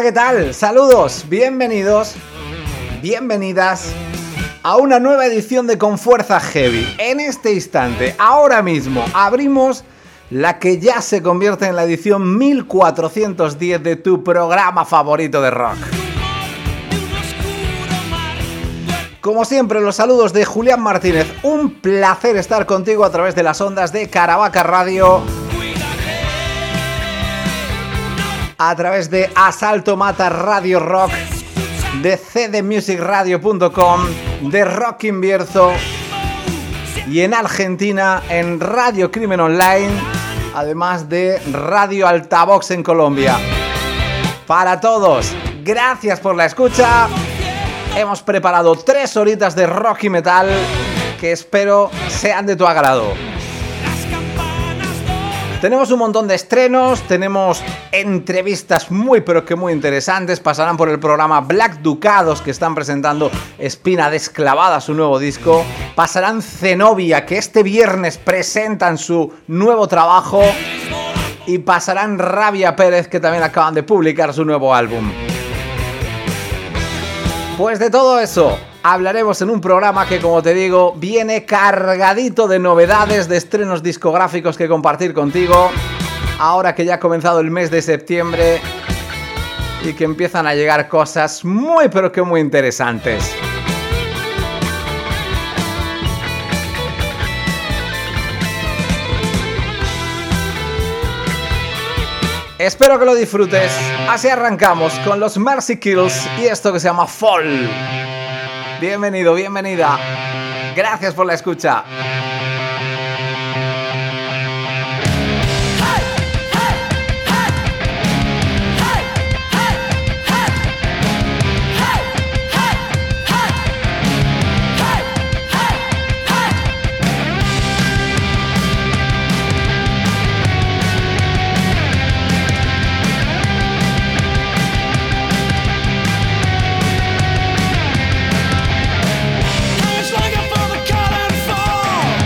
Hola, ¿qué tal? Saludos, bienvenidos, bienvenidas a una nueva edición de Con Fuerza Heavy. En este instante, ahora mismo, abrimos la que ya se convierte en la edición 1410 de tu programa favorito de rock. Como siempre, los saludos de Julián Martínez. Un placer estar contigo a través de las ondas de Caravaca Radio, a través de Asalto Mata Radio Rock, de cdmusicradio.com, de Rock Invierzo y en Argentina en Radio Crimen Online, además de Radio Altavox en Colombia. Para todos, gracias por la escucha. Hemos preparado 3 horitas de rock y metal que espero sean de tu agrado. Tenemos un montón de estrenos, tenemos entrevistas muy pero que muy interesantes. Pasarán por el programa Black Ducados, que están presentando Espina Desclavada, su nuevo disco. Pasarán Zenobia, que este viernes presentan su nuevo trabajo. Y pasarán Rabia Pérez, que también acaban de publicar su nuevo álbum. Pues de todo eso hablaremos en un programa que, como te digo, viene cargadito de novedades, de estrenos discográficos que compartir contigo, ahora que ya ha comenzado el mes de septiembre y que empiezan a llegar cosas muy pero que muy interesantes. Espero que lo disfrutes. Así arrancamos con los Mercy Kills y esto que se llama Fall. Bienvenido, bienvenida. Gracias por la escucha. Looking for the golden fall.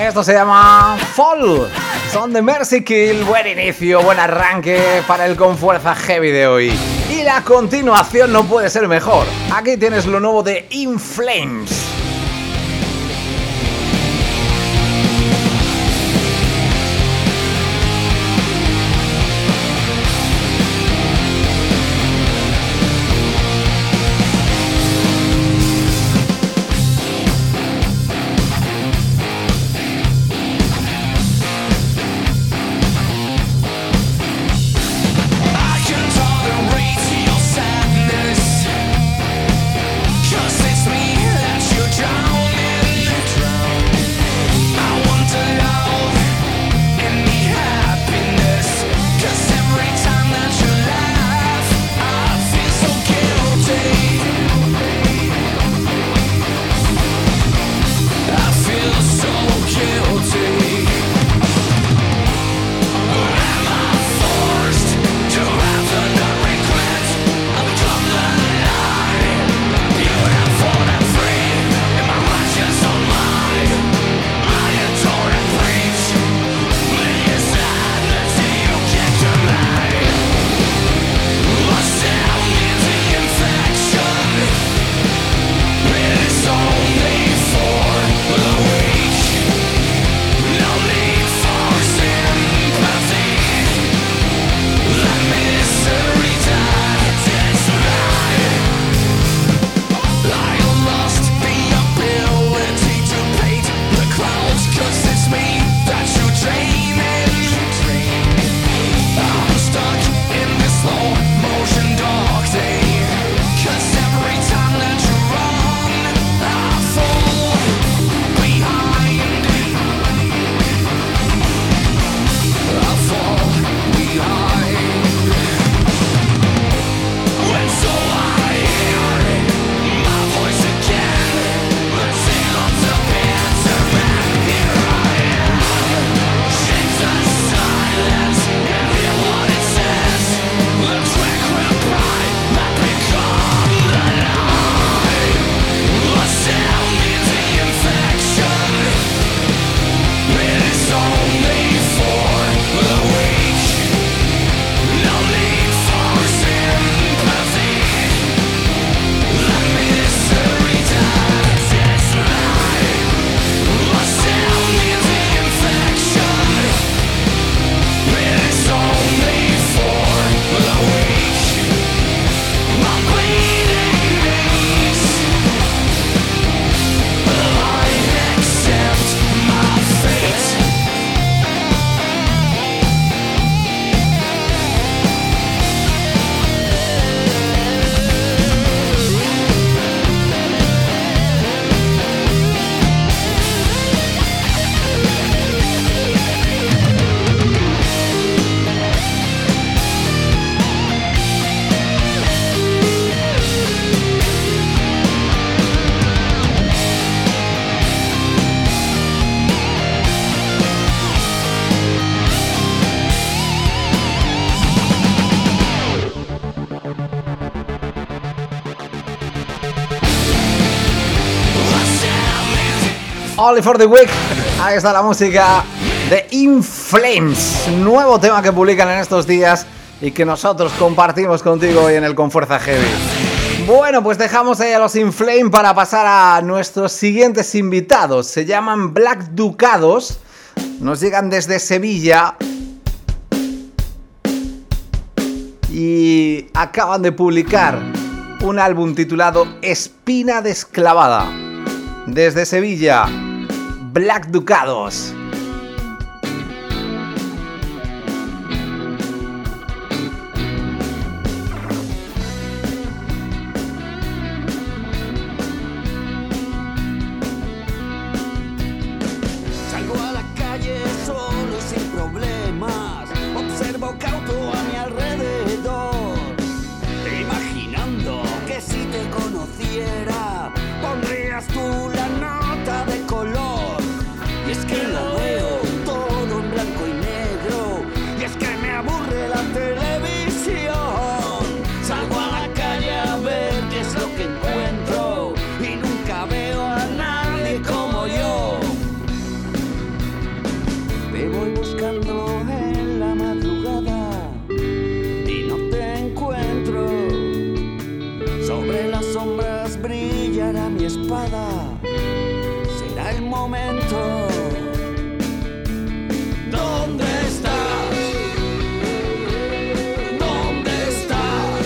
Esto se llama Fall. Son de Mercy Kill. Buen inicio, buen arranque para el Con Fuerza Heavy de hoy. Y la continuación no puede ser mejor. Aquí tienes lo nuevo de In Flames. Only for the Week. Ahí está la música de In Flames, nuevo tema que publican en estos días y que nosotros compartimos contigo hoy en el Con Fuerza Heavy. Bueno, pues dejamos ahí a los In Flames para pasar a nuestros siguientes invitados. Se llaman Black Ducados, nos llegan desde Sevilla y acaban de publicar un álbum titulado Espina Desclavada. Desde Sevilla, Black Ducados. Salgo a la calle solo y sin problemas, observo cauto a mi alrededor, imaginando que si te conociera pondrías tú la nota de color. Y es que lo momento. ¿Dónde estás? ¿Dónde estás?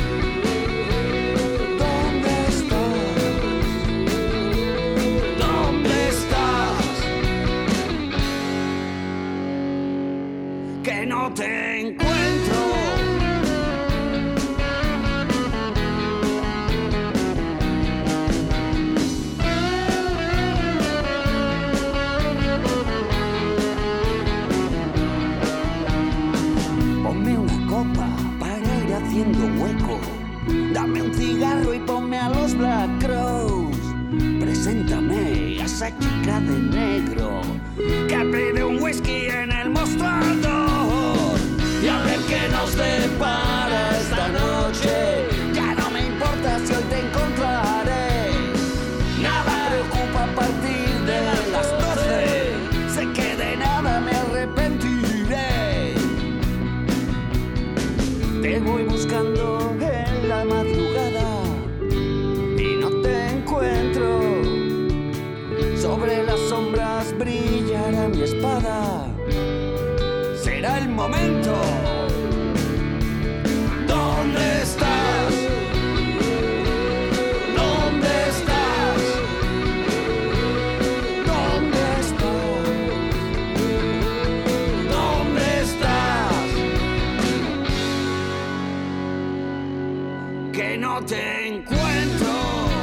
¿Dónde estás? ¿Dónde estás? Que no te encuentro. Haciendo hueco, dame un cigarro y ponme a los Black Crowes. Preséntame a esa chica de negro que pide un whisky en el mostrador. Y a ver qué nos depara esta noche. Ya no me importa si hoy te encontraré. Nada preocupa a partir de las 12. Sé que de nada me arrepentiré. Te voy buscando en la madrugada y no te encuentro. Sobre las sombras brillará mi espada. Será el momento. ¿Dónde estás? ¿Dónde estás? ¿Dónde estás? ¿Dónde estás? Que no te encuentro.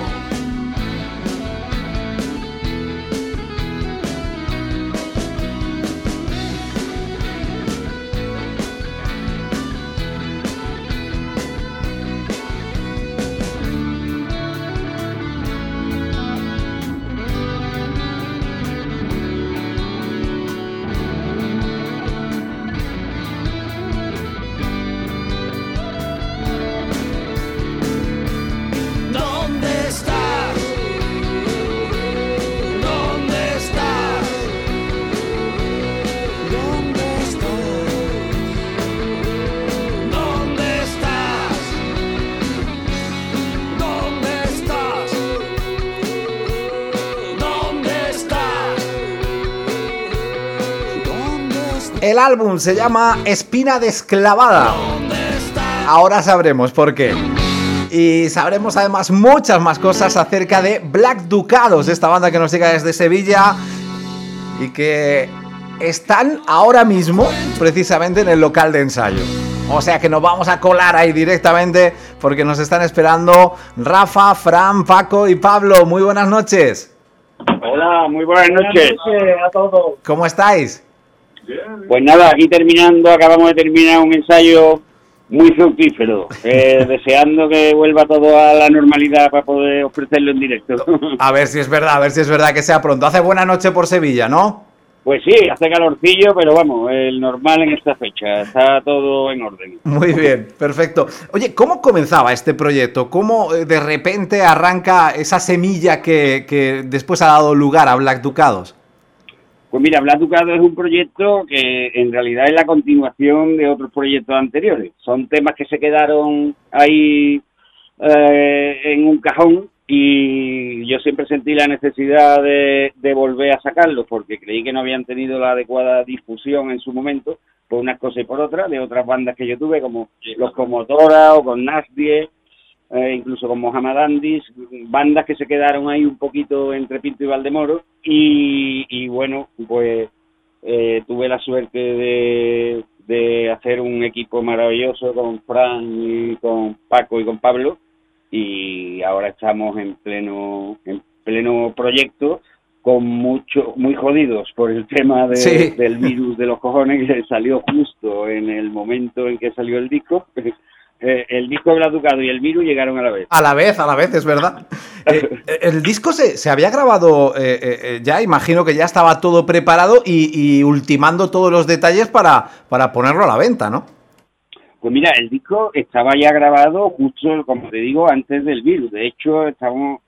El álbum se llama Espina Desclavada. Ahora sabremos por qué. Y sabremos además muchas más cosas acerca de Black Ducados, esta banda que nos llega desde Sevilla y que están ahora mismo precisamente en el local de ensayo. O sea que nos vamos a colar ahí directamente porque nos están esperando Rafa, Fran, Paco y Pablo. Muy buenas noches. Hola, muy buenas noches a todos. ¿Cómo estáis? Pues nada, aquí acabamos de terminar un ensayo muy fructífero, deseando que vuelva todo a la normalidad para poder ofrecerlo en directo. A ver si es verdad que sea pronto. Hace buena noche por Sevilla, ¿no? Pues sí, hace calorcillo, pero vamos, el normal en esta fecha, está todo en orden. Muy bien, perfecto. Oye, ¿cómo comenzaba este proyecto? ¿Cómo de repente arranca esa semilla que después ha dado lugar a Black Ducados? Pues mira, Black Ducados es un proyecto que en realidad es la continuación de otros proyectos anteriores. Son temas que se quedaron ahí en un cajón y yo siempre sentí la necesidad de volver a sacarlos porque creí que no habían tenido la adecuada difusión en su momento, por unas cosas y por otras, de otras bandas que yo tuve, como Los Comotora o con Nasdie, incluso con Mohamed Andis, bandas que se quedaron ahí un poquito entre Pinto y Valdemoro, y bueno, pues tuve la suerte de hacer un equipo maravilloso con Fran y con Paco y con Pablo, y ahora estamos en pleno proyecto, con muy jodidos por el tema del virus de los cojones, que salió justo en el momento en que salió el disco. El disco de Black Ducados y el virus llegaron a la vez. A la vez, es verdad. El disco se había grabado ya, imagino que ya estaba todo preparado y ultimando todos los detalles para ponerlo a la venta, ¿no? Pues mira, el disco estaba ya grabado justo, como te digo, antes del virus. De hecho, estábamos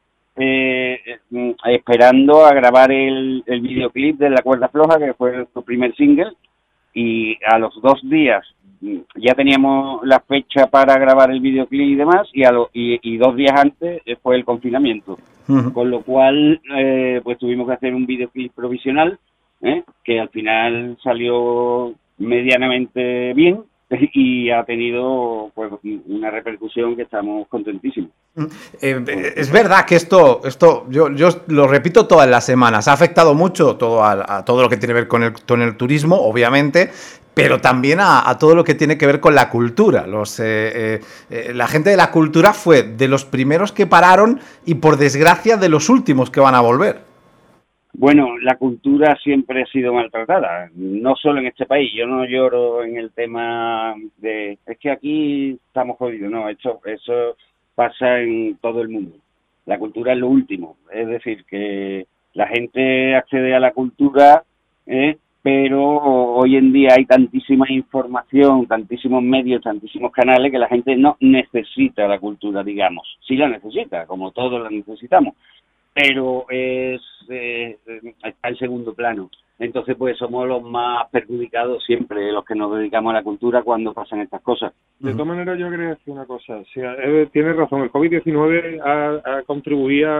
esperando a grabar el videoclip de La Cuerda Floja, que fue nuestro primer single, y a los 2 días ya teníamos la fecha para grabar el videoclip y demás, y 2 días antes fue el confinamiento. Con lo cual, pues tuvimos que hacer un videoclip provisional, que al final salió medianamente bien y ha tenido pues una repercusión que estamos contentísimos. Es verdad que esto yo lo repito todas las semanas, ha afectado mucho a todo lo que tiene que ver con el turismo, obviamente, pero también a todo lo que tiene que ver con la cultura. La gente de la cultura fue de los primeros que pararon y, por desgracia, de los últimos que van a volver. Bueno, la cultura siempre ha sido maltratada, no solo en este país. Yo no lloro en el tema de es que aquí estamos jodidos, no, eso pasa en todo el mundo. La cultura es lo último, es decir, que la gente accede a la cultura, pero hoy en día hay tantísima información, tantísimos medios, tantísimos canales que la gente no necesita la cultura, digamos. Sí la necesita, como todos la necesitamos, pero está en segundo plano. Entonces, pues somos los más perjudicados siempre, los que nos dedicamos a la cultura cuando pasan estas cosas. De todas maneras, yo quería decir una cosa. Sí, tienes razón, el COVID-19 ha contribuido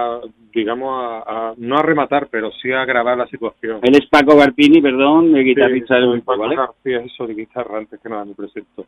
no a rematar, pero sí a agravar la situación. Él es Paco Garpini, perdón, de guitarrista sí, del grupo, ¿vale? Sí, eso de guitarra, antes que nada me presento.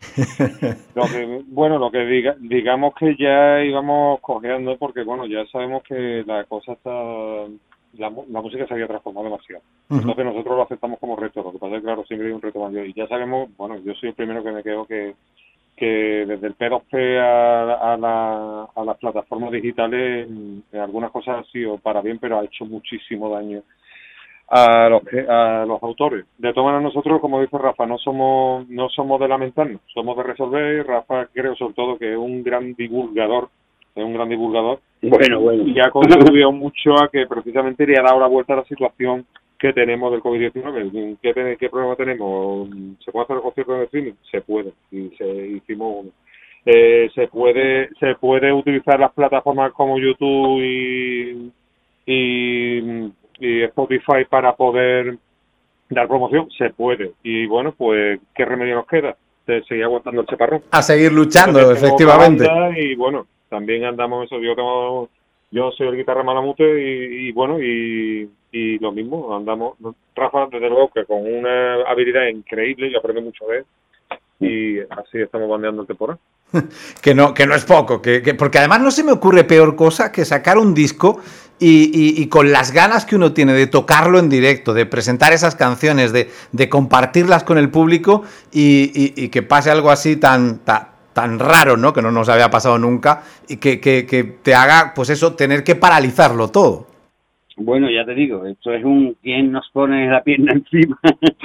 Digamos que ya íbamos cojeando, porque bueno, ya sabemos que la cosa está... La música se había transformado demasiado. Entonces nosotros lo aceptamos como reto. Lo que pasa es que, claro, siempre hay un reto mayor. Y ya sabemos, bueno, yo soy el primero que me quedo que desde el P2P a las plataformas digitales, algunas cosas han sido para bien, pero ha hecho muchísimo daño a los autores. De todas maneras, nosotros, como dice Rafa, no somos de lamentarnos, somos de resolver. Rafa, creo sobre todo que es un gran divulgador. Bueno. Y ha contribuido mucho a que precisamente le ha dado la vuelta a la situación que tenemos del COVID-19. ¿Qué problema tenemos? ¿Se puede hacer el concierto en streaming? Se puede. Hicimos uno. Se puede utilizar las plataformas como YouTube y Spotify para poder dar promoción. Se puede. Y bueno, pues, ¿qué remedio nos queda? De seguir aguantando el chaparrón. A seguir luchando, efectivamente. Y bueno, también andamos eso. Yo soy el guitarra Malamute y lo mismo, andamos. Rafa, desde luego, que con una habilidad increíble, yo aprendo mucho de él, y así estamos bandeando el temporal. que no es poco, porque además no se me ocurre peor cosa que sacar un disco y con las ganas que uno tiene de tocarlo en directo, de presentar esas canciones, de compartirlas con el público y que pase algo así tan raro, ¿no? Que no nos había pasado nunca, y que te haga, pues eso, tener que paralizarlo todo. Bueno, ya te digo, esto es ¿quién nos pone la pierna encima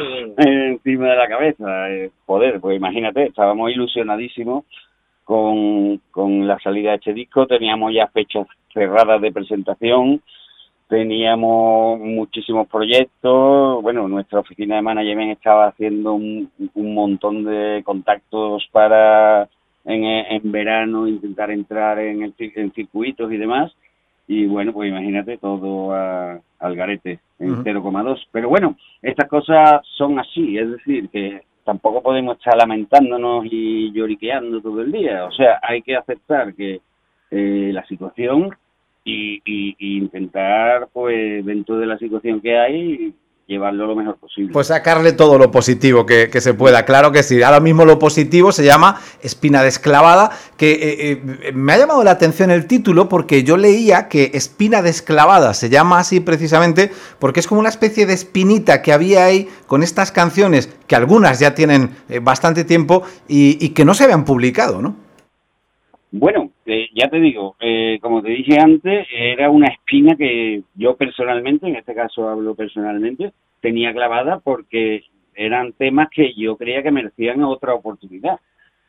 de la cabeza? Joder, pues imagínate, estábamos ilusionadísimos con la salida de este disco, teníamos ya fechas cerradas de presentación, teníamos muchísimos proyectos, bueno, nuestra oficina de management estaba haciendo un montón de contactos para en verano intentar entrar en circuitos y demás, y bueno, pues imagínate todo al garete en 0,2. Pero bueno, estas cosas son así, es decir, que tampoco podemos estar lamentándonos y lloriqueando todo el día. O sea, hay que aceptar que la situación y intentar, pues, dentro de la situación que hay, llevarlo lo mejor posible. Pues sacarle todo lo positivo que se pueda, claro que sí. Ahora mismo lo positivo se llama Espina Desclavada, que me ha llamado la atención el título porque yo leía que Espina Desclavada se llama así precisamente porque es como una especie de espinita que había ahí con estas canciones, que algunas ya tienen bastante tiempo y que no se habían publicado, ¿no? Bueno, ya te digo, como te dije antes, era una espina que yo personalmente, en este caso hablo personalmente, tenía clavada porque eran temas que yo creía que merecían otra oportunidad.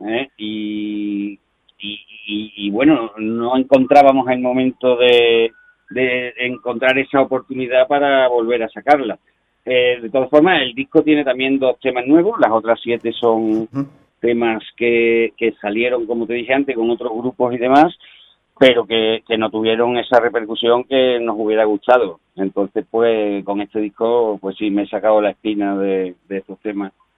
Y bueno, no encontrábamos el momento de encontrar esa oportunidad para volver a sacarla. De todas formas, el disco tiene también 2 temas nuevos, las otras 7 son temas que salieron, como te dije antes, con otros grupos y demás, pero que no tuvieron esa repercusión que nos hubiera gustado. Entonces, pues, con este disco, pues sí, me he sacado la espina de estos temas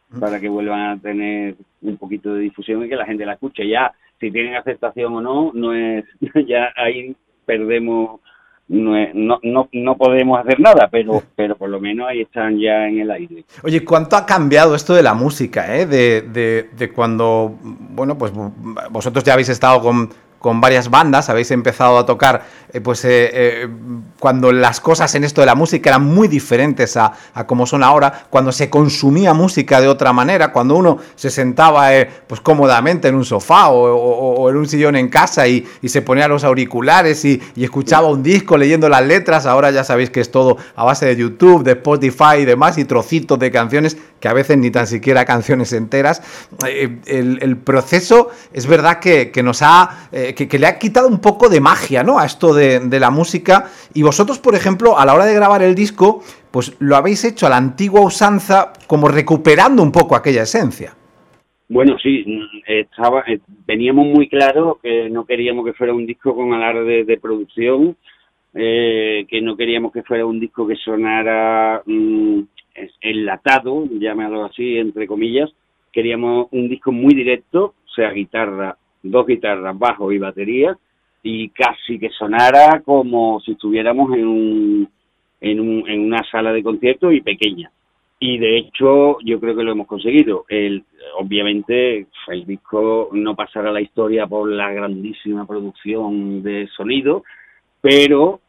para que vuelvan a tener un poquito de difusión y que la gente la escuche. Ya, si tienen aceptación o no, no es, ya ahí perdemos, no podemos hacer nada, pero por lo menos ahí están ya en el aire. Oye, ¿cuánto ha cambiado esto de la música, de cuando, bueno, pues vosotros ya habéis estado con varias bandas, habéis empezado a tocar, cuando las cosas en esto de la música eran muy diferentes a como son ahora, cuando se consumía música de otra manera, cuando uno se sentaba pues cómodamente en un sofá o en un sillón en casa y se ponía los auriculares y escuchaba un disco leyendo las letras. Ahora ya sabéis que es todo a base de YouTube, de Spotify y demás, y trocitos de canciones que a veces ni tan siquiera canciones enteras. El proceso es verdad que nos ha... que le ha quitado un poco de magia, ¿no?, a esto de la música. Y vosotros, por ejemplo, a la hora de grabar el disco, pues lo habéis hecho a la antigua usanza, como recuperando un poco aquella esencia. Bueno, sí, teníamos muy claro que no queríamos que fuera un disco con alarde de producción, que no queríamos que fuera un disco que sonara enlatado, llámalo así, entre comillas. Queríamos un disco muy directo, o sea, dos guitarras, bajo y batería, y casi que sonara como si estuviéramos en una sala de conciertos y pequeña. Y de hecho yo creo que lo hemos conseguido. Obviamente el disco no pasará a la historia por la grandísima producción de sonido, pero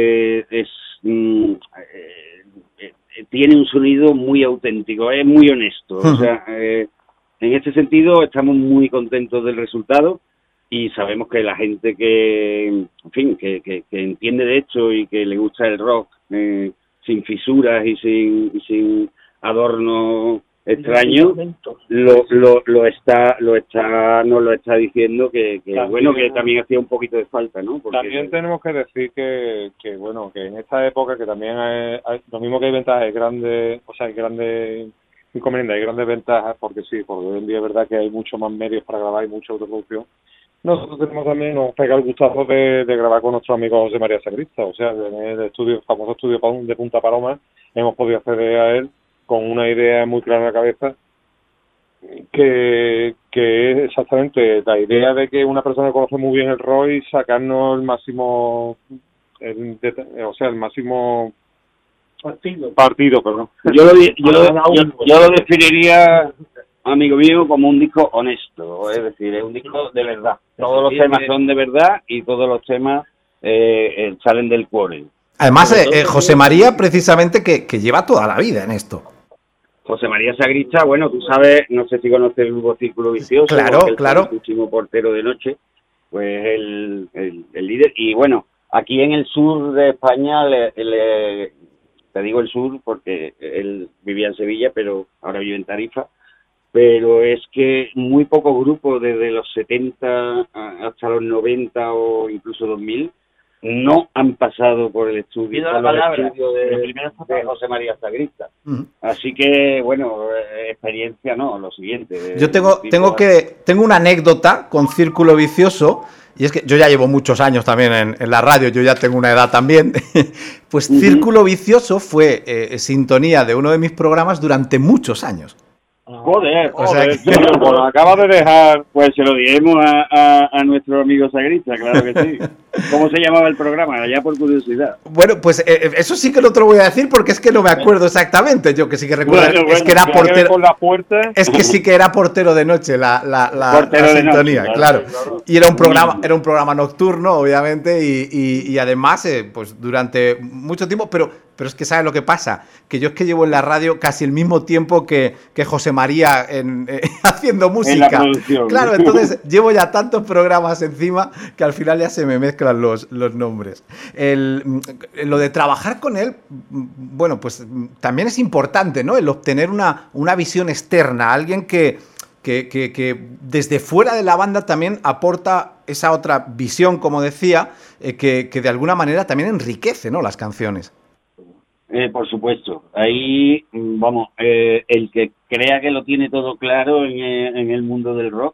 tiene un sonido muy auténtico, es muy honesto. O sea, en este sentido estamos muy contentos del resultado y sabemos que la gente que entiende de esto y que le gusta el rock sin fisuras y sin adornos extraños, nos lo está diciendo que también, bueno, que también hacía un poquito de falta, ¿no? Porque también tenemos que decir que en esta época que también hay lo mismo que hay ventajas grandes, o sea, hay grandes inconvenientes, hay grandes ventajas, porque hoy en día es verdad que hay mucho más medios para grabar y mucha autoproducción. Nosotros tenemos también, nos pega el gustazo de grabar con nuestro amigo José María Sagrista, o sea, en el famoso estudio de Punta Paloma, hemos podido acceder a él con una idea muy clara en la cabeza, que es exactamente la idea de que una persona que conoce muy bien el rock y sacarnos el máximo partido, perdón. Yo lo definiría, amigo mío, como un disco honesto, es decir, es un disco de verdad. Todos los temas son de verdad y todos los temas salen del cuore. Además, José María, precisamente, que lleva toda la vida en esto. José María Sagrista, bueno, tú sabes, no sé si conoces el grupo Círculo Vicioso. Claro, claro. El último portero de noche, pues el líder. Y bueno, aquí en el sur de España, te digo el sur porque él vivía en Sevilla, pero ahora vive en Tarifa. Pero es que muy pocos grupos, desde los 70 hasta los 90 o incluso 2000, no han pasado por el estudio, de José María Sagrista. Así que, bueno, experiencia no, lo siguiente. Yo tengo una anécdota con Círculo Vicioso, y es que yo ya llevo muchos años también en la radio, yo ya tengo una edad también. Pues Círculo Vicioso fue sintonía de uno de mis programas durante muchos años. Joder, o sea, lo acabas de dejar, pues se lo diremos a nuestro amigo Sagrista, claro que sí. ¿Cómo se llamaba el programa? Ya por curiosidad. Bueno, pues eso sí que no te lo voy a decir porque es que no me acuerdo exactamente. Yo que sí que recuerdo, es que era portero. Es que sí que era portero de noche la sintonía, noche, claro. Y era un programa nocturno, obviamente, y además, pues durante mucho tiempo, pero es que ¿sabes lo que pasa? Que yo es que llevo en la radio casi el mismo tiempo que José María haciendo música. En la producción. Claro, entonces llevo ya tantos programas encima que al final ya se me mezclan los nombres. Lo de trabajar con él, bueno, pues también es importante, ¿no? El obtener una visión externa, alguien que desde fuera de la banda también aporta esa otra visión, como decía, que de alguna manera también enriquece, ¿no?, las canciones. Por supuesto. Ahí, vamos, el que crea que lo tiene todo claro en el mundo del rock,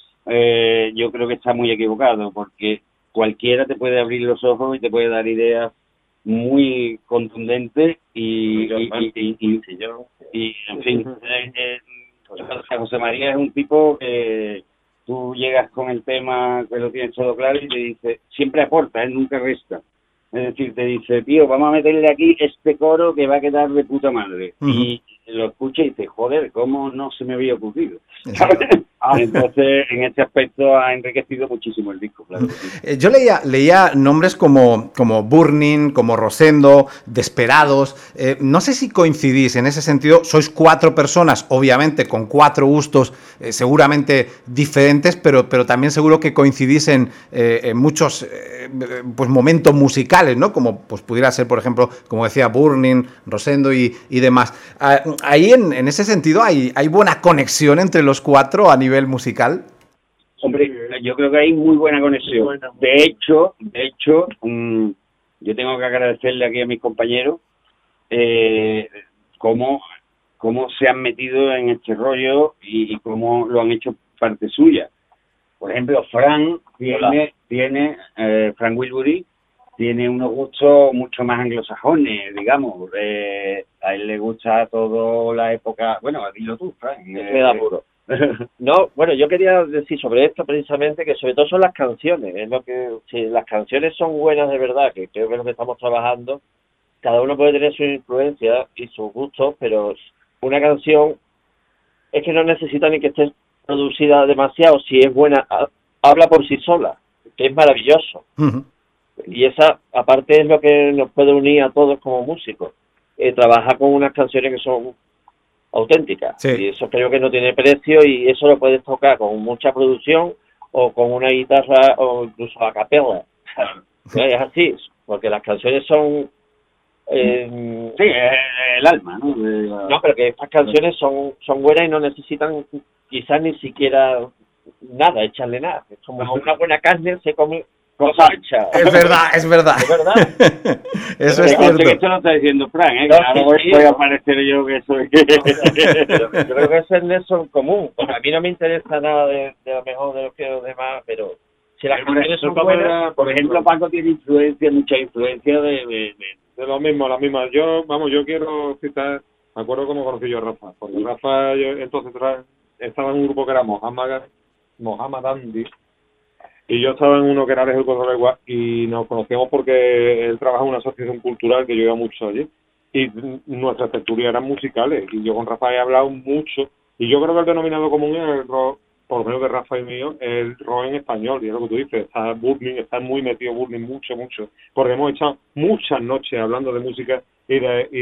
yo creo que está muy equivocado, porque cualquiera te puede abrir los ojos y te puede dar ideas muy contundentes y en fin, José María es un tipo que tú llegas con el tema, que lo tienes todo claro y te dice, siempre aporta, él nunca resta. Es decir, te dice, tío, vamos a meterle aquí este coro que va a quedar de puta madre. Y lo escucha y dice, joder, ¿cómo no se me había ocurrido? Entonces, en este aspecto ha enriquecido muchísimo el disco, claro. Yo leía nombres como Burning, como Rosendo, Desperados. No sé si coincidís en ese sentido. Sois 4 personas, obviamente, con 4 gustos seguramente diferentes, pero también seguro que coincidís en muchos pues momentos musicales, ¿no? Como pues pudiera ser, por ejemplo, como decía, Burning, Rosendo y demás. Ahí, en ese sentido, ¿hay buena conexión entre los 4 a nivel musical? Hombre, yo creo que hay muy buena conexión. De hecho, yo tengo que agradecerle aquí a mis compañeros cómo se han metido en este rollo y cómo lo han hecho parte suya. Por ejemplo, Frank Wilbury tiene unos gustos mucho más anglosajones, digamos. A él le gusta toda la época... Bueno, dilo tú, Frank. Me da puro. No, bueno, yo quería decir sobre esto precisamente que sobre todo son las canciones. Es lo que, si las canciones son buenas de verdad, que creo que es lo que estamos trabajando, cada uno puede tener su influencia y sus gustos, pero una canción es que no necesita ni que esté producida demasiado. Si es buena, habla por sí sola, que es maravilloso. Y esa, aparte, es lo que nos puede unir a todos como músicos. Trabajar con unas canciones que son auténticas. Sí. Y eso creo que no tiene precio y eso lo puedes tocar con mucha producción o con una guitarra o incluso a capella. Es así, porque las canciones son... sí, el alma, ¿no? No, pero que estas canciones son buenas y no necesitan quizás ni siquiera nada, echarle nada. Es como una buena carne se come... Es verdad. ¿Es verdad? Eso es cierto. Esto lo está diciendo Frank, ¿eh? No, voy a aparecer yo que soy... Creo que ese es Nelson común. Bueno, a mí no me interesa nada de lo mejor de lo que los demás, pero si las canciones son buenas... Por ejemplo, Paco tiene mucha influencia de lo mismo, la misma. Yo quiero citar, me acuerdo cómo conocí yo a Rafa, porque Rafa entonces estaba en un grupo que era Mohamed Andy, y yo estaba en uno que era Alejo Control y nos conocíamos porque él trabaja en una asociación cultural que yo iba mucho allí y nuestras tertulias eran musicales y yo con Rafa he hablado mucho y yo creo que el denominador común es el rock, por lo menos de Rafa y mío, el rock en español, y es lo que tú dices, está muy metido Burning mucho, porque hemos echado muchas noches hablando de música y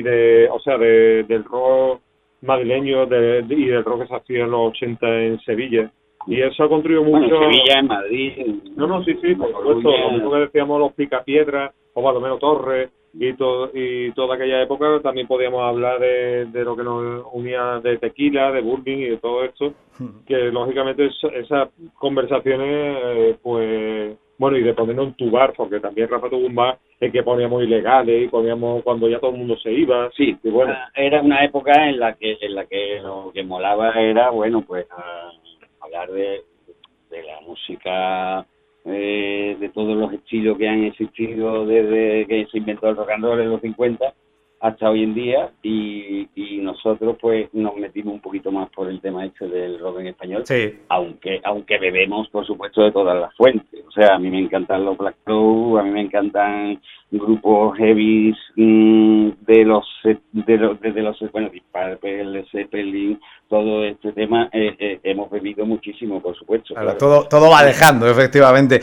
del rock madrileño y del rock que se hacía en los 80 en Sevilla. Y eso ha contribuido mucho... Bueno, Sevilla, en Madrid... No, sí, por supuesto. Lo mismo que decíamos los Picapiedras, o Baldomero Torres, y toda aquella época también podíamos hablar de lo que nos unía de Tequila, de Burning y de todo esto, que lógicamente esas conversaciones, pues... Bueno, y de ponernos en tu bar, porque también Rafa tuvo un bar en que poníamos ilegales y poníamos cuando ya todo el mundo se iba. Sí, y bueno, era una época en la que lo que molaba era, bueno, pues... hablar de la música, de todos los estilos que han existido desde que se inventó el rock and roll en los 50 hasta hoy en día, y nosotros pues nos metimos un poquito más por el tema este del rock en español, sí. aunque bebemos por supuesto de todas las fuentes. O sea, a mí me encantan los Black Crowes, a mí me encantan grupos heavies de los bueno, Deep Purple, Zeppelin, todo este tema hemos bebido muchísimo, por supuesto. Claro. Todo va dejando, efectivamente.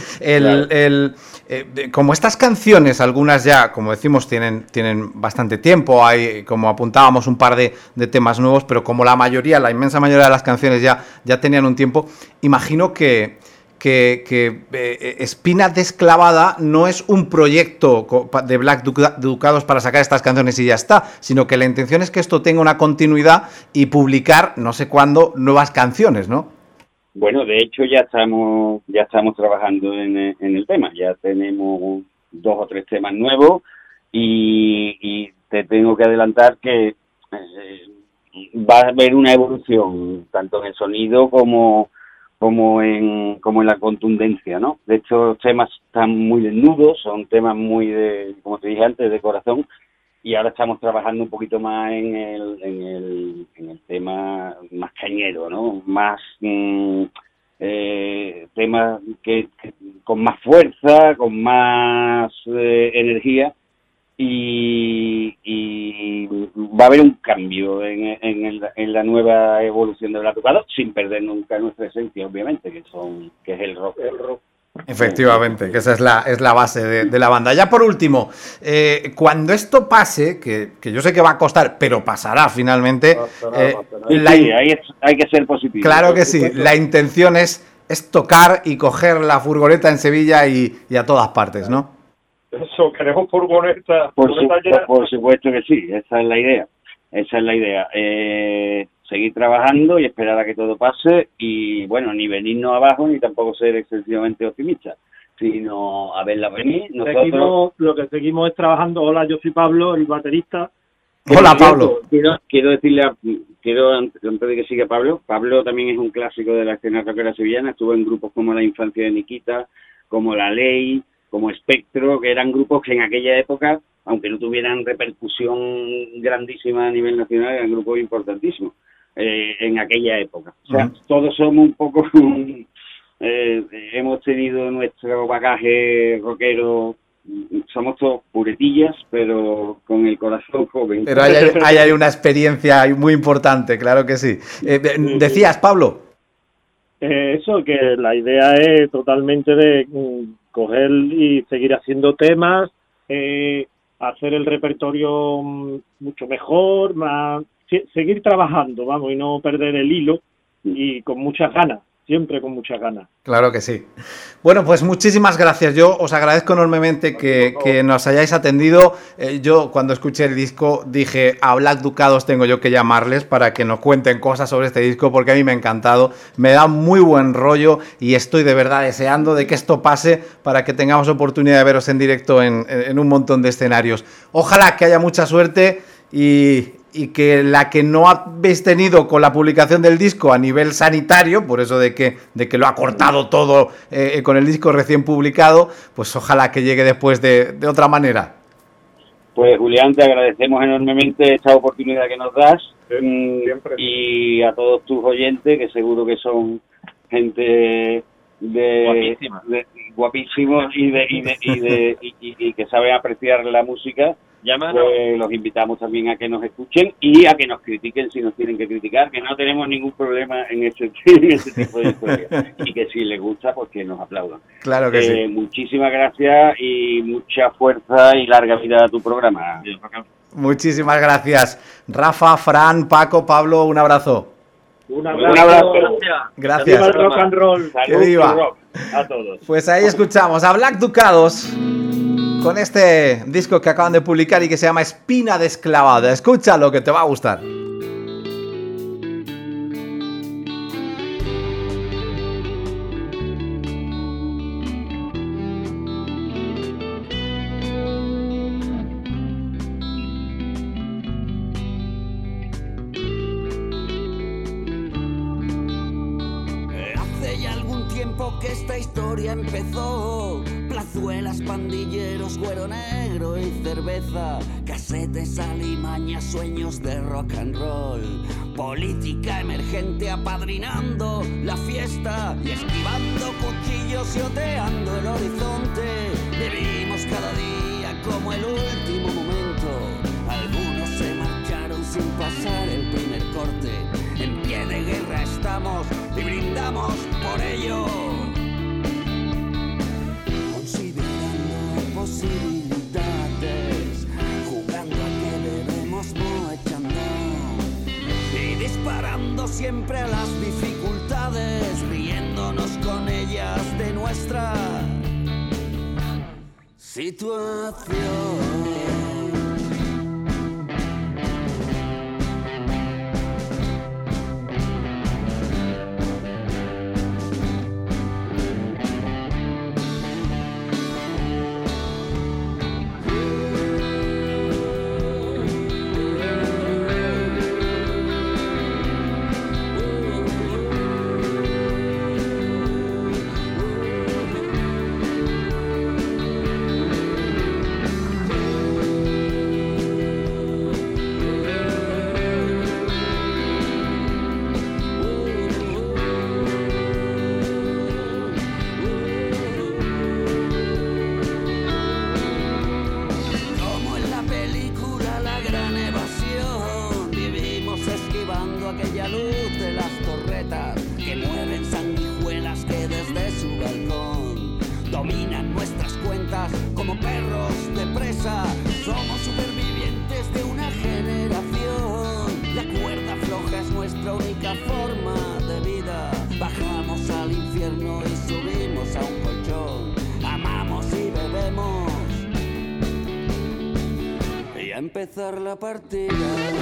Como estas canciones, algunas ya, como decimos, tienen bastante tiempo, hay, como apuntábamos, un par de temas nuevos, pero como la inmensa mayoría de las canciones ya tenían un tiempo, imagino que Espina Desclavada no es un proyecto de Black Ducados para sacar estas canciones y ya está, sino que la intención es que esto tenga una continuidad y publicar, no sé cuándo, nuevas canciones, ¿no? Bueno, de hecho ya estamos trabajando en el tema, ya tenemos 2 o 3 temas nuevos y te tengo que adelantar que va a haber una evolución tanto en el sonido como en la contundencia, ¿no? De hecho, los temas están muy desnudos, son temas muy como te dije antes, de corazón, y ahora estamos trabajando un poquito más en el tema más cañero, ¿no? Más temas que con más fuerza, con más energía, y va a haber un cambio en la nueva evolución de Blatucado, sin perder nunca nuestra esencia, obviamente, que es el rock. Efectivamente, que esa es la base de la banda. Ya por último, cuando esto pase, que yo sé que va a costar, pero pasará finalmente. Sí, hay que ser positivo. Claro que sí, la intención es tocar y coger la furgoneta en Sevilla y a todas partes, ¿no? Eso, queremos furgoneta. Por supuesto que sí, esa es la idea. Seguir trabajando y esperar a que todo pase, y bueno, ni venirnos abajo ni tampoco ser excesivamente optimistas, sino a verla venir. Nosotros lo que seguimos es trabajando. Hola, yo soy Pablo, el baterista. Hola, Pablo. Quiero decirle, antes de que siga Pablo también es un clásico de la escena rockera sevillana. Estuvo en grupos como La Infancia de Nikita, como La Ley, como Espectro, que eran grupos que en aquella época, aunque no tuvieran repercusión grandísima a nivel nacional, eran grupos importantísimos en aquella época. O sea, todos somos un poco... hemos tenido nuestro bagaje rockero, somos todos puretillas, pero con el corazón joven. Pero hay una experiencia muy importante, claro que sí. Decías, Pablo. Eso, que la idea es totalmente de coger y seguir haciendo temas, hacer el repertorio mucho mejor, seguir trabajando, vamos, y no perder el hilo, y con muchas ganas. Siempre con muchas ganas. Claro que sí. Bueno, pues muchísimas gracias. Yo os agradezco enormemente que nos hayáis atendido. Yo cuando escuché el disco dije, a Black Ducados tengo yo que llamarles para que nos cuenten cosas sobre este disco, porque a mí me ha encantado. Me da muy buen rollo y estoy de verdad deseando de que esto pase para que tengamos oportunidad de veros en directo en un montón de escenarios. Ojalá que haya mucha suerte y que la que no habéis tenido con la publicación del disco a nivel sanitario, por eso de que lo ha cortado todo con el disco recién publicado, pues ojalá que llegue después de otra manera. Pues Julián, te agradecemos enormemente esta oportunidad que nos das, y a todos tus oyentes, que seguro que son gente guapísimos y que saben apreciar la música. Pues los invitamos también a que nos escuchen y a que nos critiquen si nos tienen que criticar, que no tenemos ningún problema en ese tipo de historias, y que si les gusta, pues que nos aplaudan. Claro que sí. Muchísimas gracias y mucha fuerza y larga vida a tu programa. Muchísimas gracias. Rafa, Fran, Paco, Pablo, un abrazo. Un abrazo. Gracias. Viva el rock and roll. Que viva. Rock a todos. Pues ahí escuchamos a Black Ducados con este disco que acaban de publicar y que se llama Espina Desclavada. Escúchalo, que te va a gustar. Hace ya algún tiempo que esta historia empezó. Plazuelas, pandilleros, güero negro y cerveza, casetes, alimañas, sueños de rock and roll, política emergente apadrinando la fiesta y esquivando cuchillos y oteando el horizonte. Vivimos cada día como el último momento. Algunos se marcharon sin pasar el primer corte. En pie de guerra estamos y brindamos por ello. Posibilidades, jugando a que debemos no echando y disparando siempre a las dificultades, riéndonos con ellas de nuestra situación. empezar la partida.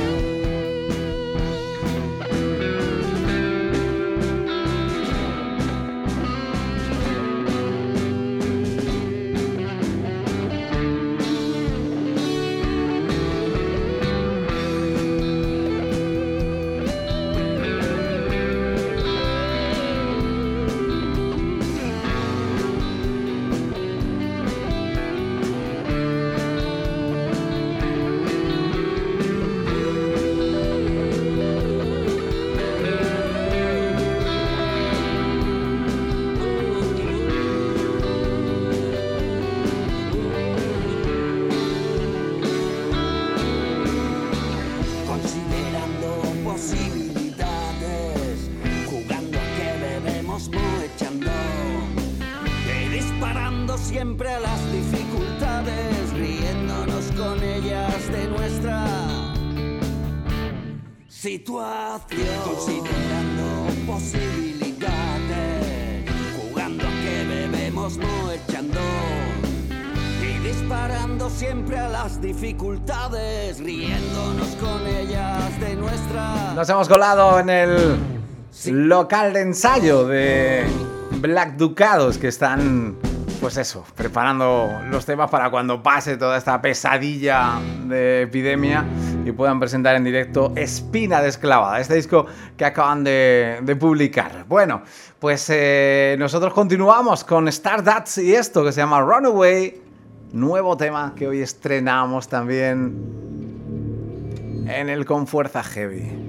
Siempre a las dificultades, riéndonos con ellas de nuestra situación. Considerando posibilidades, jugando a que bebemos, no echando. Y disparando siempre a las dificultades, riéndonos con ellas de nuestra. Nos hemos colado en el local de ensayo de Black Ducados, que están, pues eso, preparando los temas para cuando pase toda esta pesadilla de epidemia y puedan presentar en directo Espina Desclavada, este disco que acaban de publicar. Bueno, pues nosotros continuamos con Stardust y esto que se llama Runaway, nuevo tema que hoy estrenamos también en el Con Fuerza Heavy.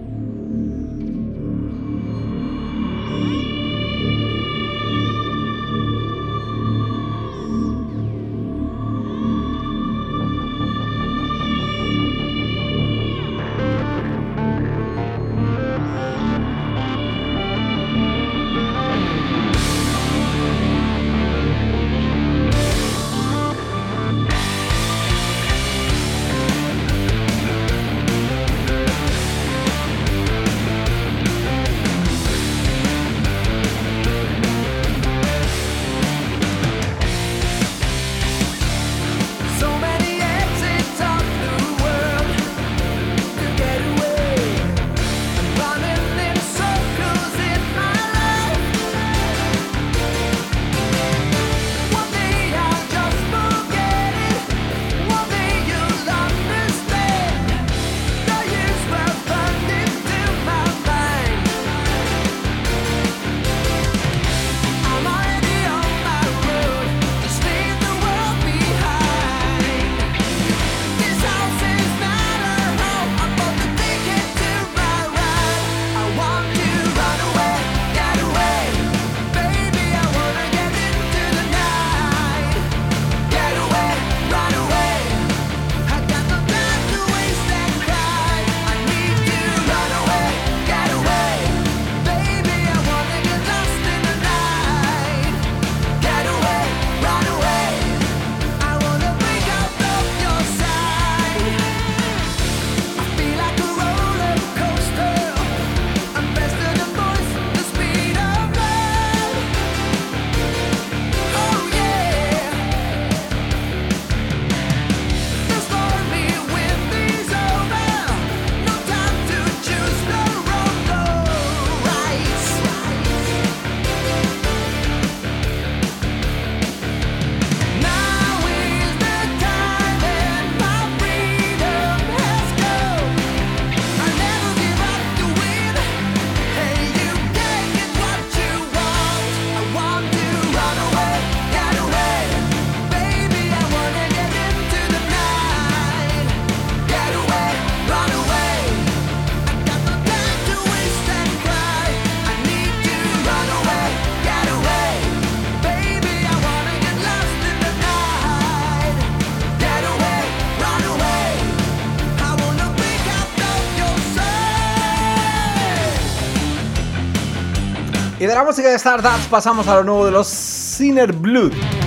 Y de la música de Stardust pasamos a lo nuevo de los Sinner Blood.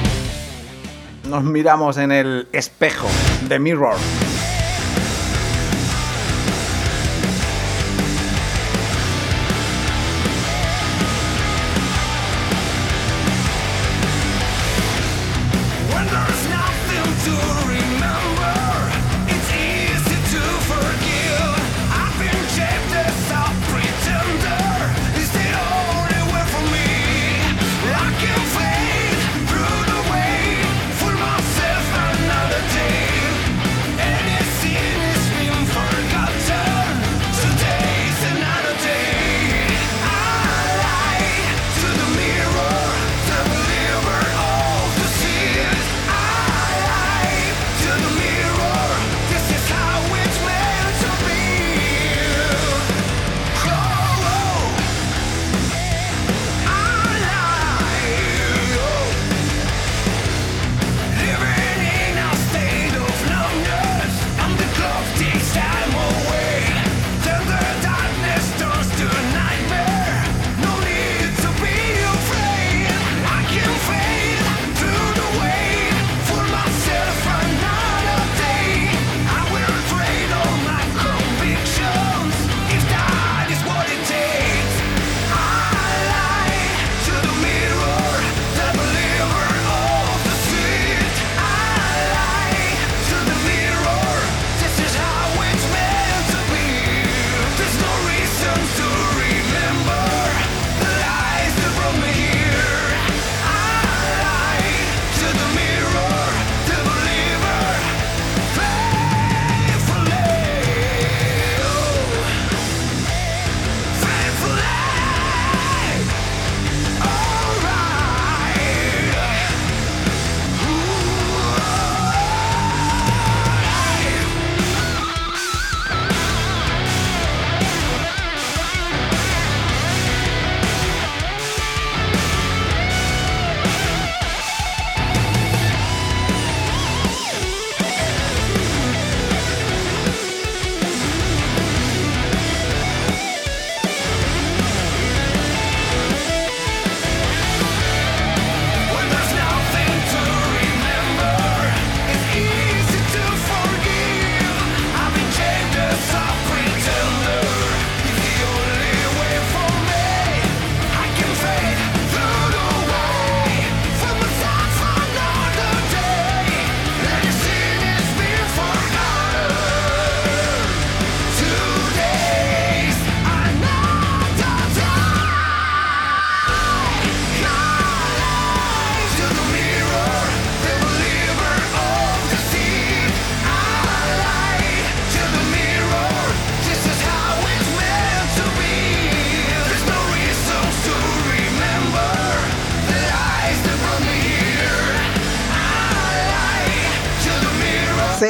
Nos miramos en el espejo de Mirror. When there's nothing to remember, it's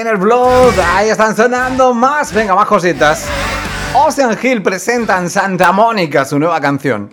Designer Blood, ahí están sonando más. Venga, más cositas. Ocean Hill presentan Santa Mónica, su nueva canción.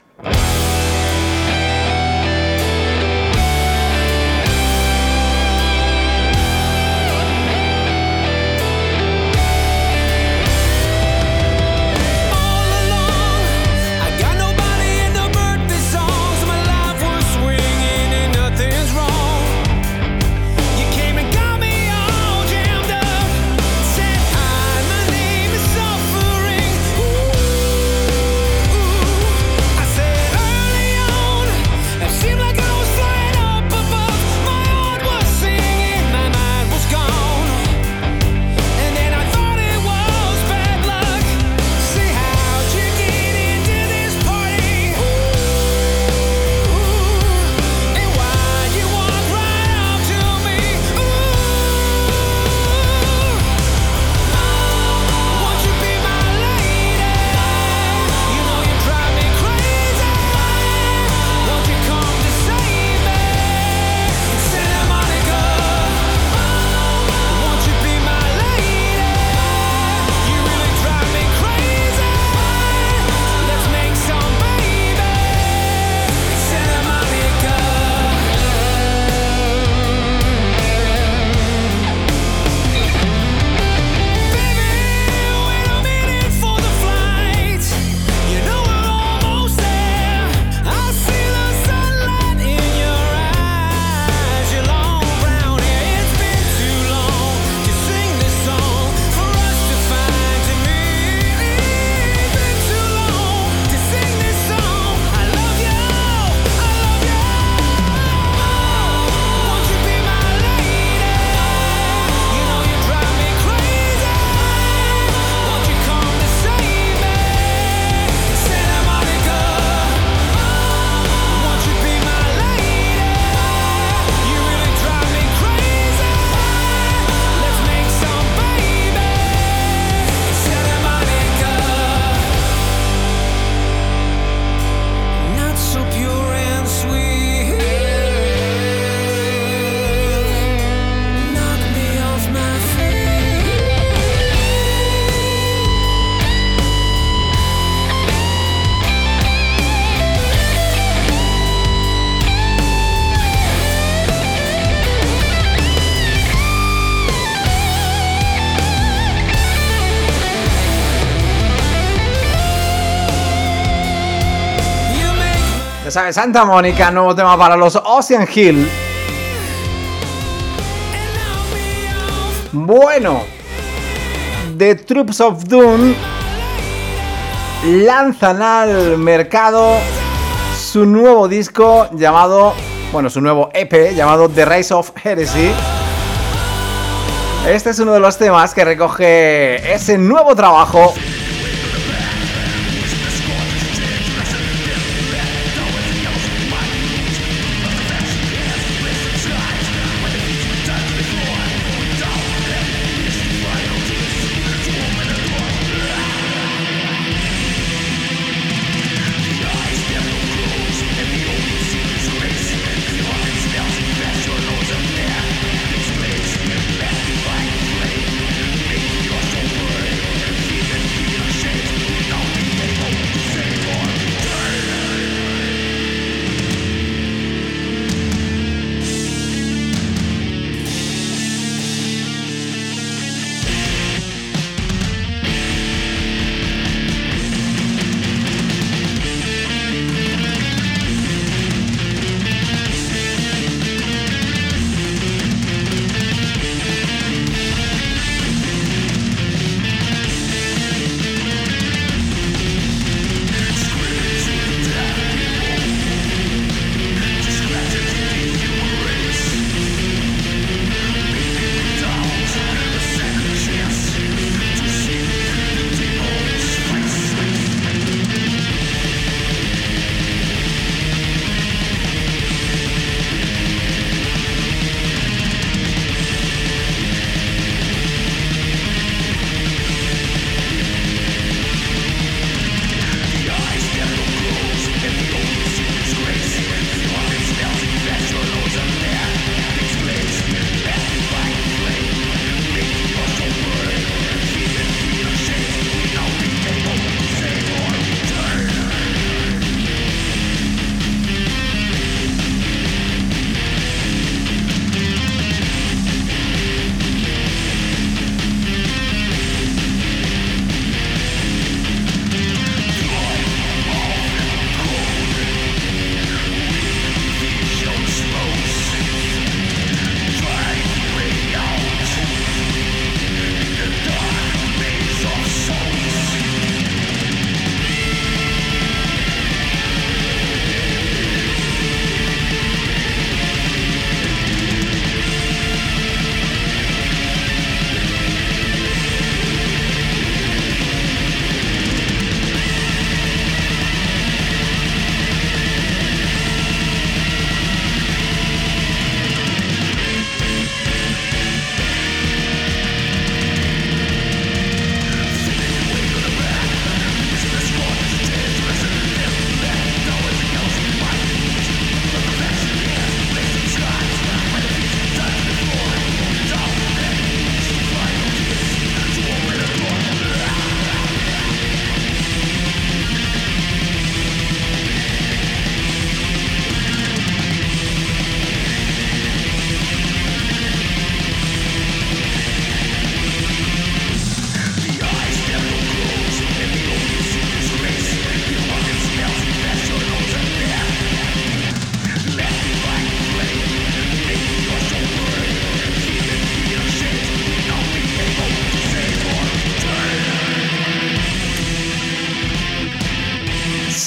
¿Sabes? Santa Mónica, nuevo tema para los Ocean Hill. Bueno, The Troops of Doom lanzan al mercado su nuevo disco llamado, bueno, su nuevo EP llamado The Rise of Heresy. Este es uno de los temas que recoge ese nuevo trabajo.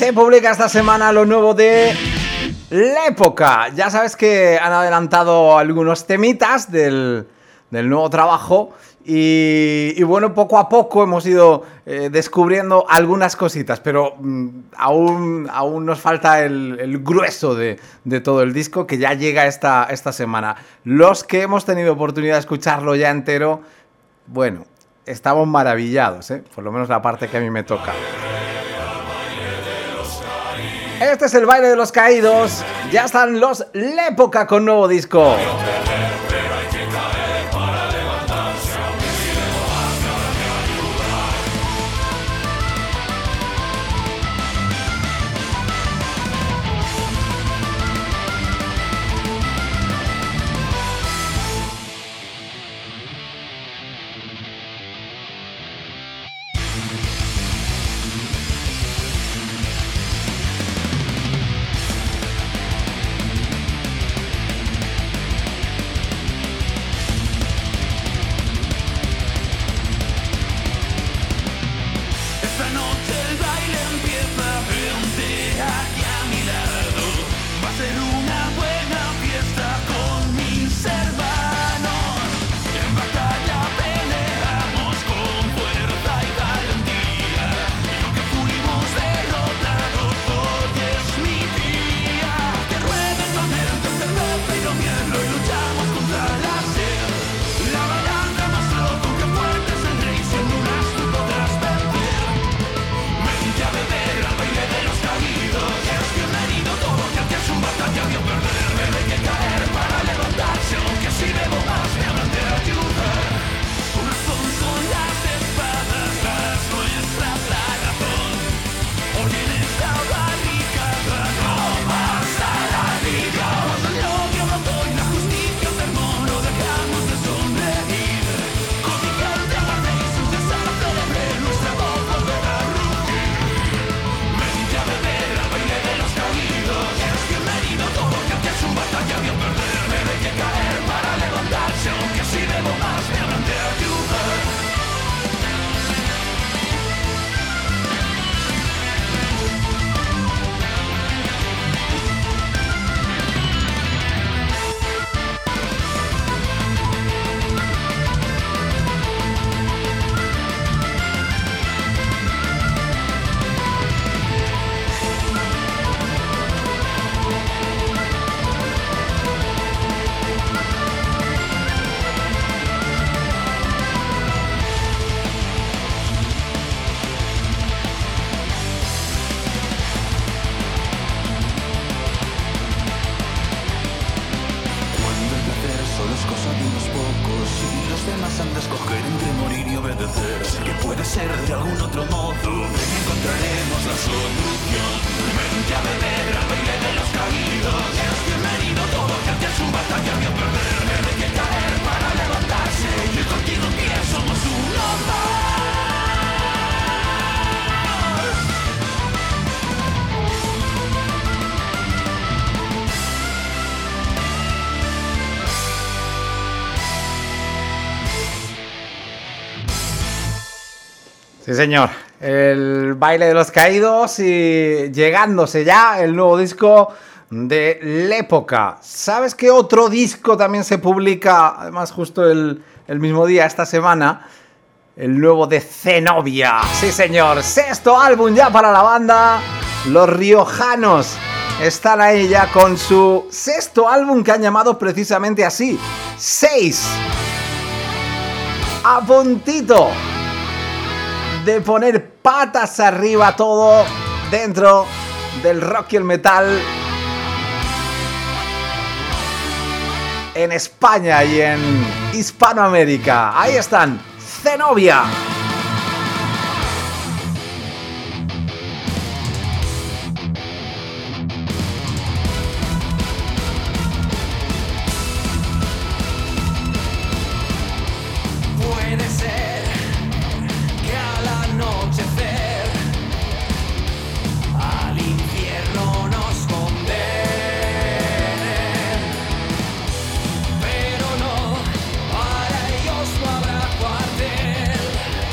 Se publica esta semana lo nuevo de La Época. Ya sabes que han adelantado algunos temitas del nuevo trabajo y bueno, poco a poco hemos ido descubriendo algunas cositas, pero aún nos falta el grueso de todo el disco, que ya llega esta semana. Los que hemos tenido oportunidad de escucharlo ya entero, bueno, estamos maravillados, por lo menos la parte que a mí me toca. Este es el baile de los caídos. Ya están los La Época con nuevo disco. Sí, señor. El baile de los caídos y llegándose ya el nuevo disco de La Época. ¿Sabes qué otro disco también se publica, además justo el mismo día, esta semana? El nuevo de Zenobia. Sí, señor. 6º álbum ya para la banda. Los riojanos están ahí ya con su 6º álbum, que han llamado precisamente así. 6. A puntito de poner patas arriba todo dentro del rock y el metal en España y en Hispanoamérica. Ahí están, Zenobia. Pero no, para ellos no habrá cuartel.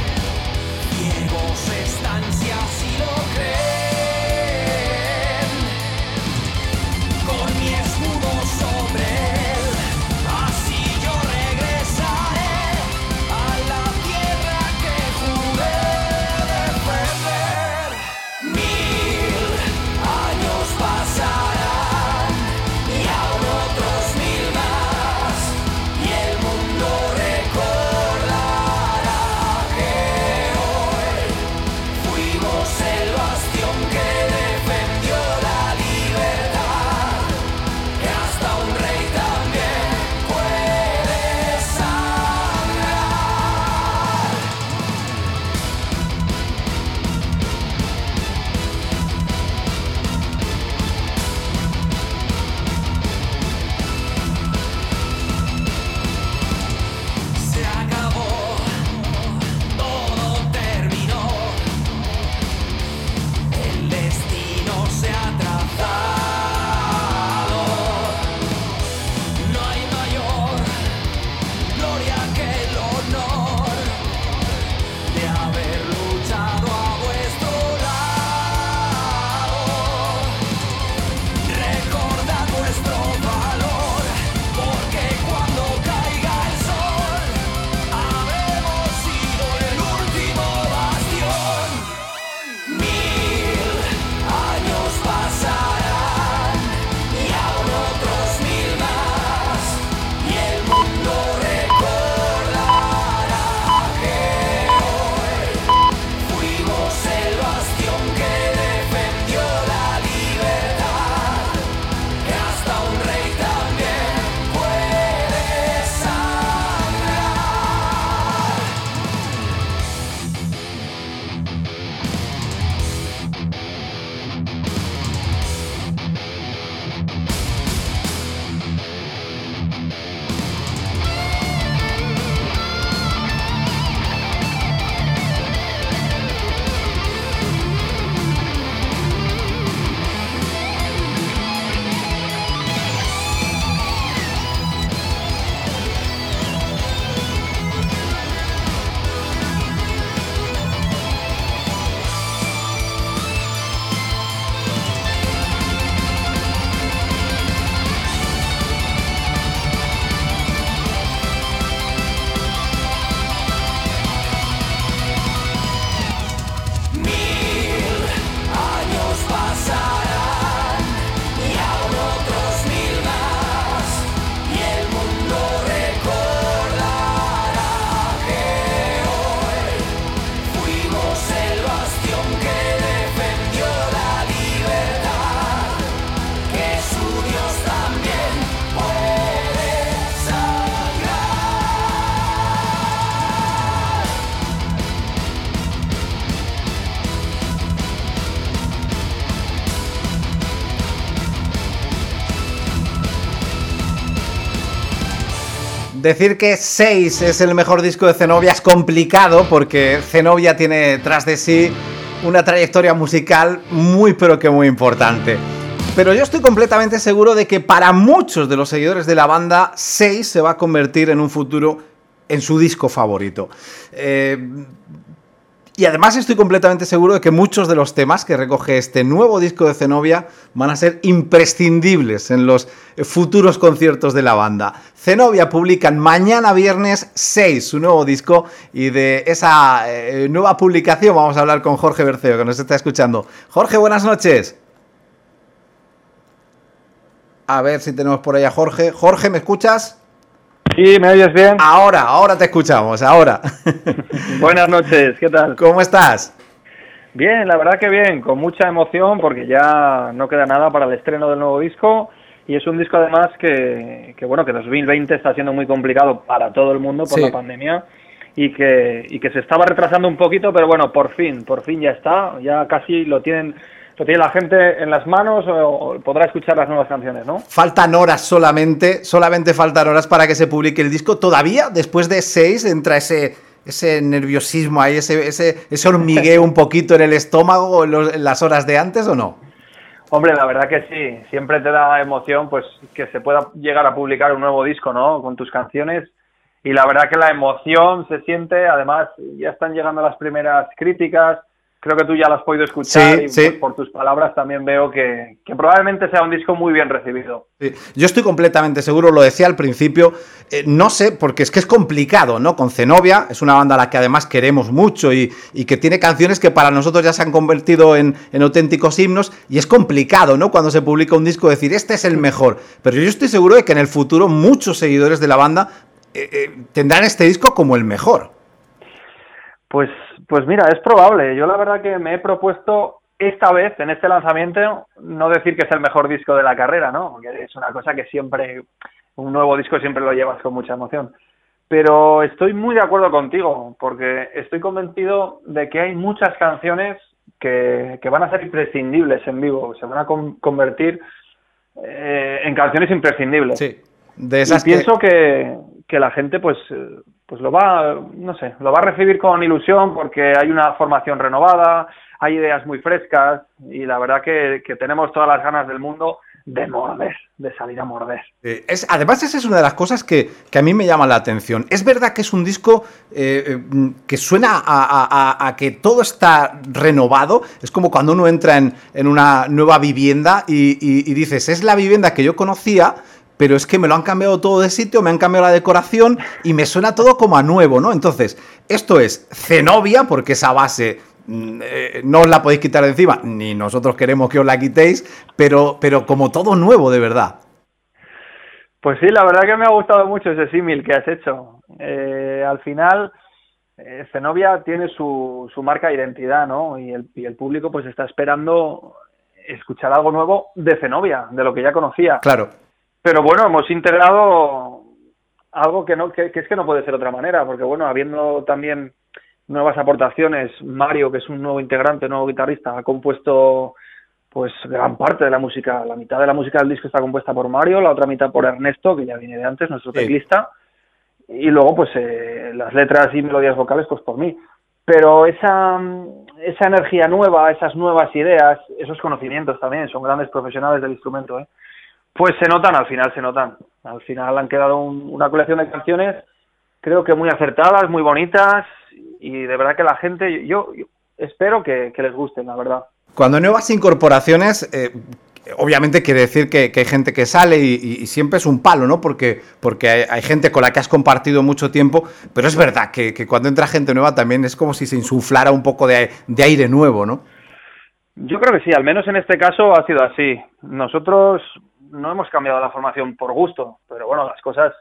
Decir que 6 es el mejor disco de Zenobia es complicado porque Zenobia tiene tras de sí una trayectoria musical muy pero que muy importante. Pero yo estoy completamente seguro de que para muchos de los seguidores de la banda, 6 se va a convertir en un futuro en su disco favorito. Y además estoy completamente seguro de que muchos de los temas que recoge este nuevo disco de Zenobia van a ser imprescindibles en los futuros conciertos de la banda. Zenobia publican mañana viernes 6 su nuevo disco, y de esa nueva publicación vamos a hablar con Jorge Berceo, que nos está escuchando. Jorge, buenas noches. A ver si tenemos por ahí a Jorge. Jorge, ¿me escuchas? Sí, ¿me oyes bien? Ahora te escuchamos, ahora. Buenas noches, ¿qué tal? ¿Cómo estás? Bien, la verdad que bien, con mucha emoción porque ya no queda nada para el estreno del nuevo disco, y es un disco además que 2020 está siendo muy complicado para todo el mundo por la pandemia, y que se estaba retrasando un poquito, pero bueno, por fin ya está, ya casi lo tiene la gente en las manos, o podrá escuchar las nuevas canciones, ¿no? Faltan horas solamente faltan horas para que se publique el disco. Todavía, después de 6, entra ese nerviosismo ahí, ese hormigueo un poquito en el estómago en las horas de antes, ¿o no? Hombre, la verdad que sí, siempre te da emoción pues que se pueda llegar a publicar un nuevo disco, ¿no?, con tus canciones, y la verdad que la emoción se siente. Además ya están llegando las primeras críticas. Creo que tú ya lo has podido escuchar, sí. Pues, por tus palabras también veo que probablemente sea un disco muy bien recibido. Sí. Yo estoy completamente seguro, lo decía al principio, no sé, porque es que es complicado, ¿no? Con Zenobia, es una banda a la que además queremos mucho y que tiene canciones que para nosotros ya se han convertido en auténticos himnos, y es complicado, ¿no?, cuando se publica un disco decir este es el mejor. Pero yo estoy seguro de que en el futuro muchos seguidores de la banda tendrán este disco como el mejor. Pues mira, es probable. Yo la verdad que me he propuesto esta vez, en este lanzamiento, no decir que es el mejor disco de la carrera, ¿no? Porque es una cosa que siempre, un nuevo disco siempre lo llevas con mucha emoción. Pero estoy muy de acuerdo contigo, porque estoy convencido de que hay muchas canciones que van a ser imprescindibles en vivo, se van a convertir en canciones imprescindibles. Sí, de esas. Y pienso que la gente pues lo va a recibir con ilusión, porque hay una formación renovada, hay ideas muy frescas, y la verdad que tenemos todas las ganas del mundo de morder, de salir a morder. Además, esa es una de las cosas que a mí me llama la atención. Es verdad que es un disco que suena a que todo está renovado. Es como cuando uno entra en una nueva vivienda y dices, es la vivienda que yo conocía, pero es que me lo han cambiado todo de sitio, me han cambiado la decoración y me suena todo como a nuevo, ¿no? Entonces, esto es Zenobia, porque esa base no os la podéis quitar de encima, ni nosotros queremos que os la quitéis, pero como todo nuevo, de verdad. Pues sí, la verdad que me ha gustado mucho ese símil que has hecho. Al final, Zenobia tiene su marca de identidad, ¿no? Y el público pues está esperando escuchar algo nuevo de Zenobia, de lo que ya conocía. Claro. Pero bueno, hemos integrado algo que es que no puede ser de otra manera, porque bueno, habiendo también nuevas aportaciones, Mario, que es un nuevo integrante, nuevo guitarrista, ha compuesto pues gran parte de la música. La mitad de la música del disco está compuesta por Mario, la otra mitad por Ernesto, que ya viene de antes, nuestro teclista, y luego pues las letras y melodías vocales pues por mí. Pero esa energía nueva, esas nuevas ideas, esos conocimientos también, son grandes profesionales del instrumento, pues se notan, al final han quedado una colección de canciones, creo que muy acertadas, muy bonitas, y de verdad que la gente, yo espero que les gusten, la verdad. Cuando hay nuevas incorporaciones, obviamente quiere decir que hay gente que sale y siempre es un palo, ¿no? Porque hay gente con la que has compartido mucho tiempo, pero es verdad que cuando entra gente nueva también es como si se insuflara un poco de aire nuevo, ¿no? Yo creo que sí, al menos en este caso ha sido así. Nosotros no hemos cambiado la formación por gusto, pero bueno, las cosas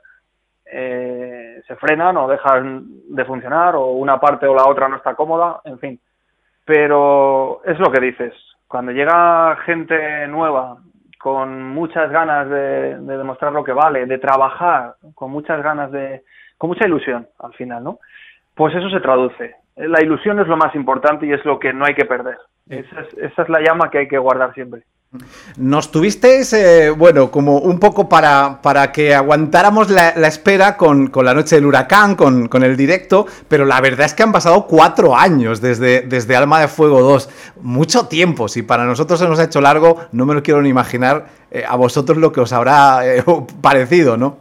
se frenan o dejan de funcionar, o una parte o la otra no está cómoda, en fin. Pero es lo que dices, cuando llega gente nueva con muchas ganas de demostrar lo que vale, de trabajar, con muchas ganas con mucha ilusión al final, ¿no? Pues eso se traduce. La ilusión es lo más importante y es lo que no hay que perder. Esa es la llama que hay que guardar siempre. Nos tuvisteis, bueno, como un poco para que aguantáramos la espera con la Noche del Huracán, con el directo, pero la verdad es que han pasado 4 años desde Alma de Fuego 2. Mucho tiempo. Si para nosotros se nos ha hecho largo, no me lo quiero ni imaginar a vosotros lo que os habrá parecido, ¿no?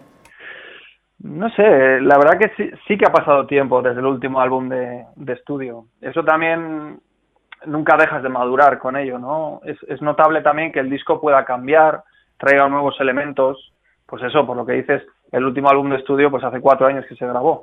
No sé, la verdad que sí que ha pasado tiempo desde el último álbum de estudio. Eso también nunca dejas de madurar con ello, ¿no? Es notable también que el disco pueda cambiar, traiga nuevos elementos. Pues eso, por lo que dices, el último álbum de estudio pues hace 4 años que se grabó.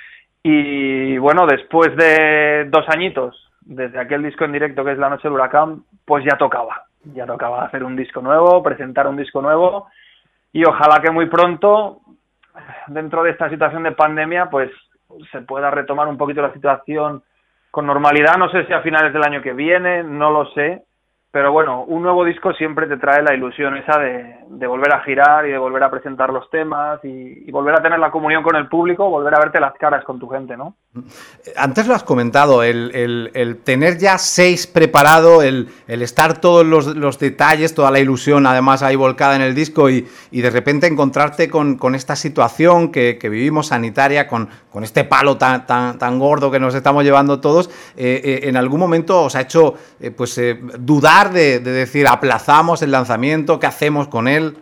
Y bueno, después de 2 añitos, desde aquel disco en directo que es La Noche del Huracán, pues ya tocaba hacer un disco nuevo, presentar un disco nuevo, y ojalá que muy pronto, dentro de esta situación de pandemia, pues se pueda retomar un poquito la situación con normalidad. No sé si a finales del año que viene, no lo sé, pero bueno, un nuevo disco siempre te trae la ilusión esa de volver a girar y de volver a presentar los temas y volver a tener la comunión con el público, volver a verte las caras con tu gente, ¿no? Antes lo has comentado, el tener ya 6 preparado, el estar todos los detalles, toda la ilusión además ahí volcada en el disco y de repente encontrarte con esta situación que vivimos sanitaria, con este palo tan gordo que nos estamos llevando todos, en algún momento os ha hecho dudar de decir, aplazamos el lanzamiento, ¿qué hacemos con él?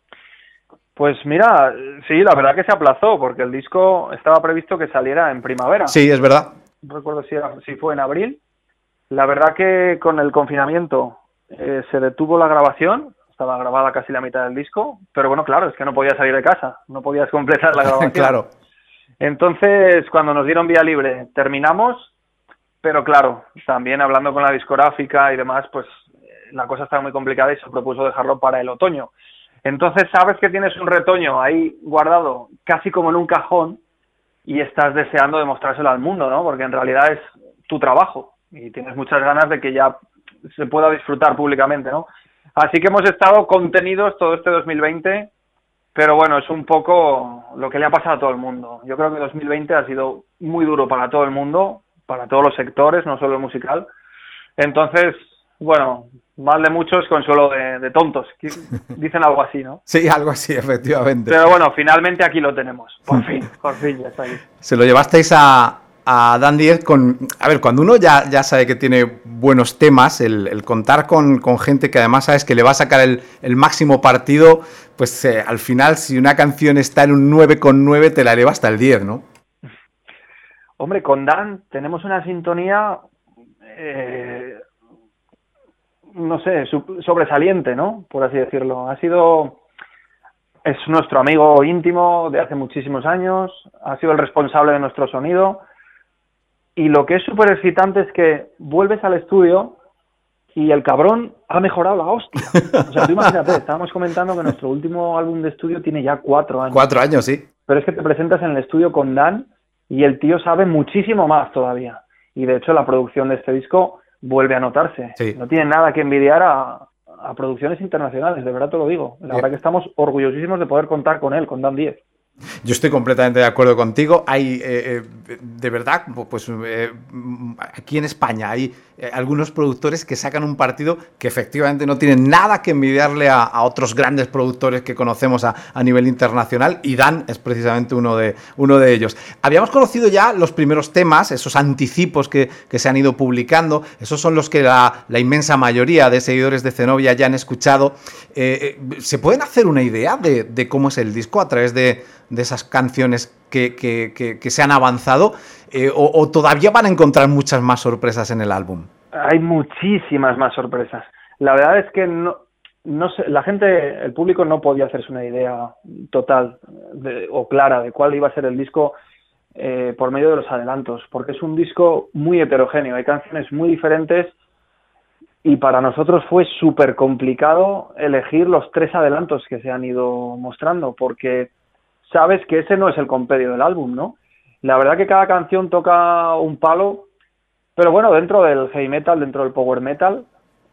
Pues mira, sí, la verdad que se aplazó, porque el disco estaba previsto que saliera en primavera. Sí, es verdad. No recuerdo si fue en abril. La verdad que con el confinamiento se detuvo la grabación, estaba grabada casi la mitad del disco, pero bueno, claro, es que no podías salir de casa, no podías completar la grabación. Claro. Entonces, cuando nos dieron vía libre, terminamos, pero claro, también hablando con la discográfica y demás, pues la cosa estaba muy complicada y se propuso dejarlo para el otoño. Entonces sabes que tienes un retoño ahí guardado casi como en un cajón y estás deseando demostrárselo al mundo, ¿no? Porque en realidad es tu trabajo y tienes muchas ganas de que ya se pueda disfrutar públicamente, ¿no? Así que hemos estado contenidos todo este 2020, pero bueno, es un poco lo que le ha pasado a todo el mundo. Yo creo que 2020 ha sido muy duro para todo el mundo, para todos los sectores, no solo el musical. Entonces, bueno, mal de muchos, consuelo de tontos. Dicen algo así, ¿no? Sí, algo así, efectivamente. Pero bueno, finalmente aquí lo tenemos. Por fin ya está aquí. Se lo llevasteis a Dan 10 con... A ver, cuando uno ya sabe que tiene buenos temas, el contar con gente que además sabes que le va a sacar el máximo partido, pues al final, si una canción está en un 9,9, te la eleva hasta el 10, ¿no? Hombre, con Dan tenemos una sintonía... no sé, sobresaliente, ¿no? Por así decirlo. Es nuestro amigo íntimo de hace muchísimos años, ha sido el responsable de nuestro sonido, y lo que es súper excitante es que vuelves al estudio y el cabrón ha mejorado la hostia. O sea, tú imagínate, estábamos comentando que nuestro último álbum de estudio tiene ya 4 años. 4 años, sí. Pero es que te presentas en el estudio con Dan y el tío sabe muchísimo más todavía. Y de hecho la producción de este disco vuelve a notarse. Sí. No tiene nada que envidiar a producciones internacionales, de verdad te lo digo. La verdad que estamos orgullosísimos de poder contar con él, con Dan 10. Yo estoy completamente de acuerdo contigo. Hay, de verdad, pues aquí en España hay algunos productores que sacan un partido que efectivamente no tienen nada que envidiarle a otros grandes productores que conocemos a nivel internacional, y Dan es precisamente uno de ellos. Habíamos conocido ya los primeros temas, esos anticipos que se han ido publicando. Esos son los que la inmensa mayoría de seguidores de Zenobia ya han escuchado. ¿Se pueden hacer una idea de cómo es el disco a través de esas canciones que se han avanzado, o todavía van a encontrar muchas más sorpresas en el álbum? Hay muchísimas más sorpresas. La verdad es que no sé, la gente, el público no podía hacerse una idea total o clara de cuál iba a ser el disco por medio de los adelantos, porque es un disco muy heterogéneo, hay canciones muy diferentes. Y para nosotros fue súper complicado elegir los 3 adelantos que se han ido mostrando, porque sabes que ese no es el compendio del álbum, ¿no? La verdad que cada canción toca un palo, pero bueno, dentro del heavy metal, dentro del power metal,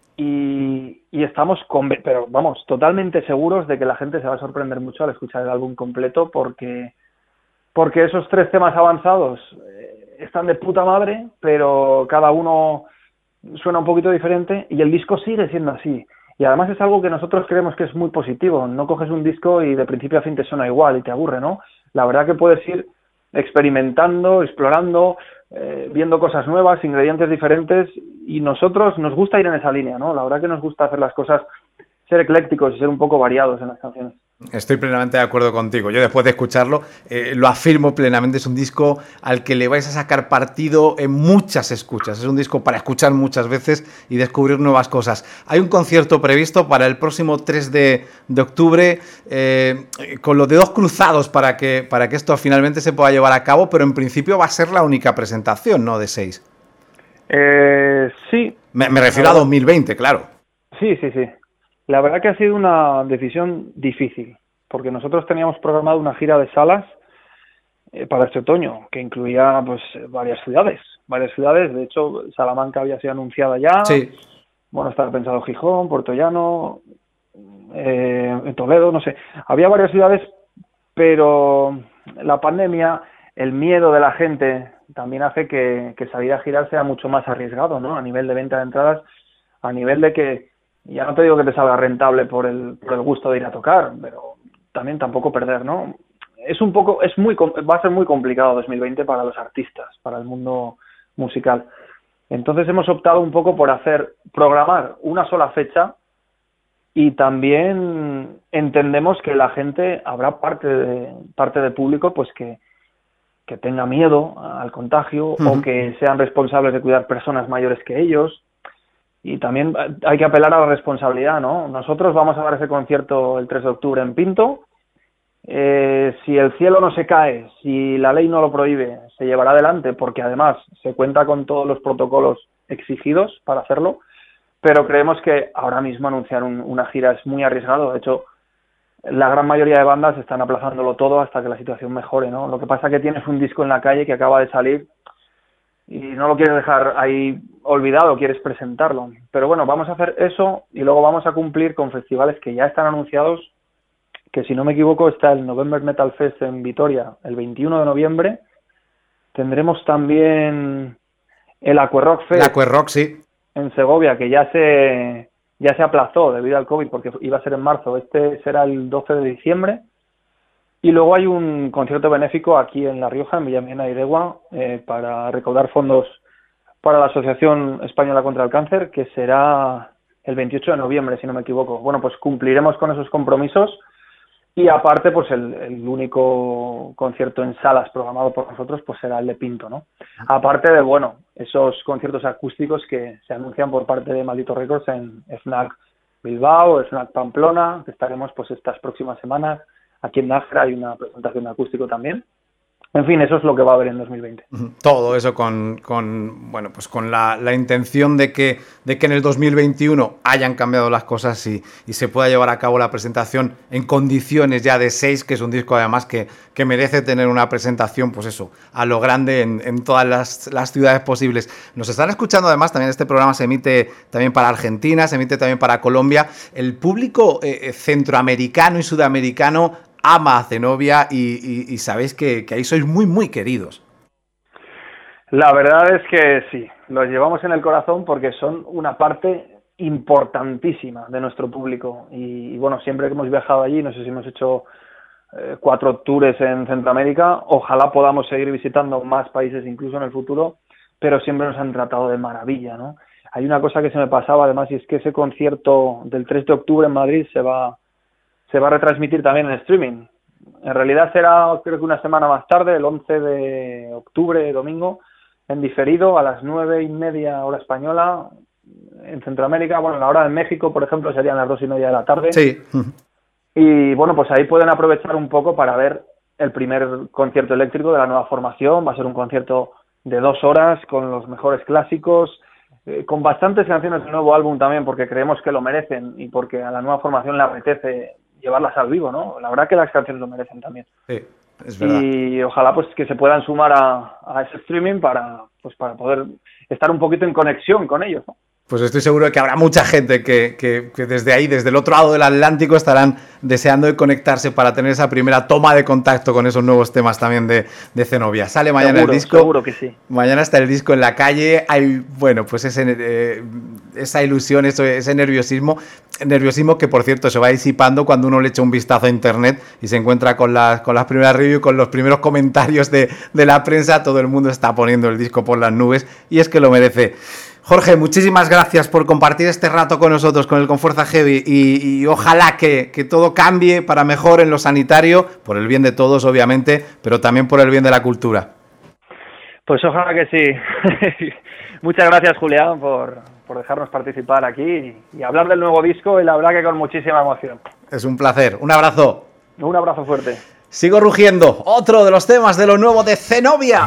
y estamos, pero vamos, totalmente seguros de que la gente se va a sorprender mucho al escuchar el álbum completo, porque esos 3 temas avanzados están de puta madre, pero cada uno suena un poquito diferente y el disco sigue siendo así. Y además es algo que nosotros creemos que es muy positivo. No coges un disco y de principio a fin te suena igual y te aburre, ¿no? La verdad que puedes ir experimentando, explorando, viendo cosas nuevas, ingredientes diferentes, y nosotros nos gusta ir en esa línea, ¿no? La verdad que nos gusta hacer las cosas, ser eclécticos y ser un poco variados en las canciones. Estoy plenamente de acuerdo contigo. Yo después de escucharlo lo afirmo plenamente. Es un disco al que le vais a sacar partido en muchas escuchas. Es un disco para escuchar muchas veces y descubrir nuevas cosas. Hay un concierto previsto para el próximo 3 de octubre con los dedos cruzados para que esto finalmente se pueda llevar a cabo, pero en principio va a ser la única presentación, ¿no? De 6. Sí. Me refiero a 2020, claro. Sí. La verdad que ha sido una decisión difícil, porque nosotros teníamos programado una gira de salas para este otoño, que incluía pues varias ciudades. De hecho, Salamanca había sido anunciada ya. Sí. Bueno, estaba pensado Gijón, Puerto Llano, Toledo, no sé. Había varias ciudades, pero la pandemia, el miedo de la gente, también hace que salir a girar sea mucho más arriesgado, ¿no? A nivel de venta de entradas, a nivel de que ya no te digo que te salga rentable por el gusto de ir a tocar, pero también tampoco perder, ¿no? Va a ser muy complicado 2020 para los artistas, para el mundo musical. Entonces hemos optado un poco por programar una sola fecha, y también entendemos que la gente, habrá parte del público pues que tenga miedo al contagio, uh-huh, o que sean responsables de cuidar personas mayores que ellos. Y también hay que apelar a la responsabilidad, ¿no? Nosotros vamos a dar ese concierto el 3 de octubre en Pinto. Si el cielo no se cae, si la ley no lo prohíbe, se llevará adelante, porque además se cuenta con todos los protocolos exigidos para hacerlo. Pero creemos que ahora mismo anunciar una gira es muy arriesgado. De hecho, la gran mayoría de bandas están aplazándolo todo hasta que la situación mejore, ¿no? Lo que pasa es que tienes un disco en la calle que acaba de salir y no lo quieres dejar ahí olvidado, quieres presentarlo. Pero bueno, vamos a hacer eso y luego vamos a cumplir con festivales que ya están anunciados, que si no me equivoco está el November Metal Fest en Vitoria el 21 de noviembre. Tendremos también el Aquerock Fest. El Aquerock, sí. En Segovia, que ya se aplazó debido al COVID porque iba a ser en marzo. Este será el 12 de diciembre. Y luego hay un concierto benéfico aquí en La Rioja, en Villamena y Iregua, para recaudar fondos para la Asociación Española contra el Cáncer, que será el 28 de noviembre, si no me equivoco. Bueno, pues cumpliremos con esos compromisos. Y aparte, pues el único concierto en salas programado por nosotros, pues será el de Pinto, ¿no? Aparte de, bueno, esos conciertos acústicos que se anuncian por parte de Maldito Records en FNAC Bilbao, FNAC Pamplona, que estaremos pues estas próximas semanas. Aquí en Nájera hay una presentación de acústico también. En fin, eso es lo que va a haber en 2020. Todo eso con la intención de que en el 2021 hayan cambiado las cosas y se pueda llevar a cabo la presentación en condiciones ya de 6, que es un disco además que merece tener una presentación, pues eso, a lo grande en todas las ciudades posibles. Nos están escuchando además, también este programa se emite también para Argentina, se emite también para Colombia. El público centroamericano y sudamericano ama a Zenobia y sabéis que ahí sois muy, muy queridos. La verdad es que sí, los llevamos en el corazón porque son una parte importantísima de nuestro público. Y bueno, siempre que hemos viajado allí, no sé si hemos hecho 4 tours en Centroamérica, ojalá podamos seguir visitando más países incluso en el futuro, pero siempre nos han tratado de maravilla, ¿no? Hay una cosa que se me pasaba además, y es que ese concierto del 3 de octubre en Madrid se va a retransmitir también en streaming. En realidad será, creo que una semana más tarde, el 11 de octubre, domingo, en diferido a las 9:30 hora española en Centroamérica. Bueno, la hora en México, por ejemplo, serían las 2:30 de la tarde. Sí. Y bueno, pues ahí pueden aprovechar un poco para ver el primer concierto eléctrico de la nueva formación. Va a ser un concierto de 2 horas con los mejores clásicos, con bastantes canciones del nuevo álbum también, porque creemos que lo merecen y porque a la nueva formación le apetece llevarlas al vivo, ¿no? La verdad que las canciones lo merecen también. Sí, es verdad. Y ojalá pues que se puedan sumar a ese streaming para poder estar un poquito en conexión con ellos, ¿no? Pues estoy seguro de que habrá mucha gente que desde ahí, desde el otro lado del Atlántico, estarán deseando de conectarse para tener esa primera toma de contacto con esos nuevos temas también de Zenobia. Sale mañana Seguro, el disco. Seguro que sí. Mañana está el disco en la calle. Hay, bueno, pues esa ilusión, ese nerviosismo que, por cierto, se va disipando cuando uno le echa un vistazo a internet y se encuentra con las primeras reviews, con los primeros comentarios de la prensa. Todo el mundo está poniendo el disco por las nubes y es que lo merece. Jorge, muchísimas gracias por compartir este rato con nosotros, con el Confuerza Heavy, y ojalá que todo cambie para mejor en lo sanitario, por el bien de todos, obviamente, pero también por el bien de la cultura. Pues ojalá que sí. Muchas gracias, Julián, por dejarnos participar aquí y hablar del nuevo disco, y la verdad que con muchísima emoción. Es un placer. Un abrazo. Un abrazo fuerte. Sigo rugiendo. Otro de los temas de lo nuevo de Zenobia.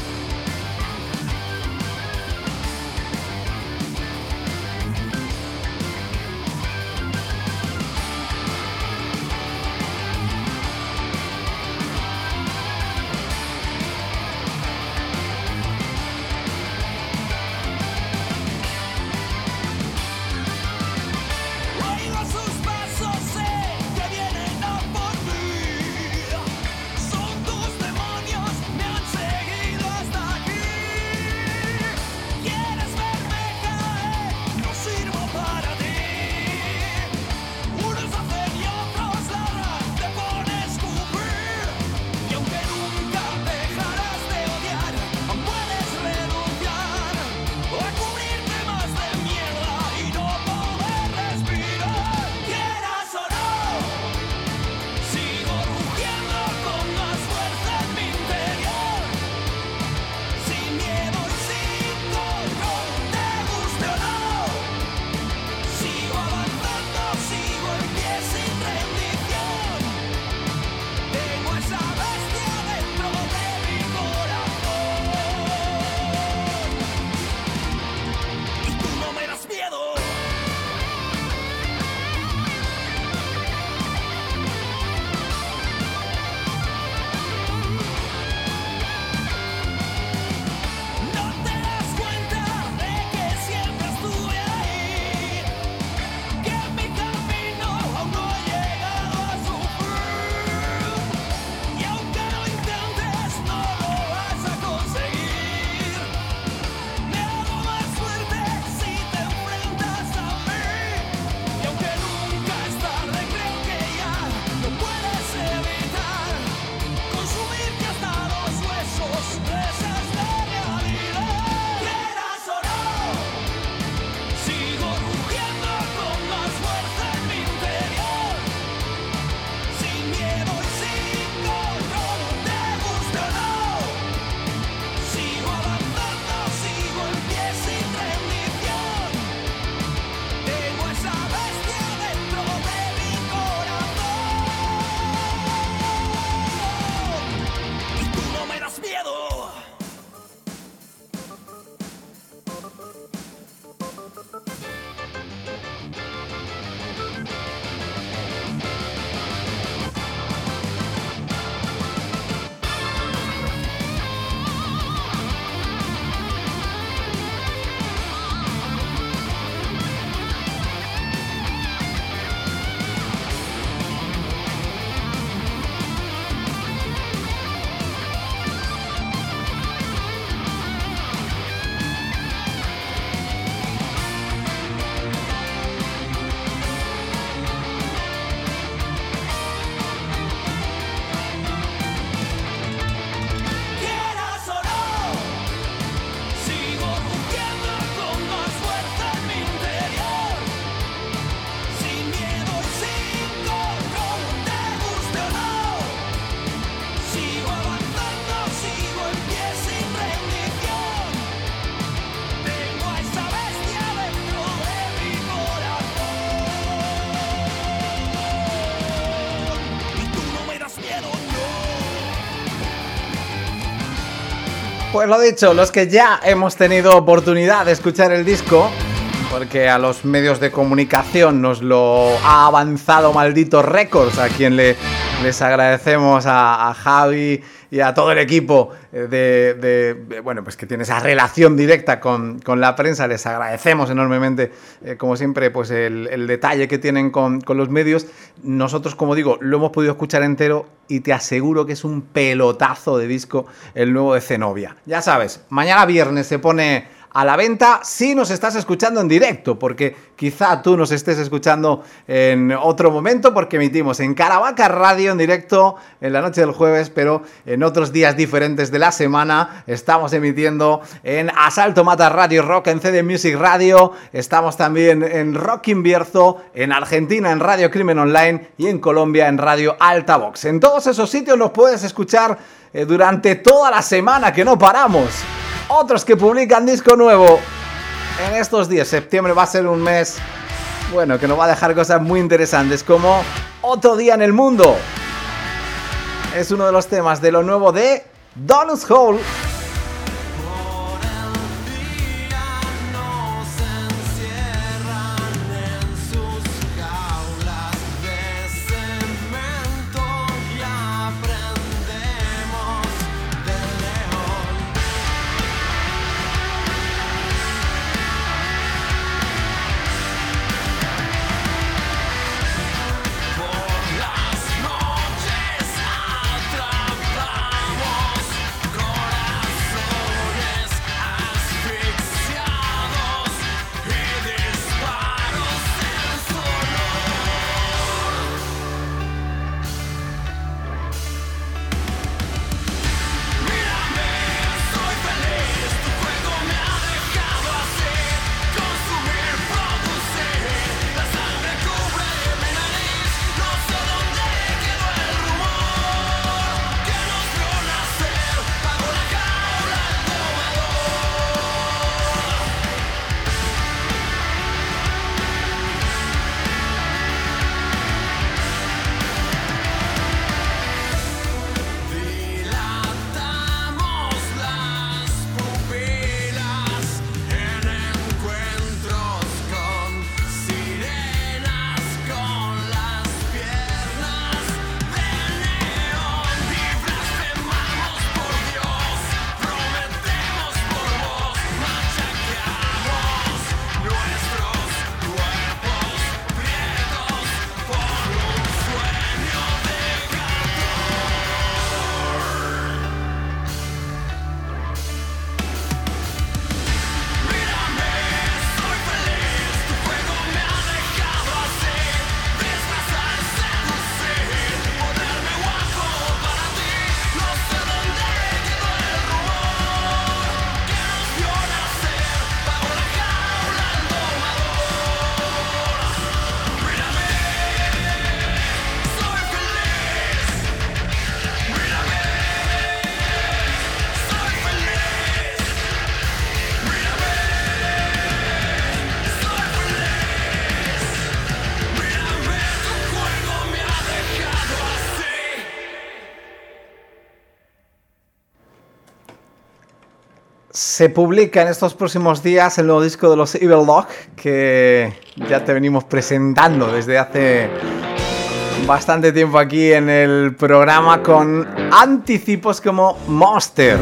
Pues lo dicho, los que ya hemos tenido oportunidad de escuchar el disco, porque a los medios de comunicación nos lo ha avanzado Maldito Records, a quien les agradecemos a Javi, y a todo el equipo bueno, pues que tiene esa relación directa con la prensa. Les agradecemos enormemente, como siempre, pues el detalle que tienen con los medios. Nosotros, como digo, lo hemos podido escuchar entero y te aseguro que es un pelotazo de disco el nuevo de Zenobia. Ya sabes, mañana viernes se pone a la venta si nos estás escuchando en directo, porque quizá tú nos estés escuchando en otro momento, porque emitimos en Caravaca Radio en directo en la noche del jueves, pero en otros días diferentes de la semana estamos emitiendo en Asalto Mata Radio Rock, en CD Music Radio, estamos también en Rockin' Bierzo, en Argentina en Radio Crimen Online y en Colombia en Radio Altavox. En todos esos sitios nos puedes escuchar durante toda la semana, que no paramos. Otros que publican disco nuevo en estos días. Septiembre va a ser un mes, bueno, que nos va a dejar cosas muy interesantes, como Otro Día en el Mundo. Es uno de los temas de lo nuevo de Donus Hall. Se publica en estos próximos días el nuevo disco de los Evil Dog, que ya te venimos presentando desde hace bastante tiempo aquí en el programa, con anticipos como Monster.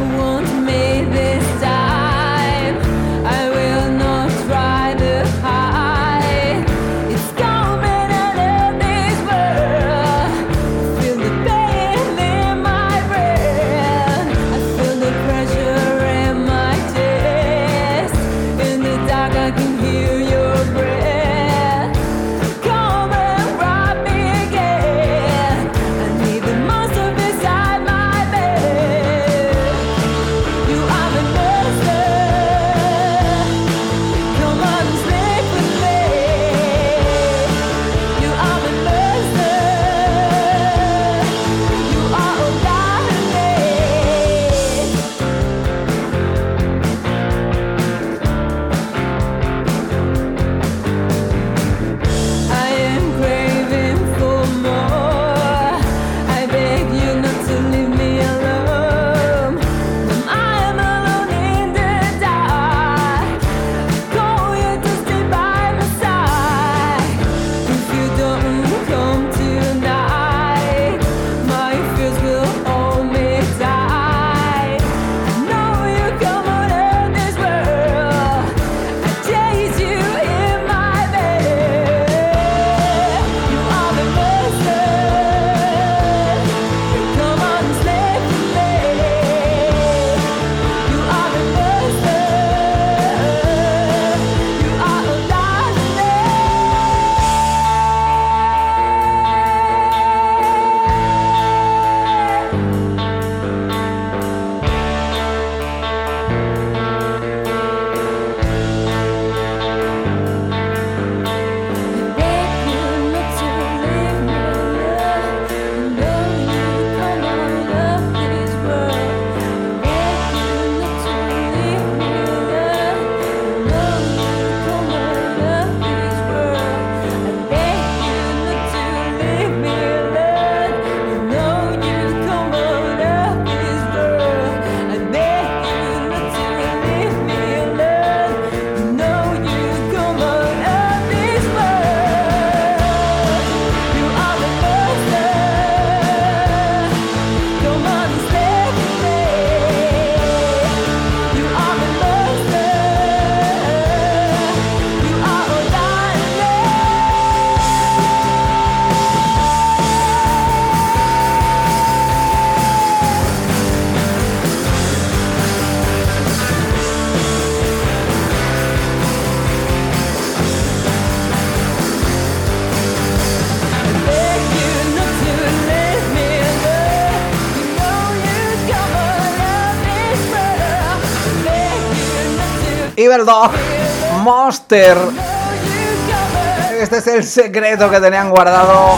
Evil Dog, Monster. Este es el secreto que tenían guardado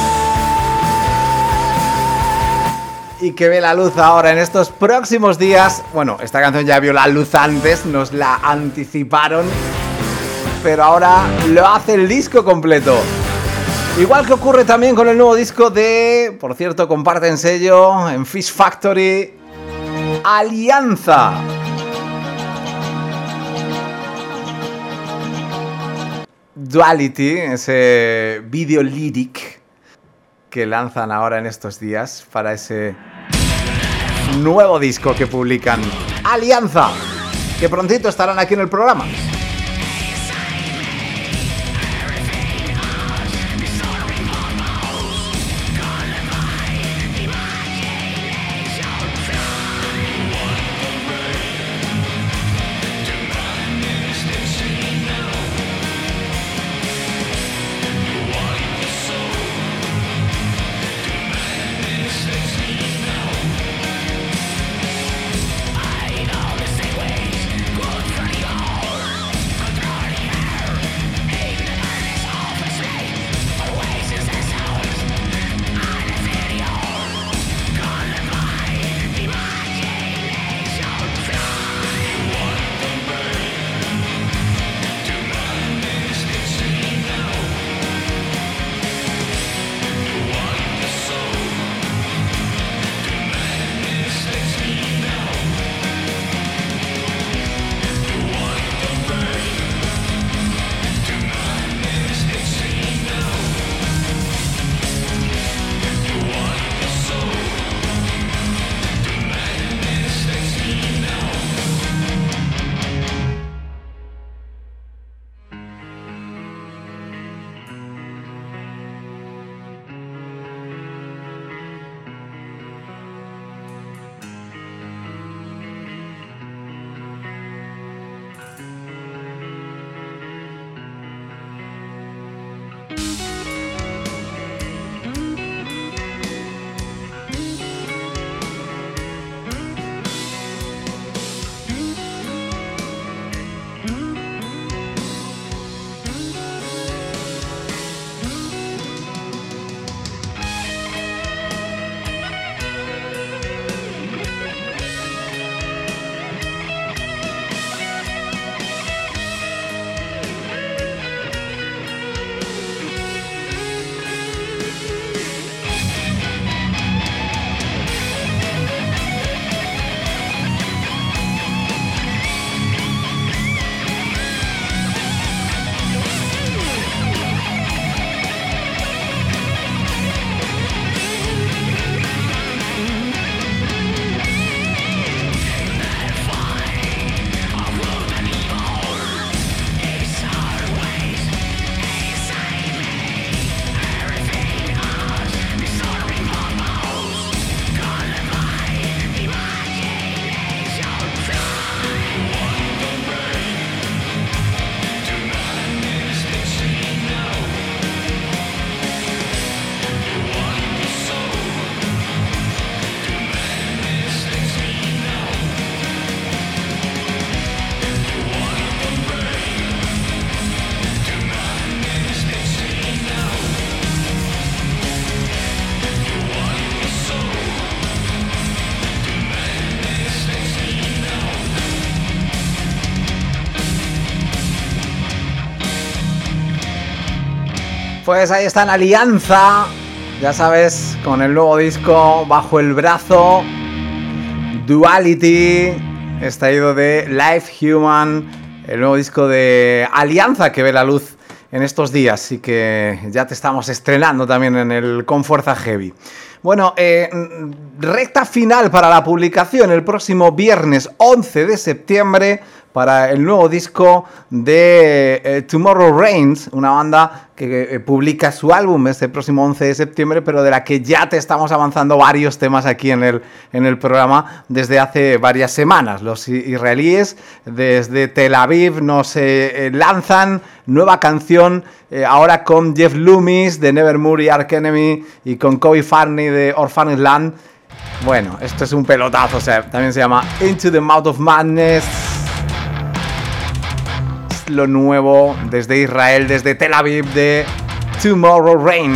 y que ve la luz ahora en estos próximos días. Bueno, esta canción ya vio la luz antes, nos la anticiparon, pero ahora lo hace el disco completo. Igual que ocurre también con el nuevo disco de, por cierto, comparten sello en Fish Factory, Alianza. Duality, ese video lyric que lanzan ahora en estos días para ese nuevo disco que publican, Alianza, que prontito estarán aquí en el programa. Pues ahí está en Alianza, ya sabes, con el nuevo disco bajo el brazo, Duality, extraído de Life Human, el nuevo disco de Alianza que ve la luz en estos días y que ya te estamos estrenando también en el Con Fuerza Heavy. Bueno, recta final para la publicación el próximo viernes 11 de septiembre para el nuevo disco de Tomorrow Rains, una banda que publica su álbum este próximo 11 de septiembre, pero de la que ya te estamos avanzando varios temas aquí en el programa desde hace varias semanas. Los israelíes desde Tel Aviv nos lanzan nueva canción, ahora con Jeff Loomis de Nevermore y Arch Enemy y con Kobe Farney de Orphaned Land. Bueno, esto es un pelotazo, o sea, también se llama Into the Mouth of Madness. es lo nuevo desde Israel, desde Tel Aviv, de Tomorrow Rain.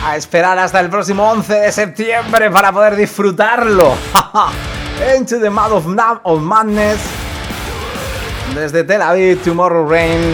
A esperar hasta el próximo 11 de septiembre para poder disfrutarlo. Into the Mouth of Madness. Desde Tel Aviv, Tomorrow Rain.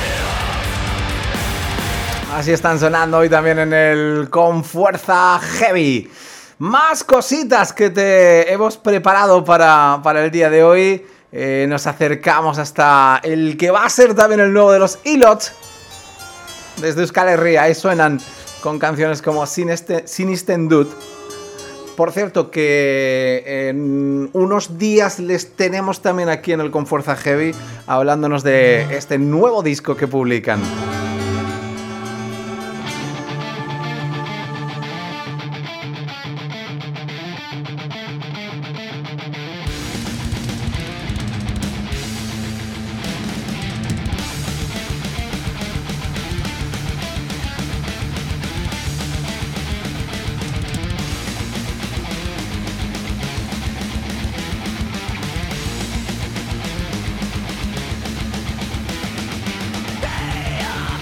Así están sonando hoy también en el Con Fuerza Heavy. Más cositas que te hemos preparado para el día de hoy. Nos acercamos hasta el que va a ser también el nuevo de los Ilot. Desde Euskal Herria, ahí suenan con canciones como Sinisten Dut. Por cierto, que en unos días les tenemos también aquí en el Con Fuerza Heavy hablándonos de este nuevo disco que publican. They are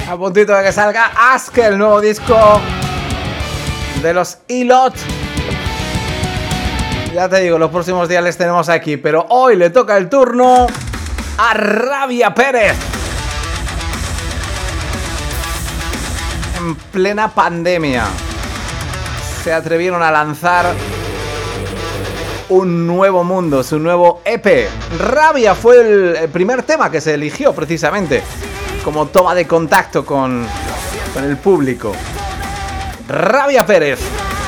A puntito de que salga Ask, el nuevo disco de los Ilot. Ya te digo, los próximos días les tenemos aquí, pero hoy le toca el turno a Rabia Pérez. En plena pandemia se atrevieron a lanzar un nuevo mundo, su nuevo EP. Rabia fue el primer tema que se eligió precisamente como toma de contacto con el público. Rabia Pérez.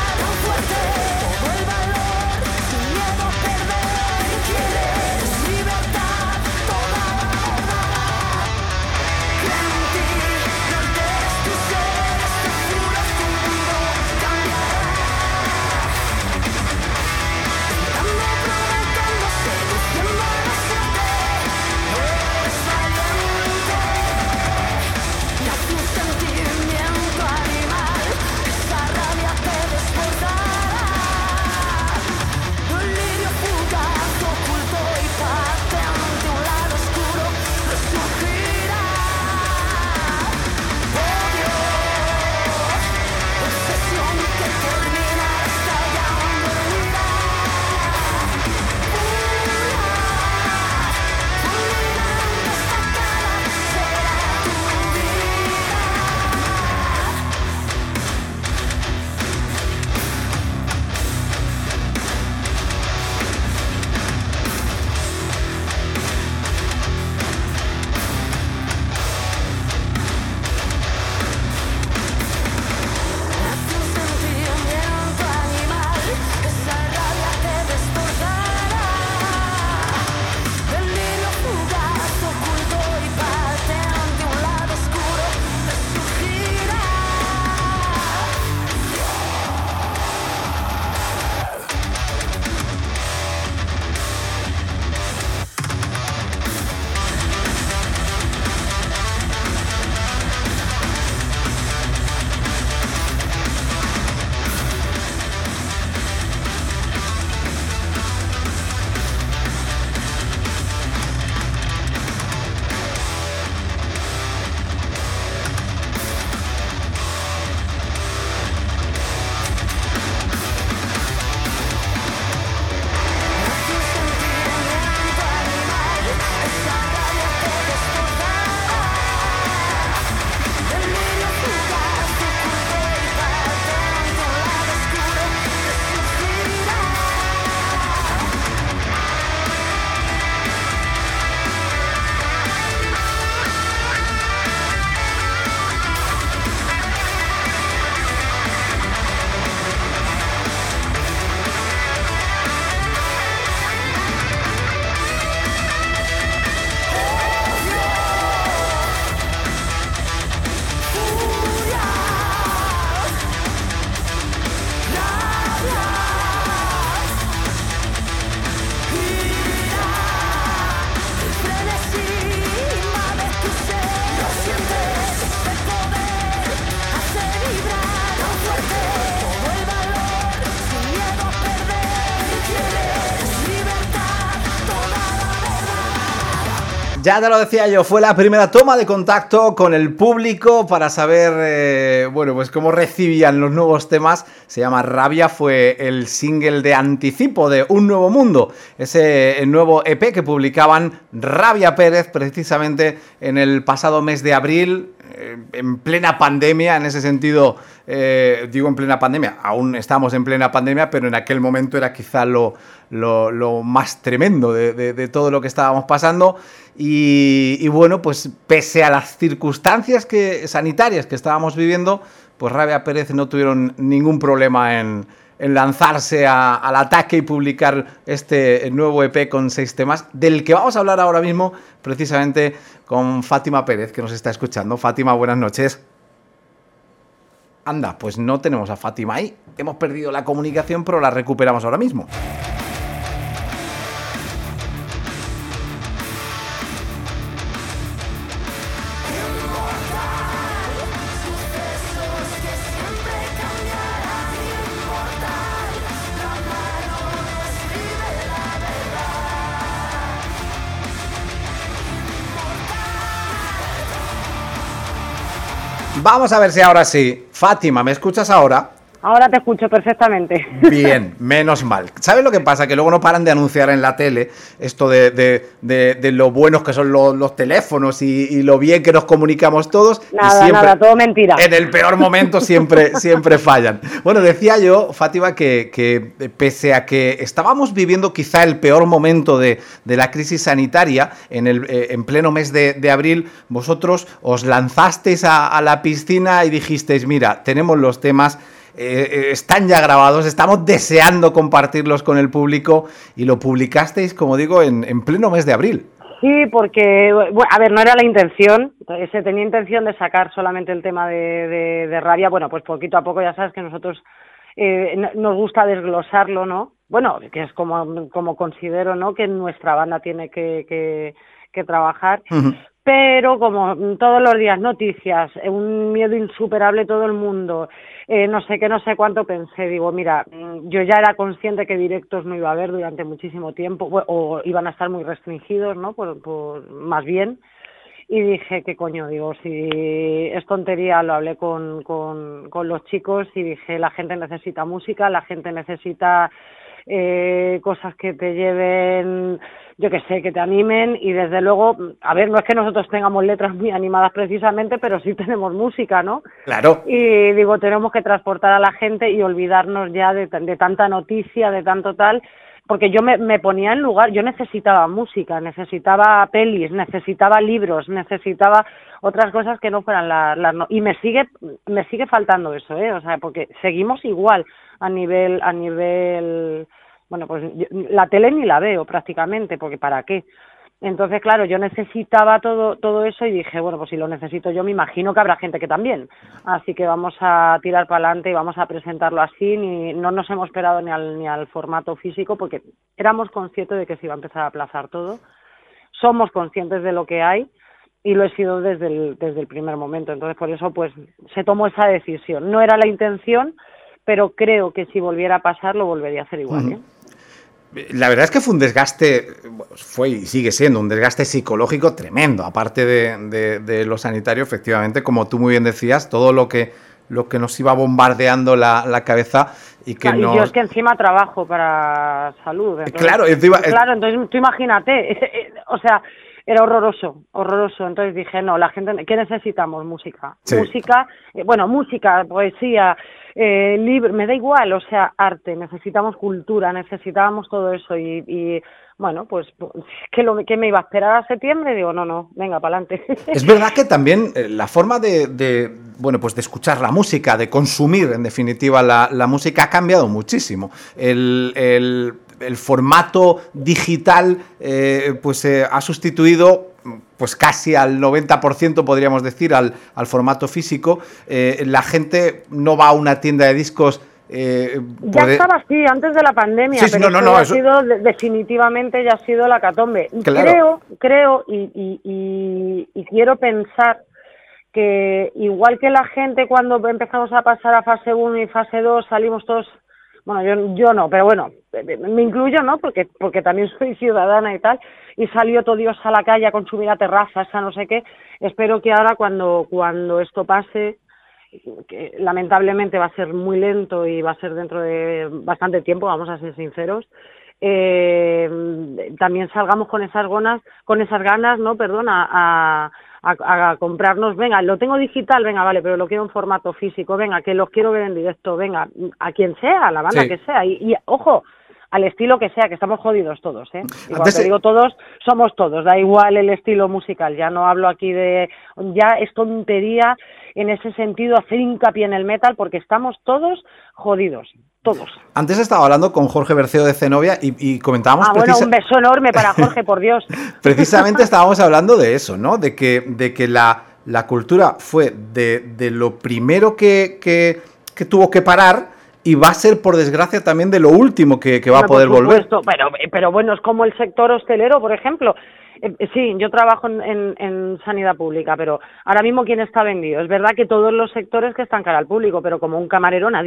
Ya te lo decía yo, fue la primera toma de contacto con el público para saber, bueno, pues cómo recibían los nuevos temas. Se llama Rabia, fue el single de anticipo de Un Nuevo Mundo, ese nuevo EP que publicaban Rabia Pérez precisamente en el pasado mes de abril, en plena pandemia. En ese sentido, digo en plena pandemia, aún estamos en plena pandemia, pero en aquel momento era quizá lo más tremendo de todo lo que estábamos pasando. Y bueno, pues pese a las circunstancias sanitarias que estábamos viviendo, pues Rabia Pérez no tuvieron ningún problema en lanzarse al ataque y publicar este nuevo EP con 6 temas, del que vamos a hablar ahora mismo precisamente con Fátima Pérez, que nos está escuchando. Fátima, buenas noches. Anda, pues no tenemos a Fátima ahí. Hemos perdido la comunicación, pero la recuperamos ahora mismo. Vamos a ver si ahora sí. Fátima, ¿me escuchas ahora? Ahora te escucho perfectamente. Bien, menos mal. ¿Sabes lo que pasa? Que luego no paran de anunciar en la tele esto de lo buenos que son los teléfonos y lo bien que nos comunicamos todos. Nada, todo mentira. En el peor momento siempre fallan. Bueno, decía yo, Fátima, que pese a que estábamos viviendo quizá el peor momento de la crisis sanitaria, en pleno mes de abril, vosotros os lanzasteis a la piscina y dijisteis, mira, tenemos los temas... están ya grabados, estamos deseando compartirlos con el público y lo publicasteis, como digo, en pleno mes de abril. Sí, porque, bueno, a ver, no era la intención, se tenía intención de sacar solamente el tema de Rabia, bueno, pues poquito a poco ya sabes que nosotros nos gusta desglosarlo, ¿no? Bueno, que es como considero, ¿no?, que nuestra banda tiene que trabajar. Uh-huh. Pero como todos los días noticias, un miedo insuperable todo el mundo, no sé qué, no sé cuánto, pensé, digo, mira, yo ya era consciente que directos no iba a haber durante muchísimo tiempo, o iban a estar muy restringidos, ¿no?, por más bien, y dije, ¿qué coño? Digo, si es tontería, lo hablé con los chicos y dije, la gente necesita música, la gente necesita cosas que te lleven, yo qué sé, que te animen, y desde luego, a ver, no es que nosotros tengamos letras muy animadas precisamente, pero sí tenemos música, ¿no? Claro. Y digo, tenemos que transportar a la gente y olvidarnos ya de tanta noticia, de tanto tal, porque yo me ponía en lugar, yo necesitaba música, necesitaba pelis, necesitaba libros, necesitaba otras cosas que no fueran las y me sigue faltando eso, o sea, porque seguimos igual a nivel, bueno, pues la tele ni la veo prácticamente, porque ¿para qué? Entonces, claro, yo necesitaba todo eso y dije, bueno, pues si lo necesito yo, me imagino que habrá gente que también. Así que vamos a tirar para adelante y vamos a presentarlo así. No nos hemos esperado ni al formato físico, porque éramos conscientes de que se iba a empezar a aplazar todo. Somos conscientes de lo que hay y lo he sido desde el primer momento. Entonces, por eso, pues, se tomó esa decisión. No era la intención, pero creo que si volviera a pasar, lo volvería a hacer igual, ¿eh? La verdad es que fue un desgaste, fue y sigue siendo un desgaste psicológico tremendo, aparte de lo sanitario, efectivamente, como tú muy bien decías, todo lo que nos iba bombardeando la cabeza y que claro, y yo es que encima trabajo para salud. Entonces, claro, entonces tú imagínate, o sea, era horroroso. Entonces dije, no, la gente, ¿qué necesitamos? Música. Sí. Música, poesía, libro, me da igual, o sea, arte, necesitamos cultura, necesitábamos todo eso y bueno, pues, ¿qué me iba a esperar a septiembre? Digo, no, venga, para adelante. Es verdad que también la forma de escuchar la música, de consumir, en definitiva, la música ha cambiado muchísimo. El formato digital ha sustituido pues casi al 90%, podríamos decir, al formato físico. La gente no va a una tienda de discos. Ya estaba así antes de la pandemia, sí, pero no, ha sido definitivamente ya ha sido la hecatombe. Claro. Creo y quiero pensar que igual que la gente cuando empezamos a pasar a fase 1 y fase 2 salimos todos, bueno, yo no, pero bueno, me incluyo, ¿no? Porque también soy ciudadana y tal, y salió todo Dios a la calle a consumir a terrazas, a no sé qué. Espero que ahora cuando esto pase, que lamentablemente va a ser muy lento y va a ser dentro de bastante tiempo, vamos a ser sinceros, también salgamos con esas ganas, ¿no? A comprarnos, venga, lo tengo digital, venga, vale, pero lo quiero en formato físico, venga, que los quiero ver en directo, venga, a quien sea, a la banda que sea, y ojo, al estilo que sea, que estamos jodidos todos, ¿eh? Y cuando te digo todos, somos todos, da igual el estilo musical, ya no hablo aquí ya es tontería en ese sentido hacer hincapié en el metal, porque estamos todos jodidos. Todos. Antes estaba hablando con Jorge Berceo de Zenobia y comentábamos... bueno, un beso enorme para Jorge, por Dios. Precisamente estábamos hablando de eso, ¿no? De que la cultura fue de lo primero que tuvo que parar y va a ser, por desgracia, también de lo último que va a poder volver. Pero bueno, es como el sector hostelero, por ejemplo. Sí, yo trabajo en sanidad pública, pero ahora mismo ¿quién está vendido? Es verdad que todos los sectores que están cara al público, pero como un camarero nadie.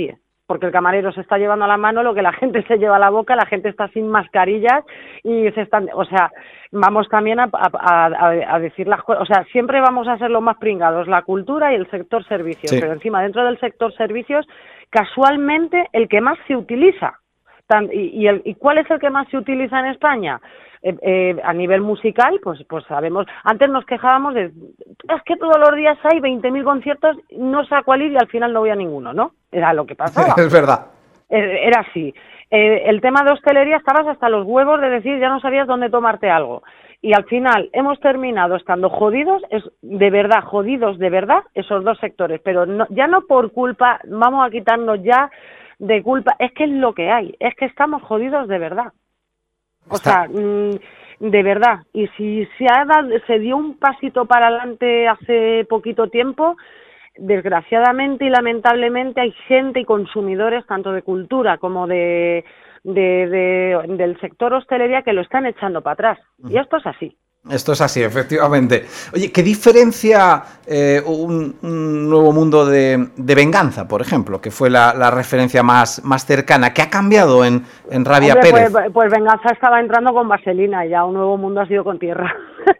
porque el camarero se está llevando a la mano lo que la gente se lleva a la boca, la gente está sin mascarillas y se están, o sea, vamos también a decir las cosas, o sea, siempre vamos a ser los más pringados, la cultura y el sector servicios, Sí. pero encima dentro del sector servicios, casualmente el que más se utiliza. ¿Y cuál es el que más se utiliza en España? A nivel musical, pues sabemos, antes nos quejábamos de, es que todos los días hay 20.000 conciertos, no sé a cuál ir y al final no voy a ninguno, ¿no? Era lo que pasaba. Es verdad. Era así. El tema de hostelería, estabas hasta los huevos de decir, ya no sabías dónde tomarte algo. Y al final hemos terminado estando jodidos, jodidos de verdad, esos dos sectores, pero no, ya no por culpa, vamos a quitarnos ya de culpa, es que es lo que hay, es que estamos jodidos de verdad. O sea, de verdad. Y si se dio un pasito para adelante hace poquito tiempo, desgraciadamente y lamentablemente hay gente y consumidores tanto de cultura como del sector hostelería que lo están echando para atrás. Y esto es así. Esto es así, efectivamente. Oye, ¿qué diferencia un nuevo mundo de Venganza, por ejemplo, que fue la referencia más cercana? ¿Qué ha cambiado en Rabia Hombre, Pérez? Pues Venganza estaba entrando con vaselina, ya un nuevo mundo ha sido con tierra.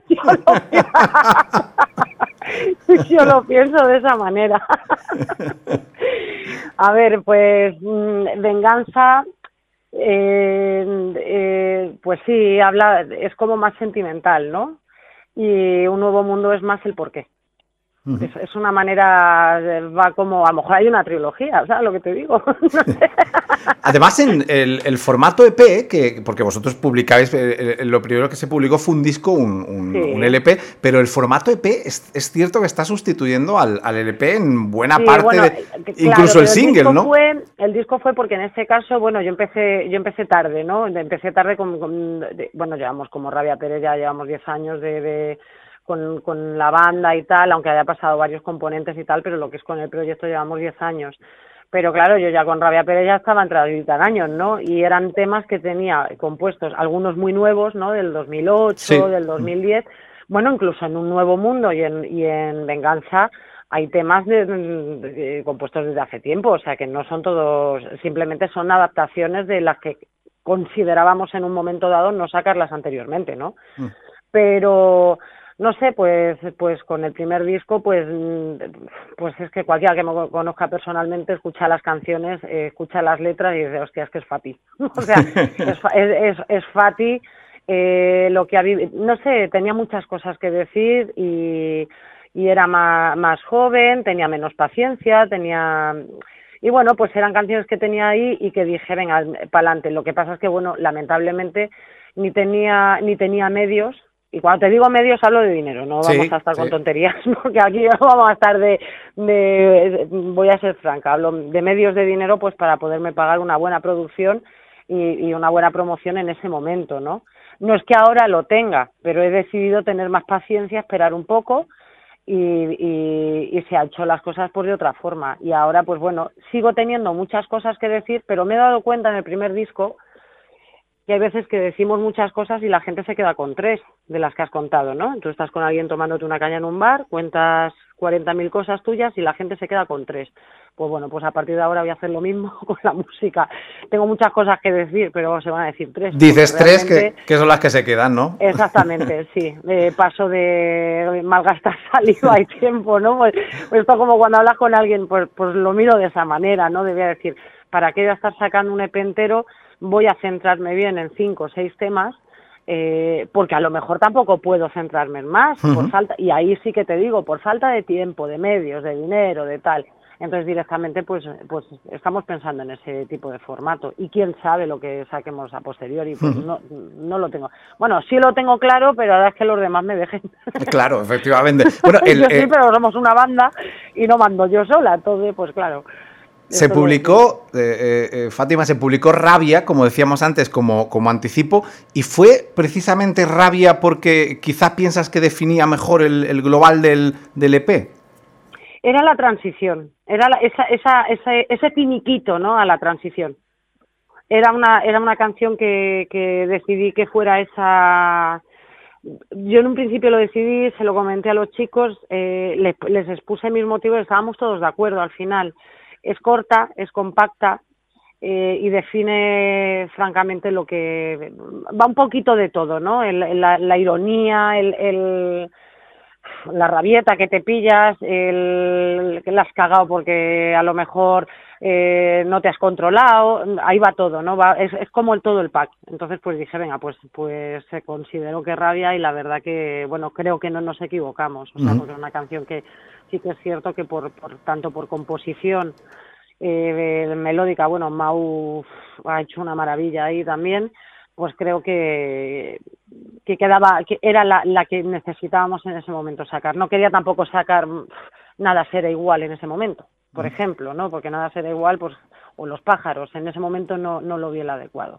Yo lo pienso de esa manera. A ver, pues Venganza... pues sí, es como más sentimental, ¿no? Y un nuevo mundo es más el porqué. Es una manera, va como, a lo mejor hay una trilogía, ¿sabes lo que te digo? No sé. Además, en el formato EP, porque vosotros publicáis, lo primero que se publicó fue un disco, un LP, pero el formato EP es cierto que está sustituyendo al LP en buena parte, incluso el single, ¿no? El disco fue porque en este caso, bueno, yo empecé tarde, ¿no? Empecé tarde bueno, llevamos como Rabia Pérez, ya llevamos 10 años con la banda y tal, aunque haya pasado varios componentes y tal, pero lo que es con el proyecto llevamos 10 años. Pero claro, yo ya con Rabia Pérez ya estaba entradita en años, ¿no? Y eran temas que tenía compuestos, algunos muy nuevos, ¿no? Del 2008, sí. Del 2010, bueno, incluso en Un Nuevo Mundo y en Venganza hay temas compuestos desde hace tiempo, o sea que no son todos, simplemente son adaptaciones de las que considerábamos en un momento dado no sacarlas anteriormente, ¿no? Pero... no sé, pues con el primer disco, pues es que cualquiera que me conozca personalmente escucha las canciones, escucha las letras y dice, hostia, es que es Fati. O sea, es Fati, lo que ha vivido, no sé, tenía muchas cosas que decir y era más joven, tenía menos paciencia, y bueno, pues eran canciones que tenía ahí y que dije, venga, para adelante. Lo que pasa es que, bueno, lamentablemente ni tenía medios. Y cuando te digo medios hablo de dinero, no vamos a estar con tonterías, porque aquí vamos a estar voy a ser franca, hablo de medios de dinero pues para poderme pagar una buena producción y una buena promoción en ese momento, ¿no? No es que ahora lo tenga, pero he decidido tener más paciencia, esperar un poco y se han hecho las cosas pues de otra forma. Y ahora pues bueno, sigo teniendo muchas cosas que decir, pero me he dado cuenta en el primer disco que hay veces que decimos muchas cosas y la gente se queda con 3 de las que has contado, ¿no? Tú estás con alguien tomándote una caña en un bar, cuentas 40.000 cosas tuyas y la gente se queda con 3. Pues bueno, pues a partir de ahora voy a hacer lo mismo con la música. Tengo muchas cosas que decir, pero se van a decir 3. Dices 3 que son las que se quedan, ¿no? Exactamente, sí. Paso de malgastar saliva y tiempo, ¿no? Pues esto como cuando hablas con alguien, pues lo miro de esa manera, ¿no? Debía decir, ¿para qué voy a estar sacando un EP entero? Voy a centrarme bien en 5 o 6 temas, porque a lo mejor tampoco puedo centrarme en más, por falta, y ahí sí que te digo, por falta de tiempo, de medios, de dinero, de tal. Entonces directamente pues estamos pensando en ese tipo de formato, y quién sabe lo que saquemos a posteriori, pues no lo tengo. Bueno, sí lo tengo claro, pero ahora es que los demás me dejen. Claro, efectivamente. Bueno, yo sí, pero somos una banda y no mando yo sola, entonces pues claro. Se publicó, Fátima, se publicó Rabia, como decíamos antes, como anticipo, y fue precisamente Rabia porque quizá piensas que definía mejor el global del EP. Era la transición, era ese finiquito, ¿no? A la transición. Era una canción que decidí que fuera esa. Yo en un principio lo decidí, se lo comenté a los chicos, les expuse mis motivos, estábamos todos de acuerdo al final. es corta, es compacta, y define francamente lo que va un poquito de todo, ¿no? La ironía, la rabieta que te pillas, que la has cagado porque a lo mejor no te has controlado, ahí va todo, ¿no? Es como todo el pack. Entonces pues dije, venga, pues se consideró que Rabia, y la verdad que, bueno, creo que no nos equivocamos, o sea, porque es una canción que sí que es cierto que tanto por composición melódica, bueno, Mau ha hecho una maravilla ahí también, pues creo que era la que necesitábamos en ese momento sacar. No quería tampoco sacar Nada será igual en ese momento, por ejemplo, ¿no? Porque Nada será igual, pues, o Los pájaros, en ese momento no lo vi el adecuado.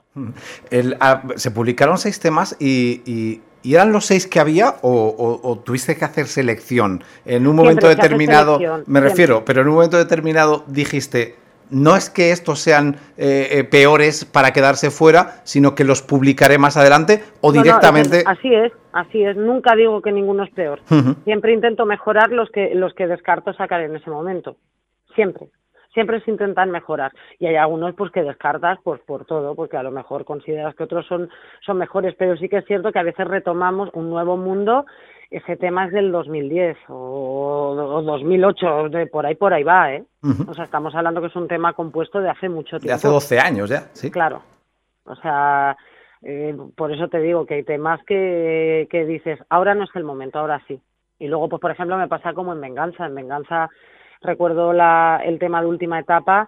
Se publicaron 6 temas y ¿eran los 6 que había o tuviste que hacer selección? En un momento determinado, me refiero, pero en un momento determinado dijiste, no es que estos sean peores para quedarse fuera, sino que los publicaré más adelante, o directamente... No, así es, nunca digo que ninguno es peor. Siempre intento mejorar los que descarto sacar en ese momento, siempre se intentan mejorar, y hay algunos pues que descartas pues por todo, porque a lo mejor consideras que otros son mejores, pero sí que es cierto que a veces retomamos Un nuevo mundo. Ese tema es del 2010 o 2008, por ahí va, ¿eh? O sea, estamos hablando que es un tema compuesto de hace mucho tiempo. De hace 12 años ya, sí. Claro, o sea, por eso te digo que hay temas que dices, ahora no es el momento, ahora sí. Y luego, pues por ejemplo, me pasa como en Venganza recuerdo el tema de Última Etapa,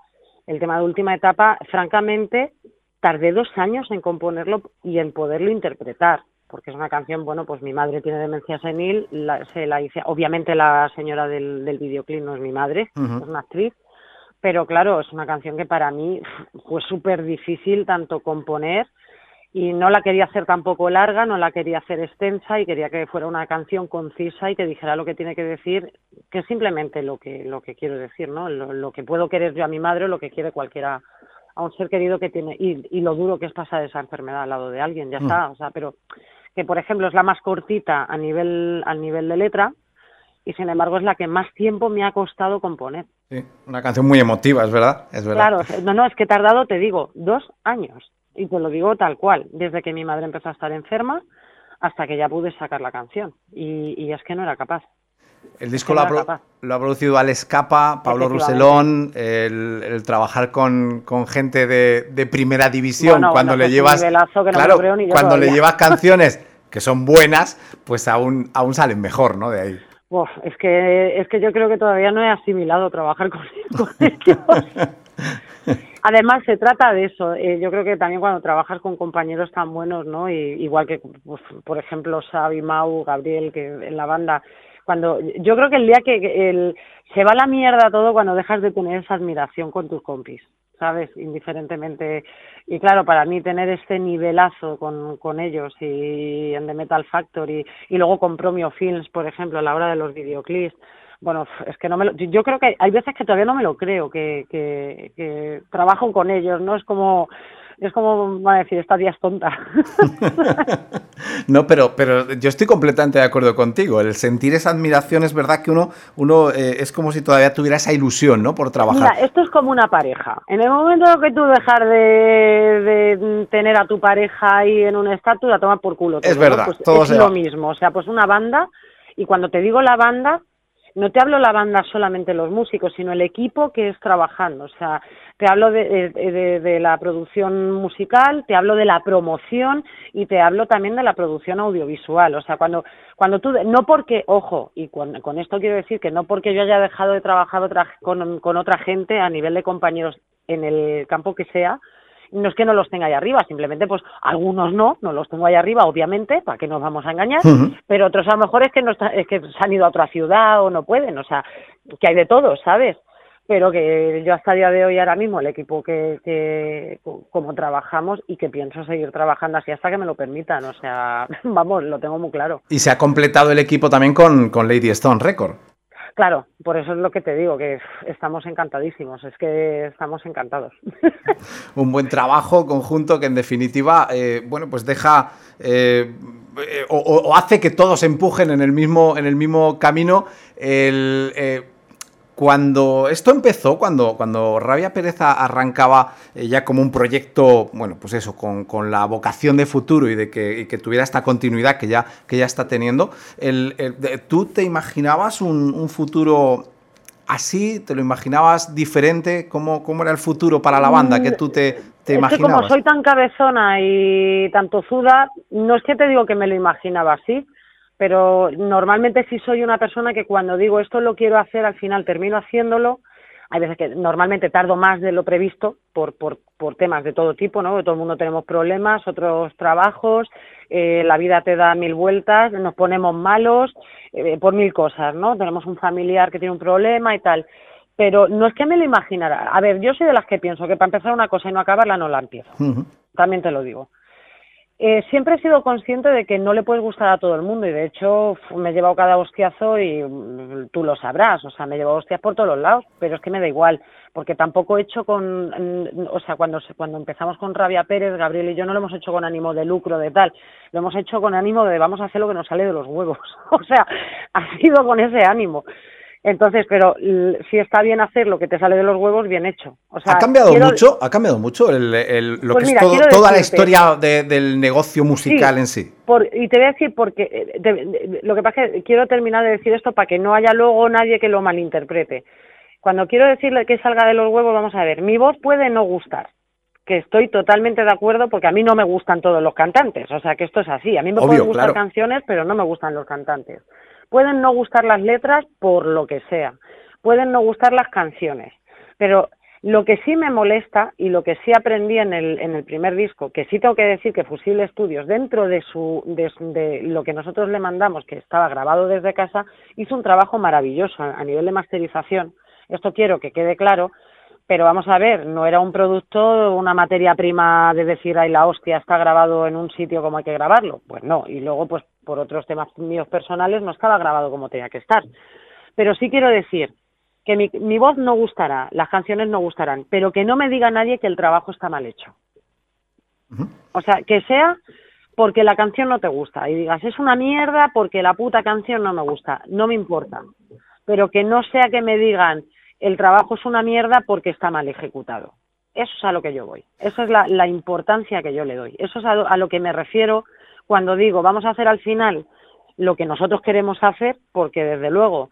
francamente, tardé 2 años en componerlo y en poderlo interpretar, porque es una canción, bueno, pues mi madre tiene demencia senil, se la hice, obviamente la señora del videoclip no es mi madre, es una actriz, pero claro, es una canción que para mí fue súper difícil tanto componer, y no la quería hacer tampoco larga, no la quería hacer extensa, y quería que fuera una canción concisa y que dijera lo que tiene que decir, que es simplemente lo que quiero decir, ¿no? Lo que puedo querer yo a mi madre, o lo que quiere cualquiera, a un ser querido que tiene, y lo duro que es pasar esa enfermedad al lado de alguien, ya está, o sea, pero que por ejemplo es la más cortita al nivel de letra, y sin embargo es la que más tiempo me ha costado componer. Sí, una canción muy emotiva, es verdad. Claro, no, es que he tardado, te digo, 2 años. Y te lo digo tal cual, desde que mi madre empezó a estar enferma hasta que ya pude sacar la canción. Y es que no era capaz. El disco lo ha producido Alex Capa, Pablo Rousselón, el trabajar con gente de primera división, cuando le llevas... Cuando le llevas canciones que son buenas, pues aún salen mejor, ¿no? De ahí. Uf, es que yo creo que todavía no he asimilado trabajar con ellos. Además, se trata de eso. Yo creo que también cuando trabajas con compañeros tan buenos, ¿no? Igual que, pues, por ejemplo, Xavi, Mau, Gabriel, que en la banda, yo creo que el día que se va a la mierda todo cuando dejas de tener esa admiración con tus compis, ¿sabes? Indiferentemente. Y claro, para mí tener este nivelazo con ellos, y en The Metal Factory, y luego con Promio Films, por ejemplo, a la hora de los videoclips, bueno, es que yo creo que hay veces que todavía no me lo creo, que trabajo con ellos, ¿no? Es como van a decir, esta tía es tonta. No, pero yo estoy completamente de acuerdo contigo. El sentir esa admiración, es verdad que uno es como si todavía tuviera esa ilusión, ¿no? Por trabajar. Mira, esto es como una pareja. En el momento que tú dejas de tener a tu pareja ahí en un estatus, a tomar por culo todo, es verdad, ¿no? Pues todo es lo mismo. O sea, pues una banda, y cuando te digo la banda, no te hablo la banda solamente los músicos, sino el equipo que es trabajando. O sea, te hablo de la producción musical, te hablo de la promoción, y te hablo también de la producción audiovisual. O sea, cuando tú, no porque, ojo, y con esto quiero decir que no porque yo haya dejado de trabajar con otra gente a nivel de compañeros en el campo que sea, no es que no los tenga ahí arriba, simplemente pues algunos no los tengo ahí arriba, obviamente, para que nos vamos a engañar, pero otros a lo mejor es que se han ido a otra ciudad o no pueden, o sea, que hay de todo, ¿sabes? Pero que yo hasta el día de hoy, ahora mismo, el equipo que como trabajamos, y que pienso seguir trabajando así hasta que me lo permitan, o sea, vamos, lo tengo muy claro. Y se ha completado el equipo también con Lady Stone Record. Claro, por eso es lo que te digo, que estamos encantadísimos, es que estamos encantados. Un buen trabajo conjunto que en definitiva, bueno, pues deja o hace que todos empujen en el mismo camino. Cuando esto empezó, cuando Rabia Pérez arrancaba ya como un proyecto, bueno, pues eso, con la vocación de futuro y que tuviera esta continuidad que ya está teniendo, ¿tú te imaginabas un futuro así? ¿Te lo imaginabas diferente? ¿Cómo era el futuro para la banda que tú te imaginabas? Es que como soy tan cabezona y tan tozuda, no es que te digo que me lo imaginaba así, pero normalmente sí soy una persona que cuando digo esto lo quiero hacer, al final termino haciéndolo. Hay veces que normalmente tardo más de lo previsto por temas de todo tipo, ¿no? Todo el mundo tenemos problemas, otros trabajos, la vida te da mil vueltas, nos ponemos malos por mil cosas, ¿no? Tenemos un familiar que tiene un problema y tal. Pero no es que me lo imaginara. A ver, yo soy de las que pienso que para empezar una cosa y no acabarla no la empiezo. También te lo digo. Siempre he sido consciente de que no le puedes gustar a todo el mundo y de hecho me he llevado cada hostiazo y tú lo sabrás, o sea, me he llevado hostias por todos los lados, pero es que me da igual, porque tampoco he hecho o sea, cuando empezamos con Rabia Pérez, Gabriel y yo no lo hemos hecho con ánimo de lucro, de tal, lo hemos hecho con ánimo de vamos a hacer lo que nos sale de los huevos, o sea, ha sido con ese ánimo. Entonces, pero si está bien hacer lo que te sale de los huevos, bien hecho. O sea, ¿Ha cambiado mucho lo pues que mira, es toda la historia del negocio musical en sí? Y te voy a decir porque lo que pasa es que quiero terminar de decir esto para que no haya luego nadie que lo malinterprete. Cuando quiero decirle que salga de los huevos, vamos a ver, mi voz puede no gustar, que estoy totalmente de acuerdo porque a mí no me gustan todos los cantantes, o sea que esto es así, a mí me pueden gustar canciones, pero no me gustan los cantantes. Pueden no gustar las letras por lo que sea, pueden no gustar las canciones, pero lo que sí me molesta y lo que sí aprendí en el primer disco, que sí tengo que decir que Fusible Studios, dentro de lo que nosotros le mandamos, que estaba grabado desde casa, hizo un trabajo maravilloso a nivel de masterización. Esto quiero que quede claro, pero vamos a ver, no era un producto, una materia prima de decir, ay, la hostia, está grabado en un sitio como hay que grabarlo. Pues no, y luego, pues por otros temas míos personales, no estaba grabado como tenía que estar. Pero sí quiero decir que mi voz no gustará, las canciones no gustarán, pero que no me diga nadie que el trabajo está mal hecho. O sea, que sea porque la canción no te gusta y digas, es una mierda porque la puta canción no me gusta, no me importa. Pero que no sea que me digan, el trabajo es una mierda porque está mal ejecutado. Eso es a lo que yo voy. Eso es la importancia que yo le doy. Eso es a lo que me refiero cuando digo, vamos a hacer al final lo que nosotros queremos hacer, porque desde luego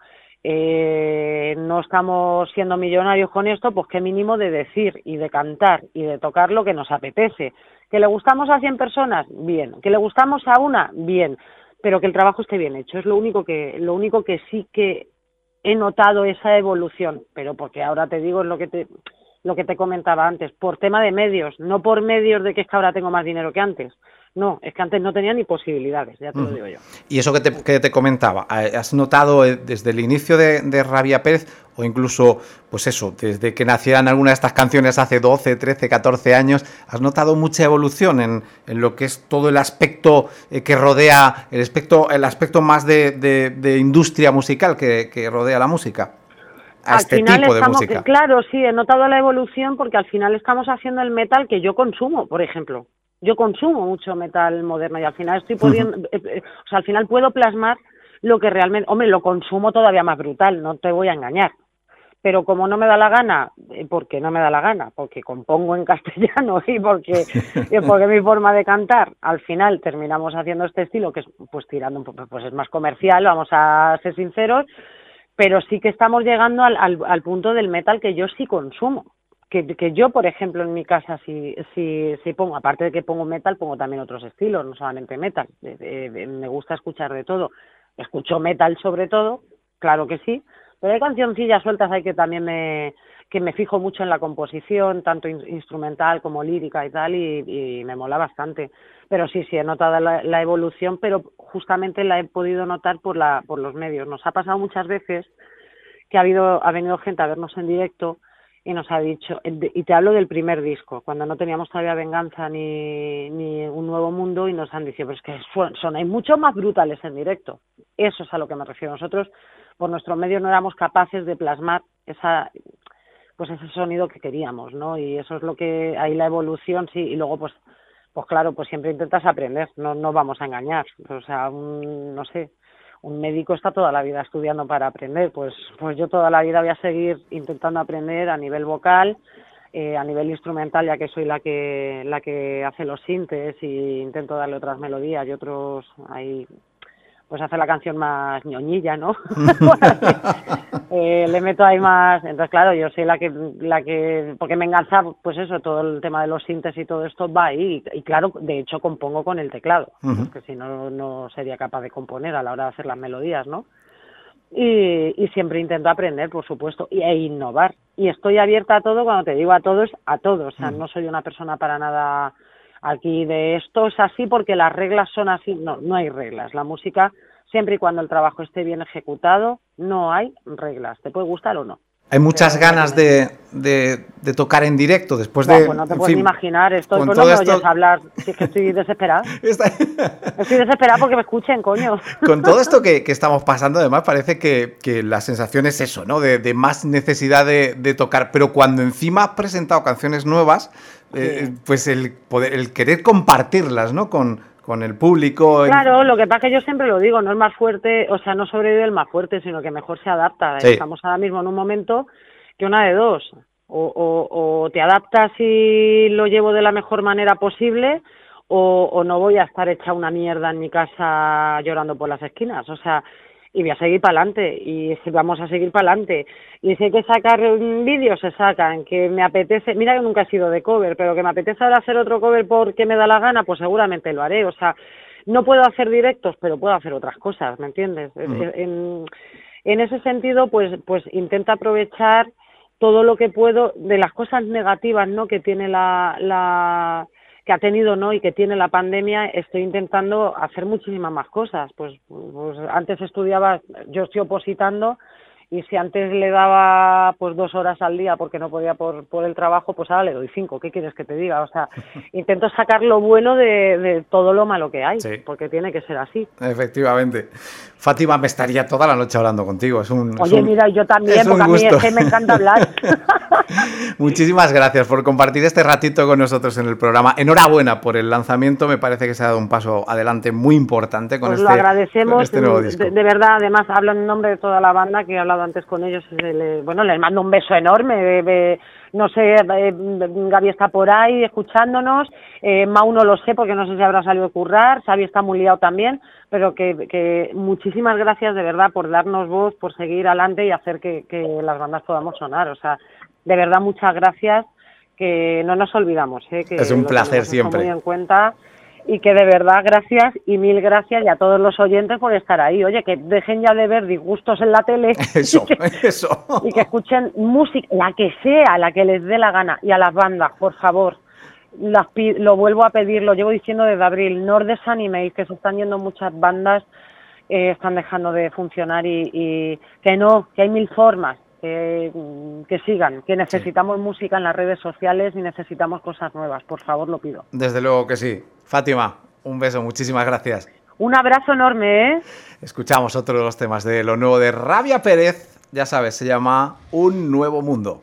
no estamos siendo millonarios con esto, pues qué mínimo de decir y de cantar y de tocar lo que nos apetece. ¿Que le gustamos a 100 personas? Bien. ¿Que le gustamos a una? Bien. Pero que el trabajo esté bien hecho. Es lo único que sí que he notado esa evolución, pero porque ahora te digo es lo que te comentaba antes, por tema de medios, no por medios de que es que ahora tengo más dinero que antes. No, es que antes no tenía ni posibilidades, ya te lo digo yo. Y eso que te comentaba, ¿has notado desde el inicio de Rabia Pérez o incluso, pues eso, desde que nacieran algunas de estas canciones hace 12, 13, 14 años, has notado mucha evolución en lo que es todo el aspecto que rodea, el aspecto más de industria musical que rodea la música? A este tipo de música. Claro, sí, he notado la evolución porque al final estamos haciendo el metal que yo consumo, por ejemplo. Yo consumo mucho metal moderno y al final estoy pudiendo, o sea, al final puedo plasmar lo que realmente, hombre, lo consumo todavía más brutal, no te voy a engañar. Pero como no me da la gana, porque no me da la gana, porque compongo en castellano y porque mi forma de cantar, al final terminamos haciendo este estilo que es pues tirando un poco, pues es más comercial, vamos a ser sinceros, pero sí que estamos llegando al punto del metal que yo sí consumo. Que yo, por ejemplo, en mi casa sí pongo, aparte de que pongo metal, pongo también otros estilos, no solamente metal. Me gusta escuchar de todo. Escucho metal sobre todo, claro que sí, pero hay cancioncillas sueltas ahí que también me fijo mucho en la composición, tanto instrumental como lírica y tal, y me mola bastante. Pero sí, he notado la evolución, pero justamente la he podido notar por los medios. Nos ha pasado muchas veces que ha venido gente a vernos en directo y nos ha dicho, y te hablo del primer disco, cuando no teníamos todavía Venganza ni Un Nuevo Mundo, y nos han dicho, pero es que sonáis mucho más brutales en directo. Eso es a lo que me refiero. Nosotros, por nuestro medio, no éramos capaces de plasmar ese sonido que queríamos, ¿no? Y eso es lo que, ahí la evolución, sí, y luego pues claro, pues siempre intentas aprender, no vamos a engañar. O sea, no sé, un médico está toda la vida estudiando para aprender, pues yo toda la vida voy a seguir intentando aprender a nivel vocal, a nivel instrumental, ya que soy la que hace los sintes y intento darle otras melodías y otros ahí, pues hacer la canción más ñoñilla, ¿no? Le meto ahí más, entonces claro, yo soy la que porque me engancha, pues eso, todo el tema de los sintes y todo esto va ahí, y claro, de hecho compongo con el teclado, porque si no, no sería capaz de componer a la hora de hacer las melodías, ¿no? Y siempre intento aprender, por supuesto, e innovar. Y estoy abierta a todo, cuando te digo a todos, o sea, no soy una persona para nada aquí de esto es así porque las reglas son así. No hay reglas. La música, siempre y cuando el trabajo esté bien ejecutado, no hay reglas. ¿Te puede gustar o no? Hay muchas ganas de tocar en directo después de... Pues no te puedes imaginar, estoy pues no me oyes hablar, si es que estoy desesperada. Estoy desesperada porque me escuchen, coño. Con todo esto que estamos pasando, además, parece que la sensación es eso, ¿no? De más necesidad de tocar, pero cuando encima has presentado canciones nuevas, pues el querer compartirlas, ¿no? Con el público. Claro, lo que pasa es que yo siempre lo digo, no es más fuerte, o sea, no sobrevive el más fuerte, sino que mejor se adapta. Sí. Estamos ahora mismo en un momento que una de dos, o te adaptas y lo llevo de la mejor manera posible, o no voy a estar hecha una mierda en mi casa llorando por las esquinas, o sea, y voy a seguir para adelante, y vamos a seguir para adelante. Y si hay que sacar vídeos, se sacan. Que me apetece, mira que nunca he sido de cover, pero que me apetece ahora hacer otro cover porque me da la gana, pues seguramente lo haré. O sea, no puedo hacer directos, pero puedo hacer otras cosas, ¿me entiendes? En ese sentido, pues intento aprovechar todo lo que puedo de las cosas negativas, ¿no? Que tiene que ha tenido, ¿no? Y que tiene la pandemia. Estoy intentando hacer muchísimas más cosas. Pues antes estudiaba, yo estoy opositando, y si antes le daba pues 2 horas al día porque no podía por el trabajo, pues ahora le doy 5. ¿Qué quieres que te diga? O sea, intento sacar lo bueno de todo lo malo que hay, sí, porque tiene que ser así. Efectivamente. Fátima, me estaría toda la noche hablando contigo. Mira, yo también, porque a mí es que me encanta hablar. Muchísimas gracias por compartir este ratito con nosotros en el programa. Enhorabuena por el lanzamiento, me parece que se ha dado un paso adelante muy importante con, lo agradecemos, con este nuevo disco. De verdad, además hablo en nombre de toda la banda, que he hablado antes con ellos, les mando un beso enorme, no sé, Gaby está por ahí escuchándonos, Mau no lo sé porque no sé si habrá salido a currar, Xavi está muy liado también, pero que muchísimas gracias de verdad por darnos voz, por seguir adelante y hacer que las bandas podamos sonar, o sea, de verdad muchas gracias, que no nos olvidamos, que es un placer siempre. Muy en cuenta, y que de verdad gracias y mil gracias y a todos los oyentes por estar ahí. Oye, que dejen ya de ver disgustos en la tele. Eso. Y que escuchen música, la que sea, la que les dé la gana. Y a las bandas, por favor, lo vuelvo a pedir, lo llevo diciendo desde abril, no os desaniméis, que se están yendo muchas bandas, están dejando de funcionar y que no, que hay 1000 formas. Que sigan, que necesitamos música en las redes sociales y necesitamos cosas nuevas, por favor, lo pido. Desde luego que sí. Fátima, un beso, muchísimas gracias. Un abrazo enorme, ¿eh? Escuchamos otro de los temas de lo nuevo de Rabia Pérez, ya sabes, se llama Un Nuevo Mundo.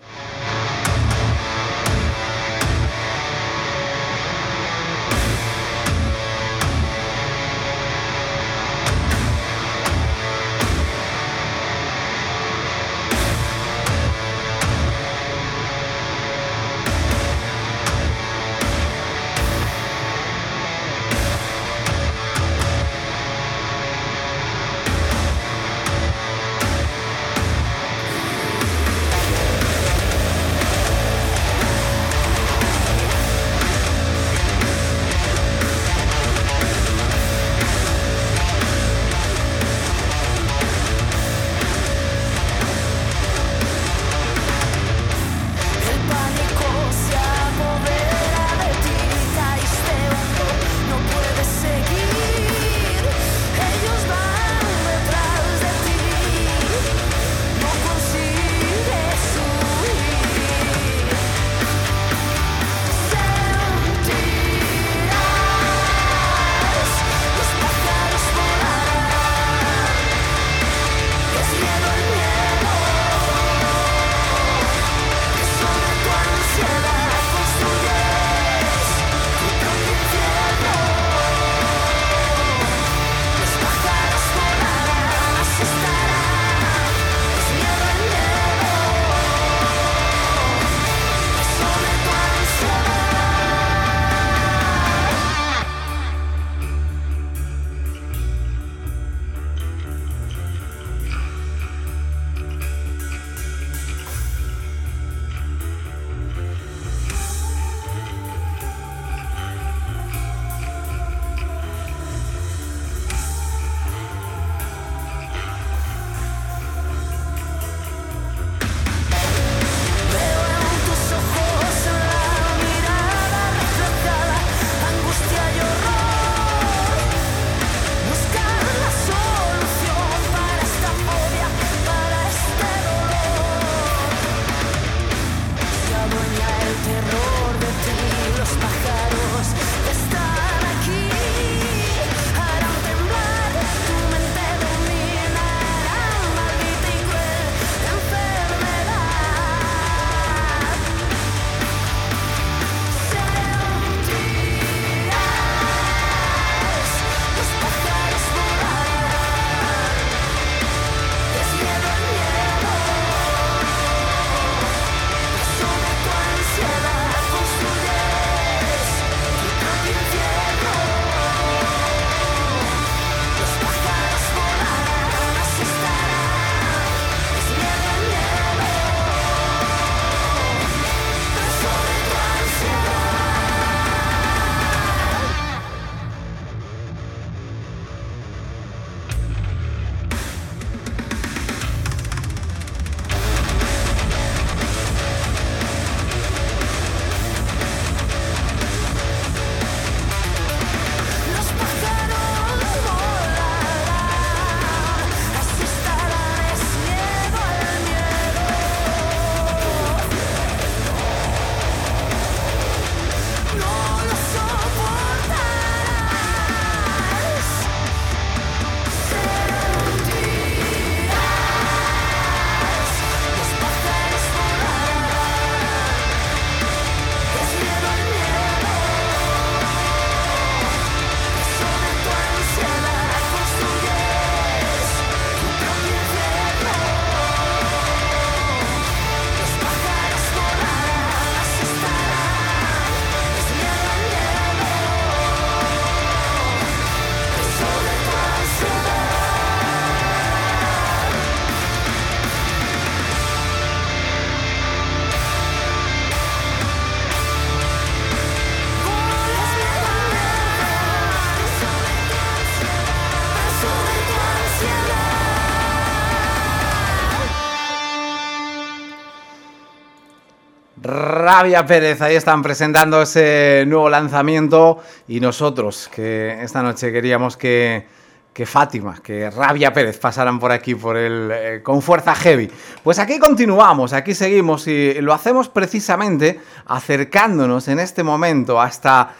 Rabia Pérez, ahí están presentando ese nuevo lanzamiento y nosotros que esta noche queríamos que Fátima, que Rabia Pérez pasaran por aquí con fuerza heavy. Pues aquí continuamos, aquí seguimos y lo hacemos precisamente acercándonos en este momento hasta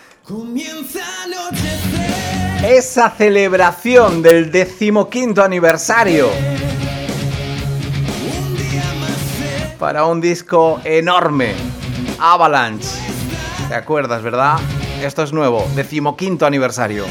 esa celebración del 15º aniversario para un disco enorme, Avalanche. ¿Te acuerdas, verdad? Esto es nuevo, 15º aniversario.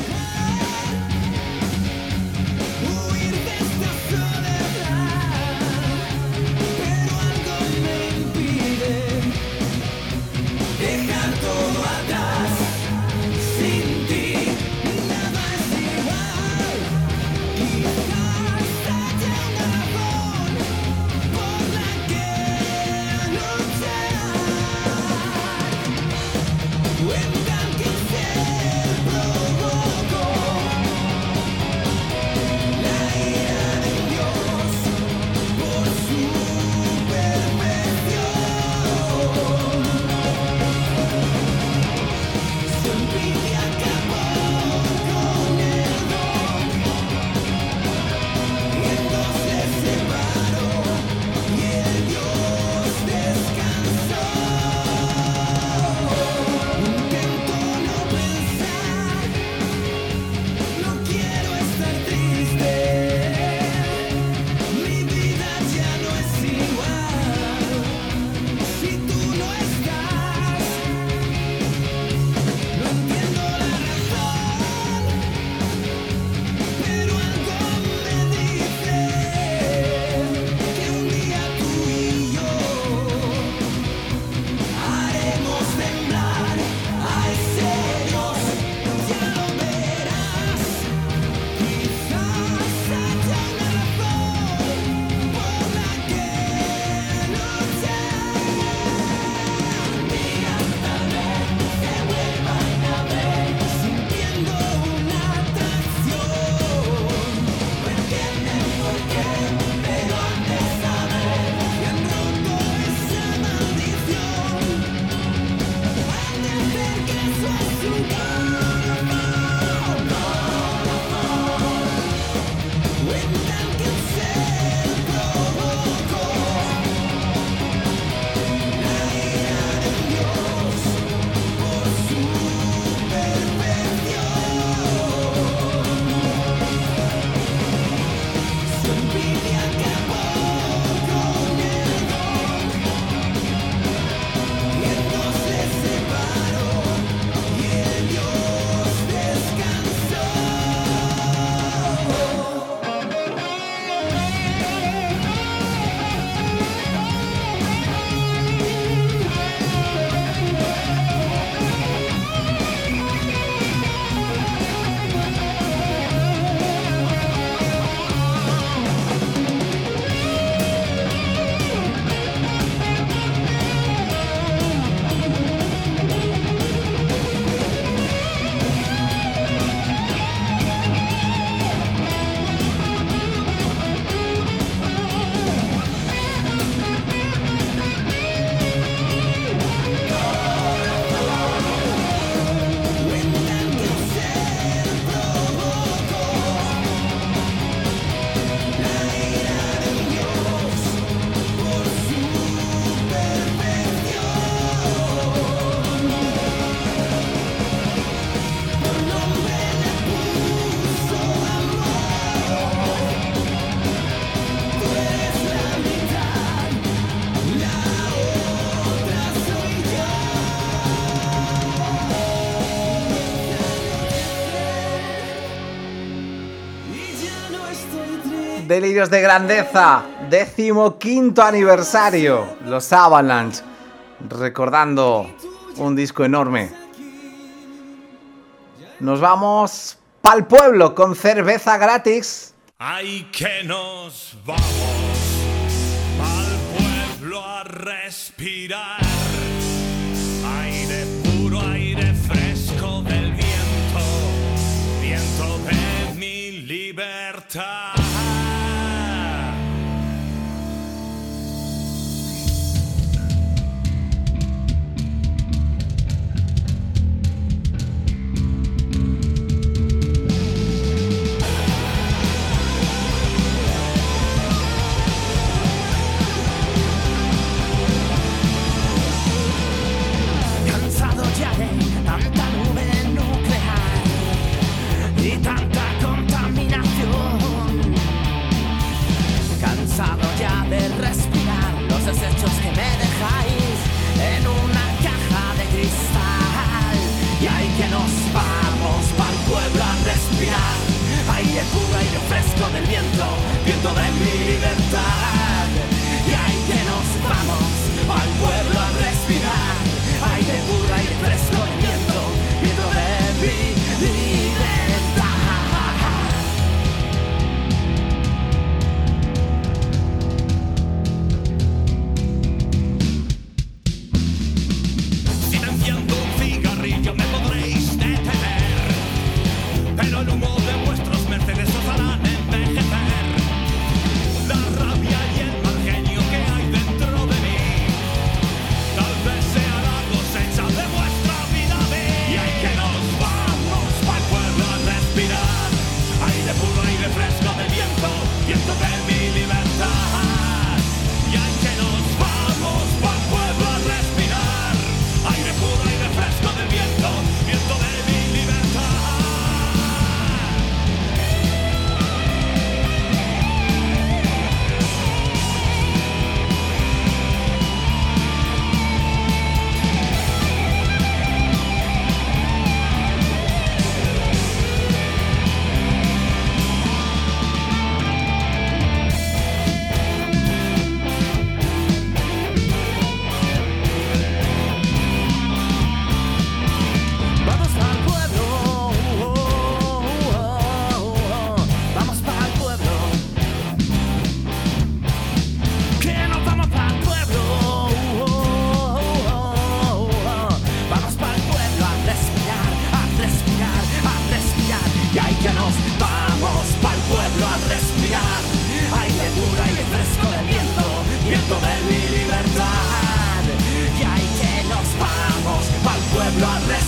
Delirios de grandeza, 15º aniversario, los Avalanche, recordando un disco enorme. Nos vamos pa'l pueblo con cerveza gratis. Ay, que nos vamos pa'l pueblo a respirar aire puro, aire fresco del viento, viento de mi libertad.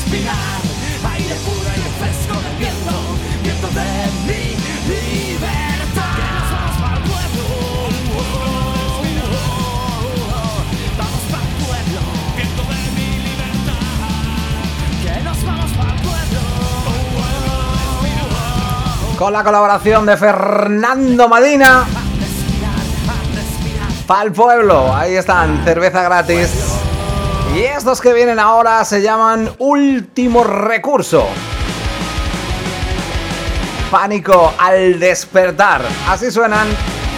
respirar aire puro, aire fresco del viento, viento de mi libertad. Que nos vamos pa'l pueblo, vamos pa'l pueblo, viento de mi libertad. Que nos vamos pa'l pueblo. Con la colaboración de Fernando Madina. Pa'l pueblo, ahí están, cerveza gratis. Y estos que vienen ahora se llaman Último Recurso. Pánico al despertar, así suenan.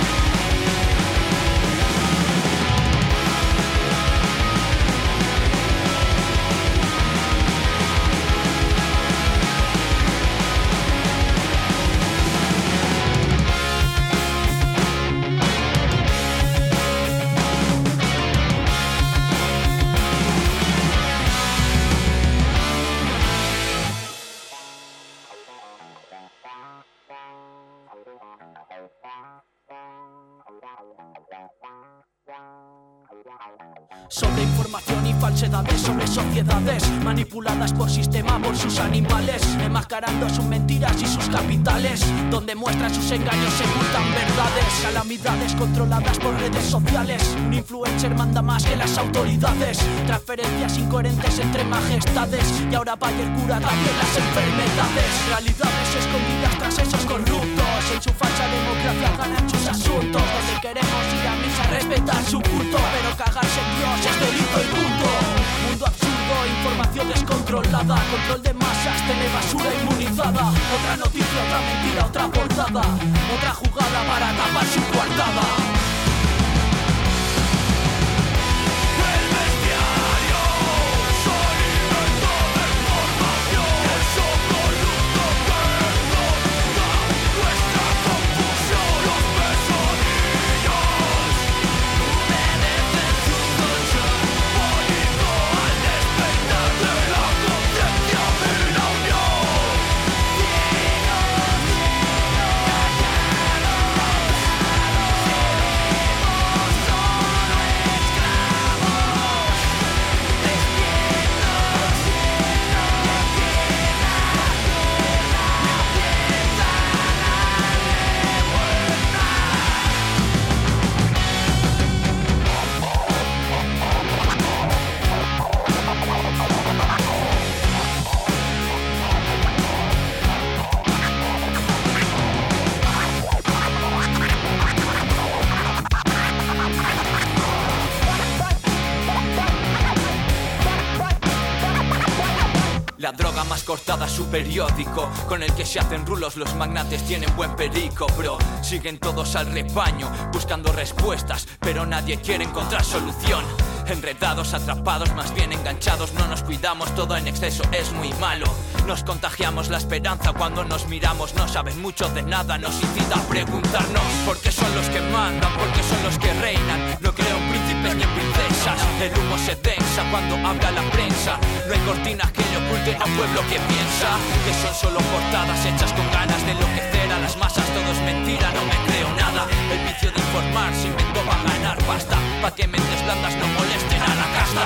Sobre información y falsedades, sobre sociedades manipuladas por sistema, por sus animales, enmascarando sus mentiras y sus capitales, donde muestran sus engaños, se ocultan verdades, calamidades controladas por redes sociales. Un influencer manda más que las autoridades, transferencias incoherentes entre majestades, y ahora vaya el cura también las enfermedades. Realidades escondidas tras esos corruptos, en su falsa democracia ganan sus asuntos, donde queremos ir a misa, respetar su culto, pero cagarse en Dios es delito y punto. Mundo absurdo, información descontrolada, control de masas, telebasura inmunizada. Otra noticia, otra mentira, otra portada, otra jugada para tapar su coartada. La droga más cortada es su periódico, con el que se hacen rulos los magnates tienen buen perico, bro. Siguen todos al rebaño, buscando respuestas, pero nadie quiere encontrar solución. Enredados, atrapados, más bien enganchados, no nos cuidamos, todo en exceso es muy malo. Nos contagiamos la esperanza cuando nos miramos, no saben mucho de nada, nos incita a preguntarnos por qué son los que mandan, por qué son los que reinan. No creo en príncipes ni en princesas, el humo se densa cuando habla la prensa. No hay cortinas que le oculten a un pueblo que piensa que son solo portadas hechas con ganas de enloquecer a las masas. Todo es mentira, no me creo nada. El vicio de informar se inventó para ganar pasta, pa' que mentes blandas no molesten a la casta.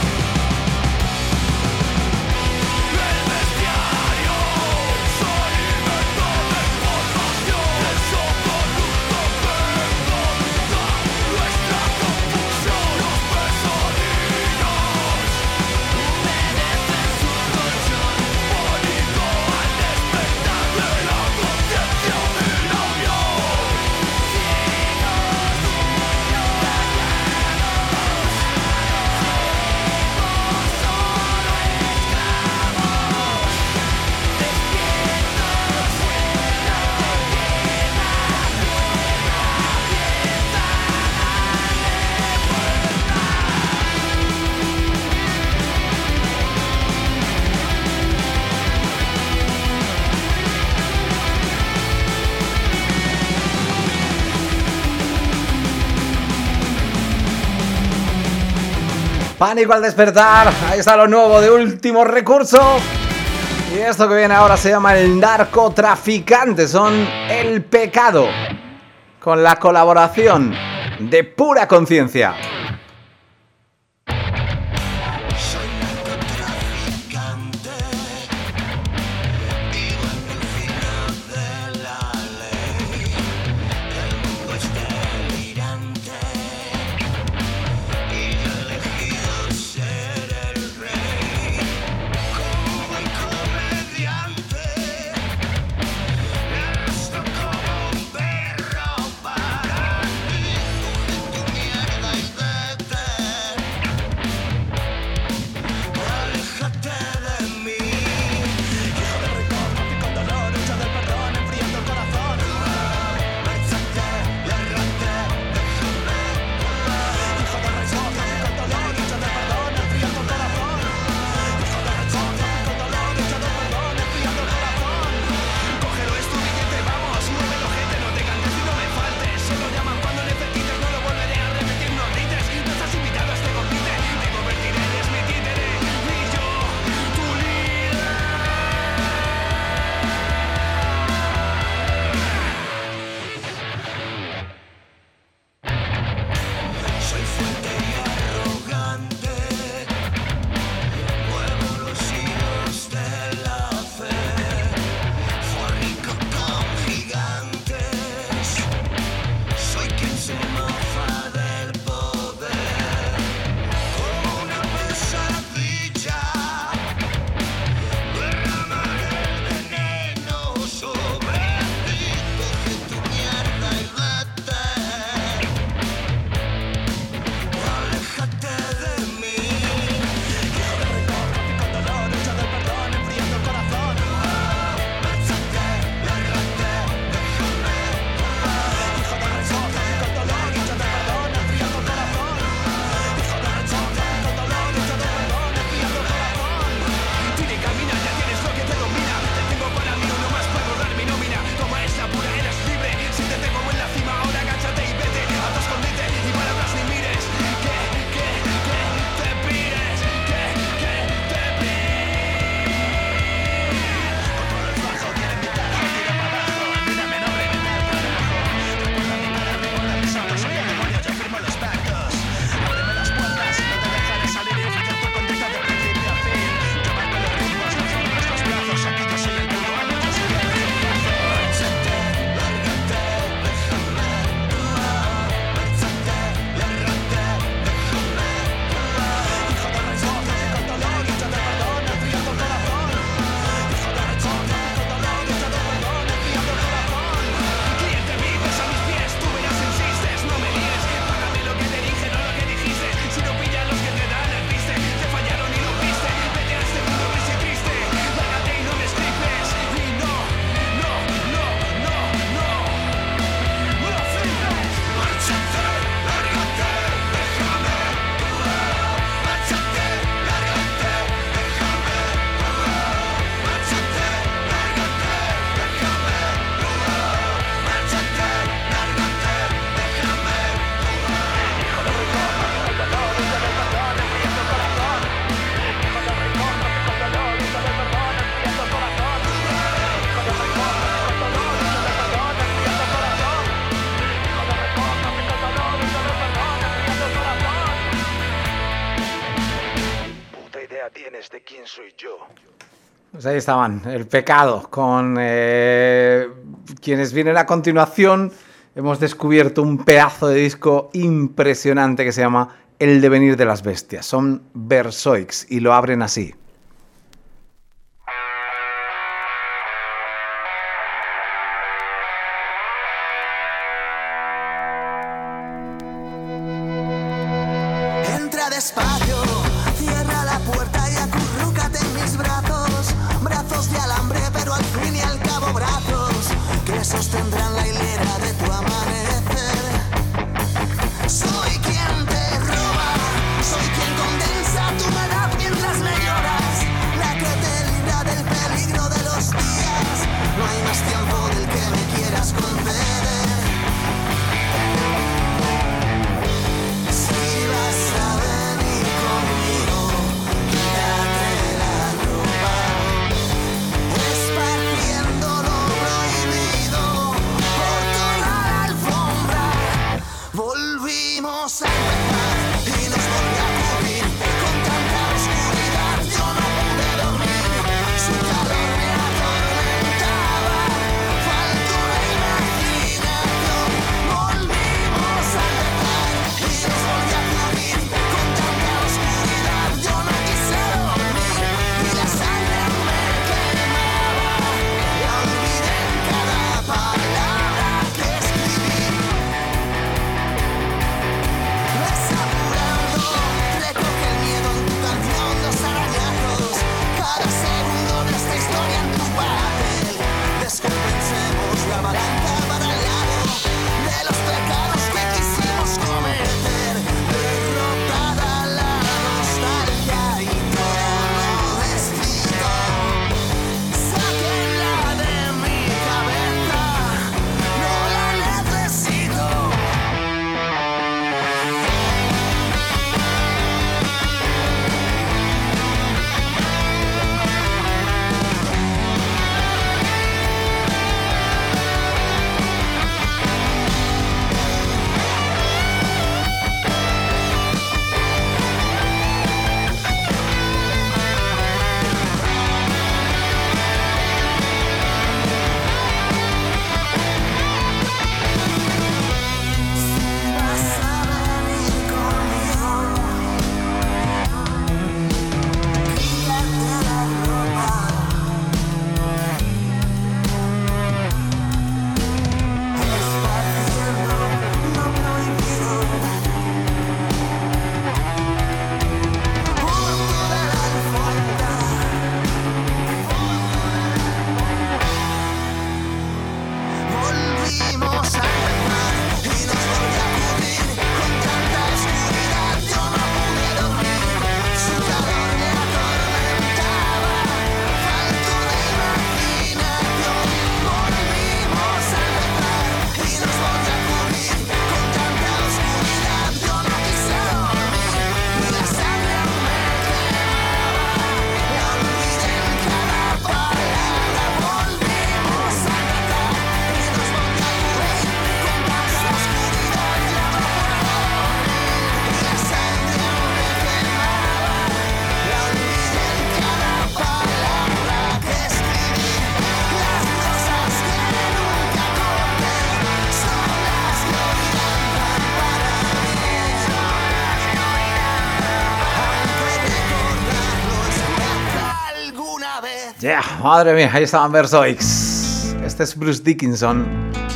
Pánico al despertar, ahí está lo nuevo de Último Recurso. Y esto que viene ahora se llama El Narcotraficante, son El Pecado, con la colaboración de Pura Conciencia. Soy narcotraficante. idea tienes de quién soy yo? Pues ahí estaban, El Pecado, con quienes vienen a continuación. Hemos descubierto un pedazo de disco impresionante que se llama El Devenir de las Bestias. Son Versoix y lo abren así. Entra despacio, cierra la puerta y acurrúcate en mis brazos. Brazos de alambre, pero al fin y al cabo brazos que sostendrán la hilera de tu amanecer. Soy quien te roba, soy quien condensa tu humedad mientras me lloras. La que te libra del peligro de los días. No hay más tiempo del que me quieras conceder. Si vas a venir conmigo, quítate la ropa. Esparciendo lo prohibido por toda la alfombra. Volvimos a empezar y nos volvió a cubrir con tanta oscuridad. Yo no pude dormir, su calor me atormentaba. Faltó la imaginación. Volvimos a empezar y nos volvió a cubrir con tanta oscuridad. Yo no quise dormir y la sangre me quemaba. La olvidé en cada palabra que escribí. Desapurando, recoge el miedo en tu canción, los arañazos. Cada segundo de esta historia en tu papel. Descompensemos la balanza para el lado de los pecados que quisimos cometer. Derrotada la nostalgia y todo lo escrito. Sáquenla de mi cabeza, no la necesito. Vas a venir conmigo, quítate la ropa. Esparciendo lo prohibido por toda la alfombra. Volvimos a empezar y nos volvió a cubrir con tanta oscuridad. Yo no pude dormir, su calor me atormentaba. Faltó la imaginación. Volvimos a empezar y nos volvió a cubrir con tanta oscuridad. Yo no quise dormir y la sangre me quemaba. La olvidé en cada palabra. Volvimos a empezar y nos volvió a cubrir con tanta oscuridad. Ya no puedo dormir y la sangre me quemaba. La olvidé en cada palabra que escribí. Las rosas que nunca corté son las que hoy danzan para mí. Aunque recordarlo es alguna vez. Yeah, madre mía, ahí estaban Versoix. Este es Bruce Dickinson.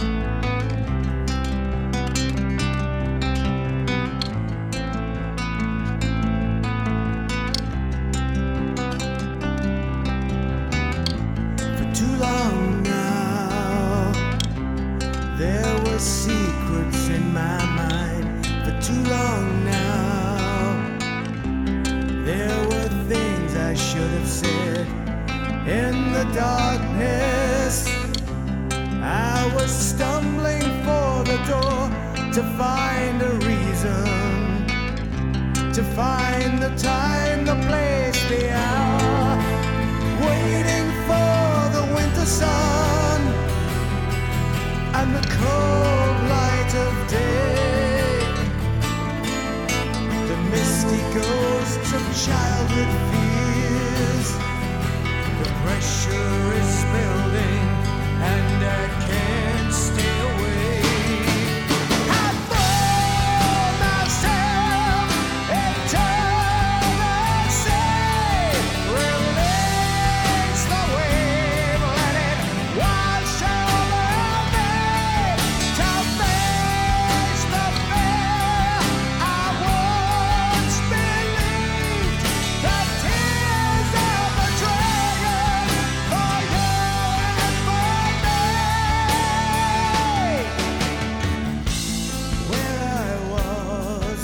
For too long now, there were secrets in my mind. For too long now, there were things I should have said. In the darkness, I was stumbling for the door to find a reason, to find the time, the place, the hour, waiting for the winter sun and the cold light of day, the misty ghosts of childhood fear. pressure is building and I can't stay away. I throw myself into the sea, release the wave, let it wash over me, to face the fear I once believed, the tears of a dragon for you and for me. Where I was,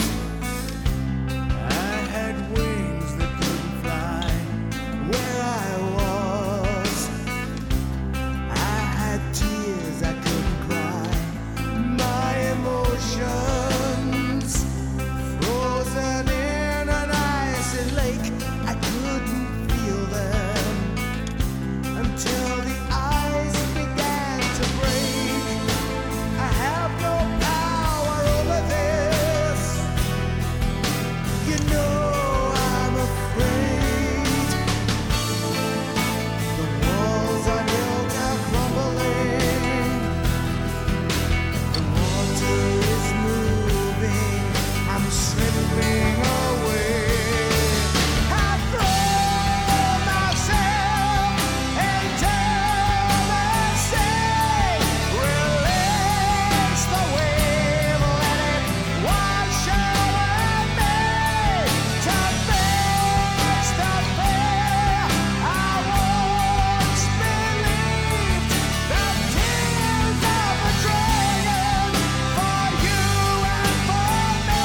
I had wings that couldn't fly. Where I was, I had tears I couldn't cry. My emotions frozen in an icy lake. I couldn't feel them until the ice began to break. I have no power over this. You know I'm afraid. The walls I built are crumbling. The water is moving. I'm slipping away. I throw myself into the sea. Release the wave, let it wash over me, to face the fear I once believed, the tears of a dragon for you and for me.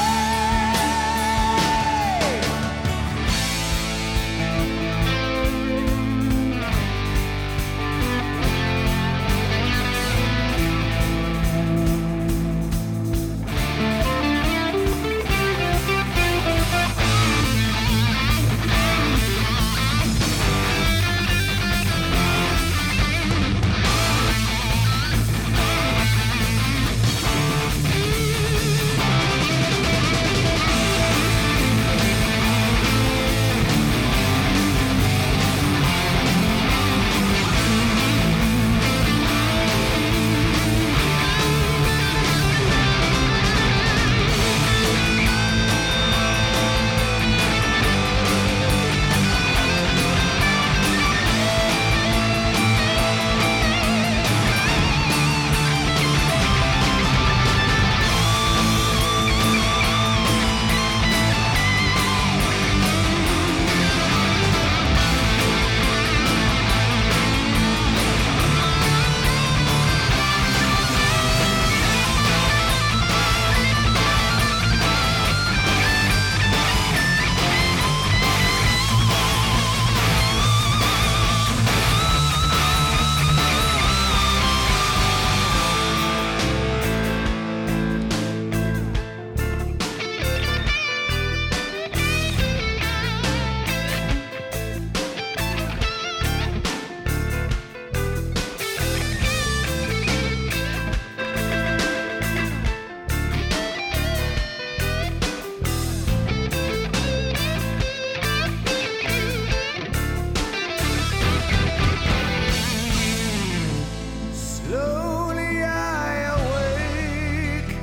Slowly I awake,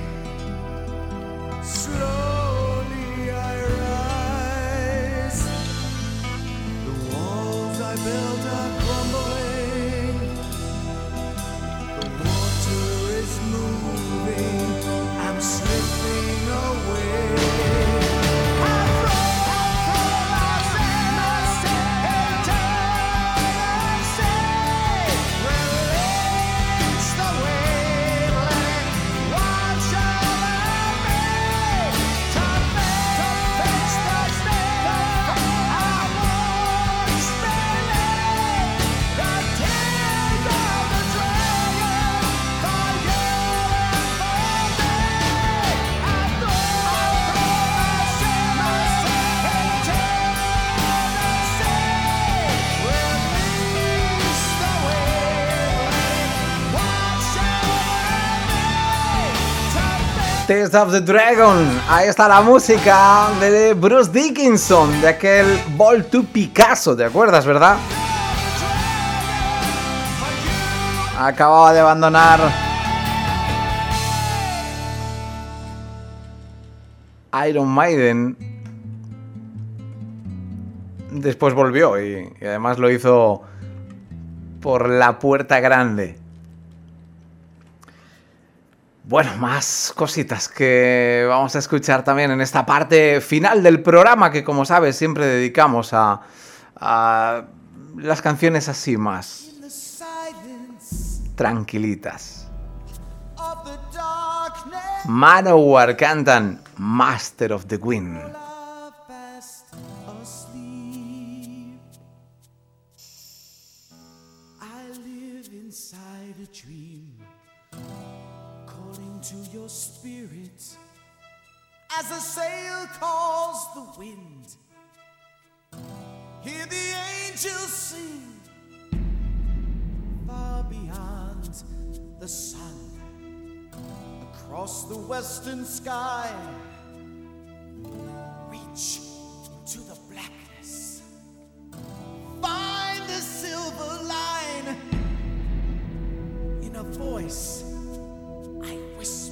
slowly I rise. The walls I built are crumbling, the water is moving, I'm slipping away. I throw myself into the sea, release the wave, let it wash over me, to face the fear I once believed, the tears of a dragon for you and for me. I Tears of the Dragon. Ahí está la música de Bruce Dickinson, de aquel Ball to Picasso, ¿te acuerdas, verdad? acababa de abandonar Iron Maiden. Después volvió y además lo hizo por la puerta grande. Bueno, más cositas que vamos a escuchar también en esta parte final del programa, que como sabes siempre dedicamos a las canciones así más tranquilitas. Manowar cantan Master of the Wind. As a sail calls the wind, hear the angels sing. Far beyond the sun, across the western sky, reach to the blackness, find the silver line. In a voice I whisper,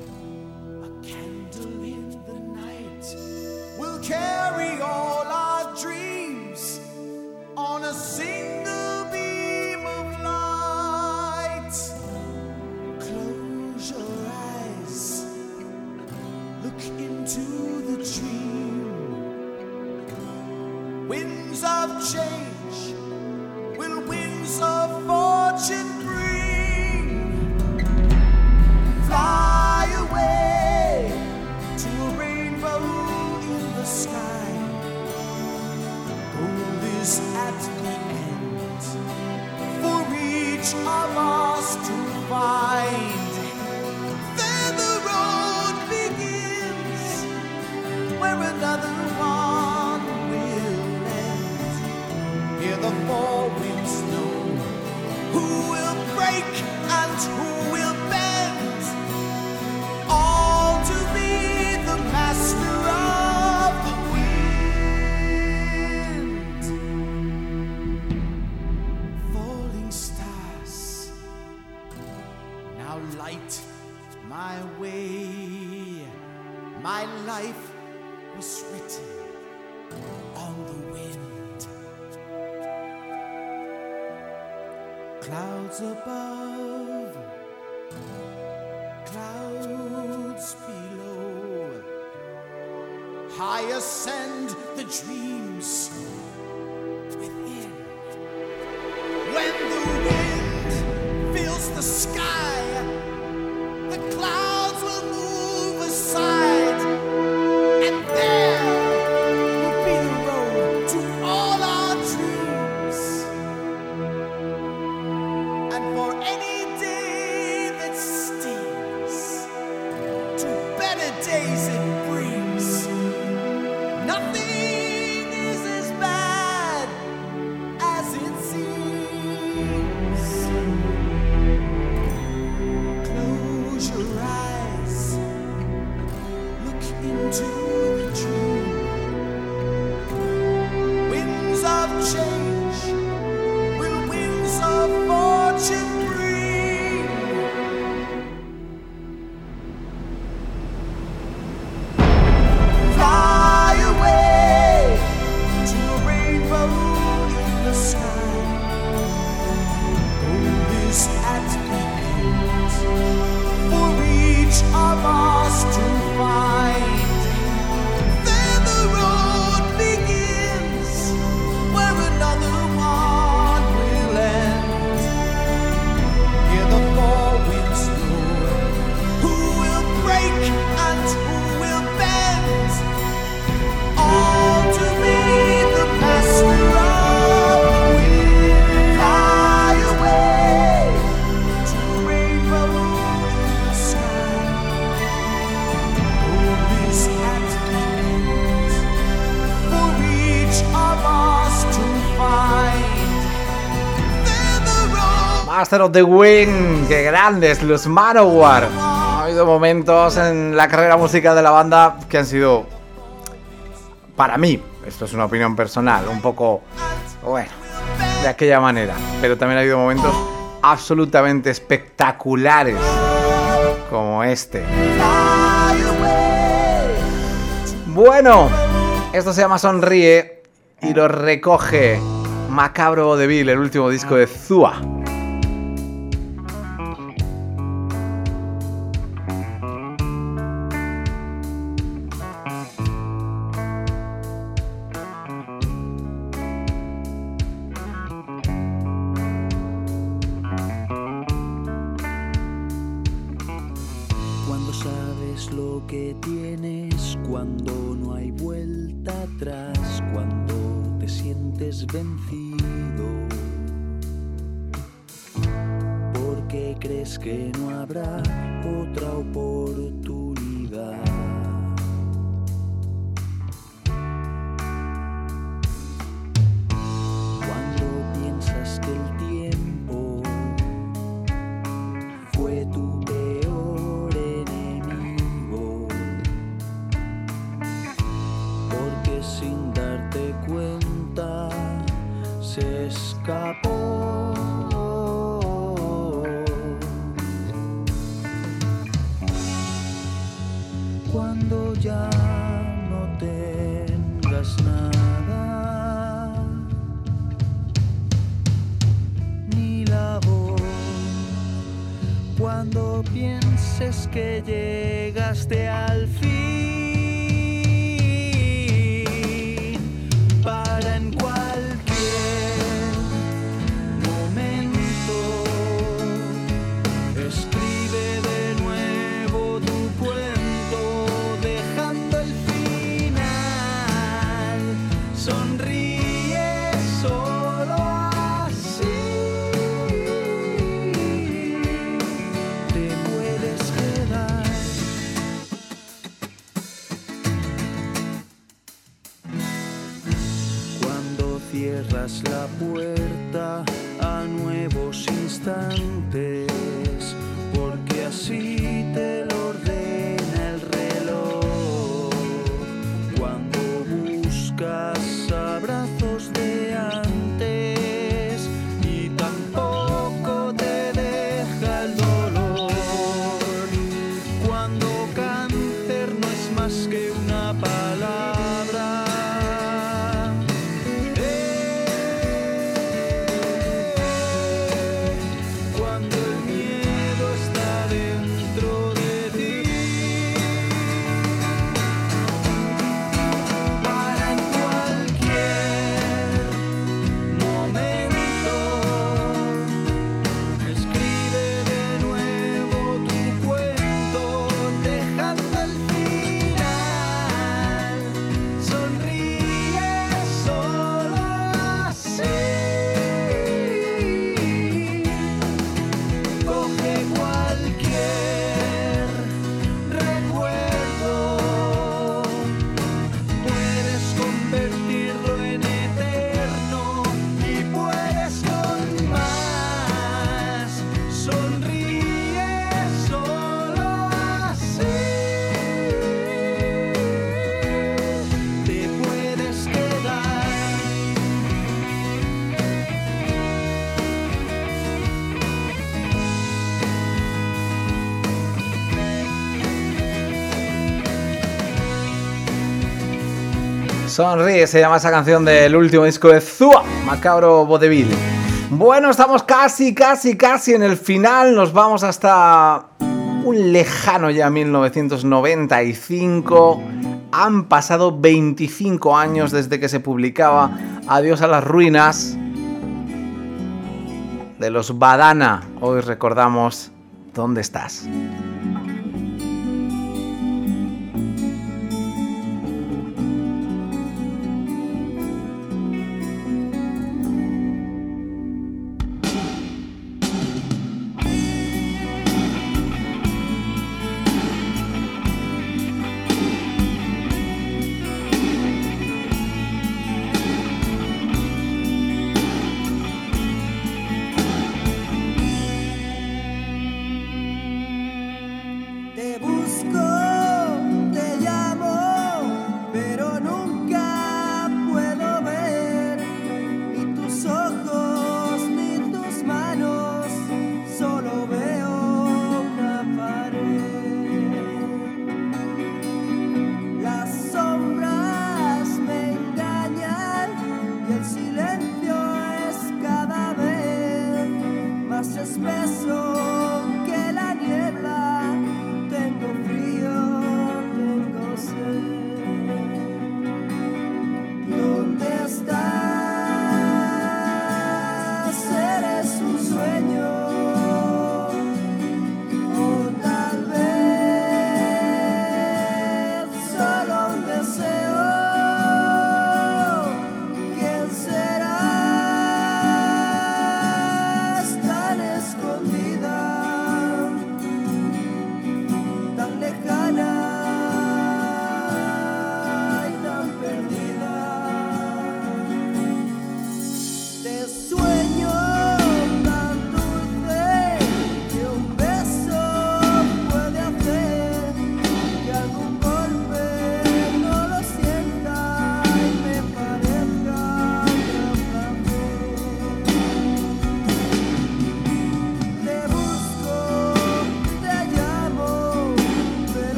candle in the night will carry all our dreams on a single beam of light. Close your eyes, look into the dream. Winds of change will winds of fortune bring. Fly away to a rainbow in the sky. Gold is at the end for each of us to find. Then the road begins where another one will end. Hear the four winds know who will break and who will bend. All to be the master of the wind. Falling stars, now light my way. My life was written on the wind. Clouds above, clouds below. High ascend the dreams within. When the wind fills the sky, the clouds will move aside, and there will be the road to all our dreams. And for any day that stings, to better days it brings. Nothing is as bad as it seems. Close your eyes, look into the dream. Winds of change will winds of fortune bring. Fly away to a rainbow in the sky. Gold is at the end for each of us to find. Then the road begins where another one will end. Hear the four winds know who will break and who will bend. All to be the master of the wind. Fly away to a rainbow in the sky. Gold is at the end for each of us to find. Then the road. Master of the Wind, qué grandes los Manowar. Ha habido momentos en la carrera musical de la banda que han sido, para mí, esto es una opinión personal, un poco, bueno, de aquella manera. Pero también ha habido momentos absolutamente espectaculares como este. Bueno, esto se llama Sonríe y lo recoge Macabro Vodevil, el último disco de Zúa. Cuando sabes lo que tienes, cuando no hay vuelta atrás, cuando te sientes vencido, porque crees que no habrá otra oportunidad. Cuando piensas que el tiempo fue tu peor enemigo, porque sin darte cuenta se escapó. Cuando ya no tengas nada, ni la voz, cuando pienses que llegaste al fin, para en cualquier momento escribe de nuevo tu cuento, dejando el final. Sonríe solo así, te puedes quedar. Cuando cierras la puerta a nuevos instantes, porque así te lo ordena el reloj. Cuando buscas abrazos de antes y tampoco te deja el dolor. Cuando cáncer no es más que una palabra. Cuando el miedo está dentro de ti, para en cualquier momento escribe de nuevo tu cuento, dejando el final. Sonríe solo así, coge cualquier recuerdo, puedes convertirlo en eterno y puedes con más. Sonríe solo así, te puedes quedar. Sonríe, se llama esa canción del último disco de Zúa, Macabro Vodevil. Bueno, estamos casi en el final. Nos vamos hasta un lejano ya 1995. Han pasado 25 años desde que se publicaba Adiós a las ruinas de los Badana. Hoy recordamos ¿Dónde estás?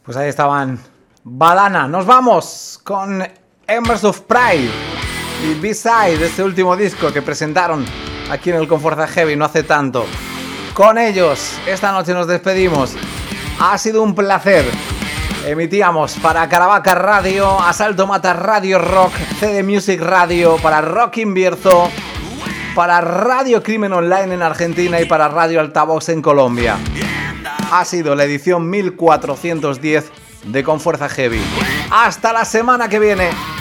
Pues ahí estaban Badana. Nos vamos con Embers of Pride y B-Side de este último disco que presentaron aquí en el Conforza Heavy no hace tanto. Con ellos esta noche nos despedimos. Ha sido un placer. Emitíamos para Caravaca Radio, Asalto Mata Radio Rock, CD Music Radio, para Rock Invierzo, para Radio Crimen Online en Argentina y para Radio Altavox en Colombia. Ha sido la edición 1410 de Con Fuerza Heavy. Hasta la semana que viene.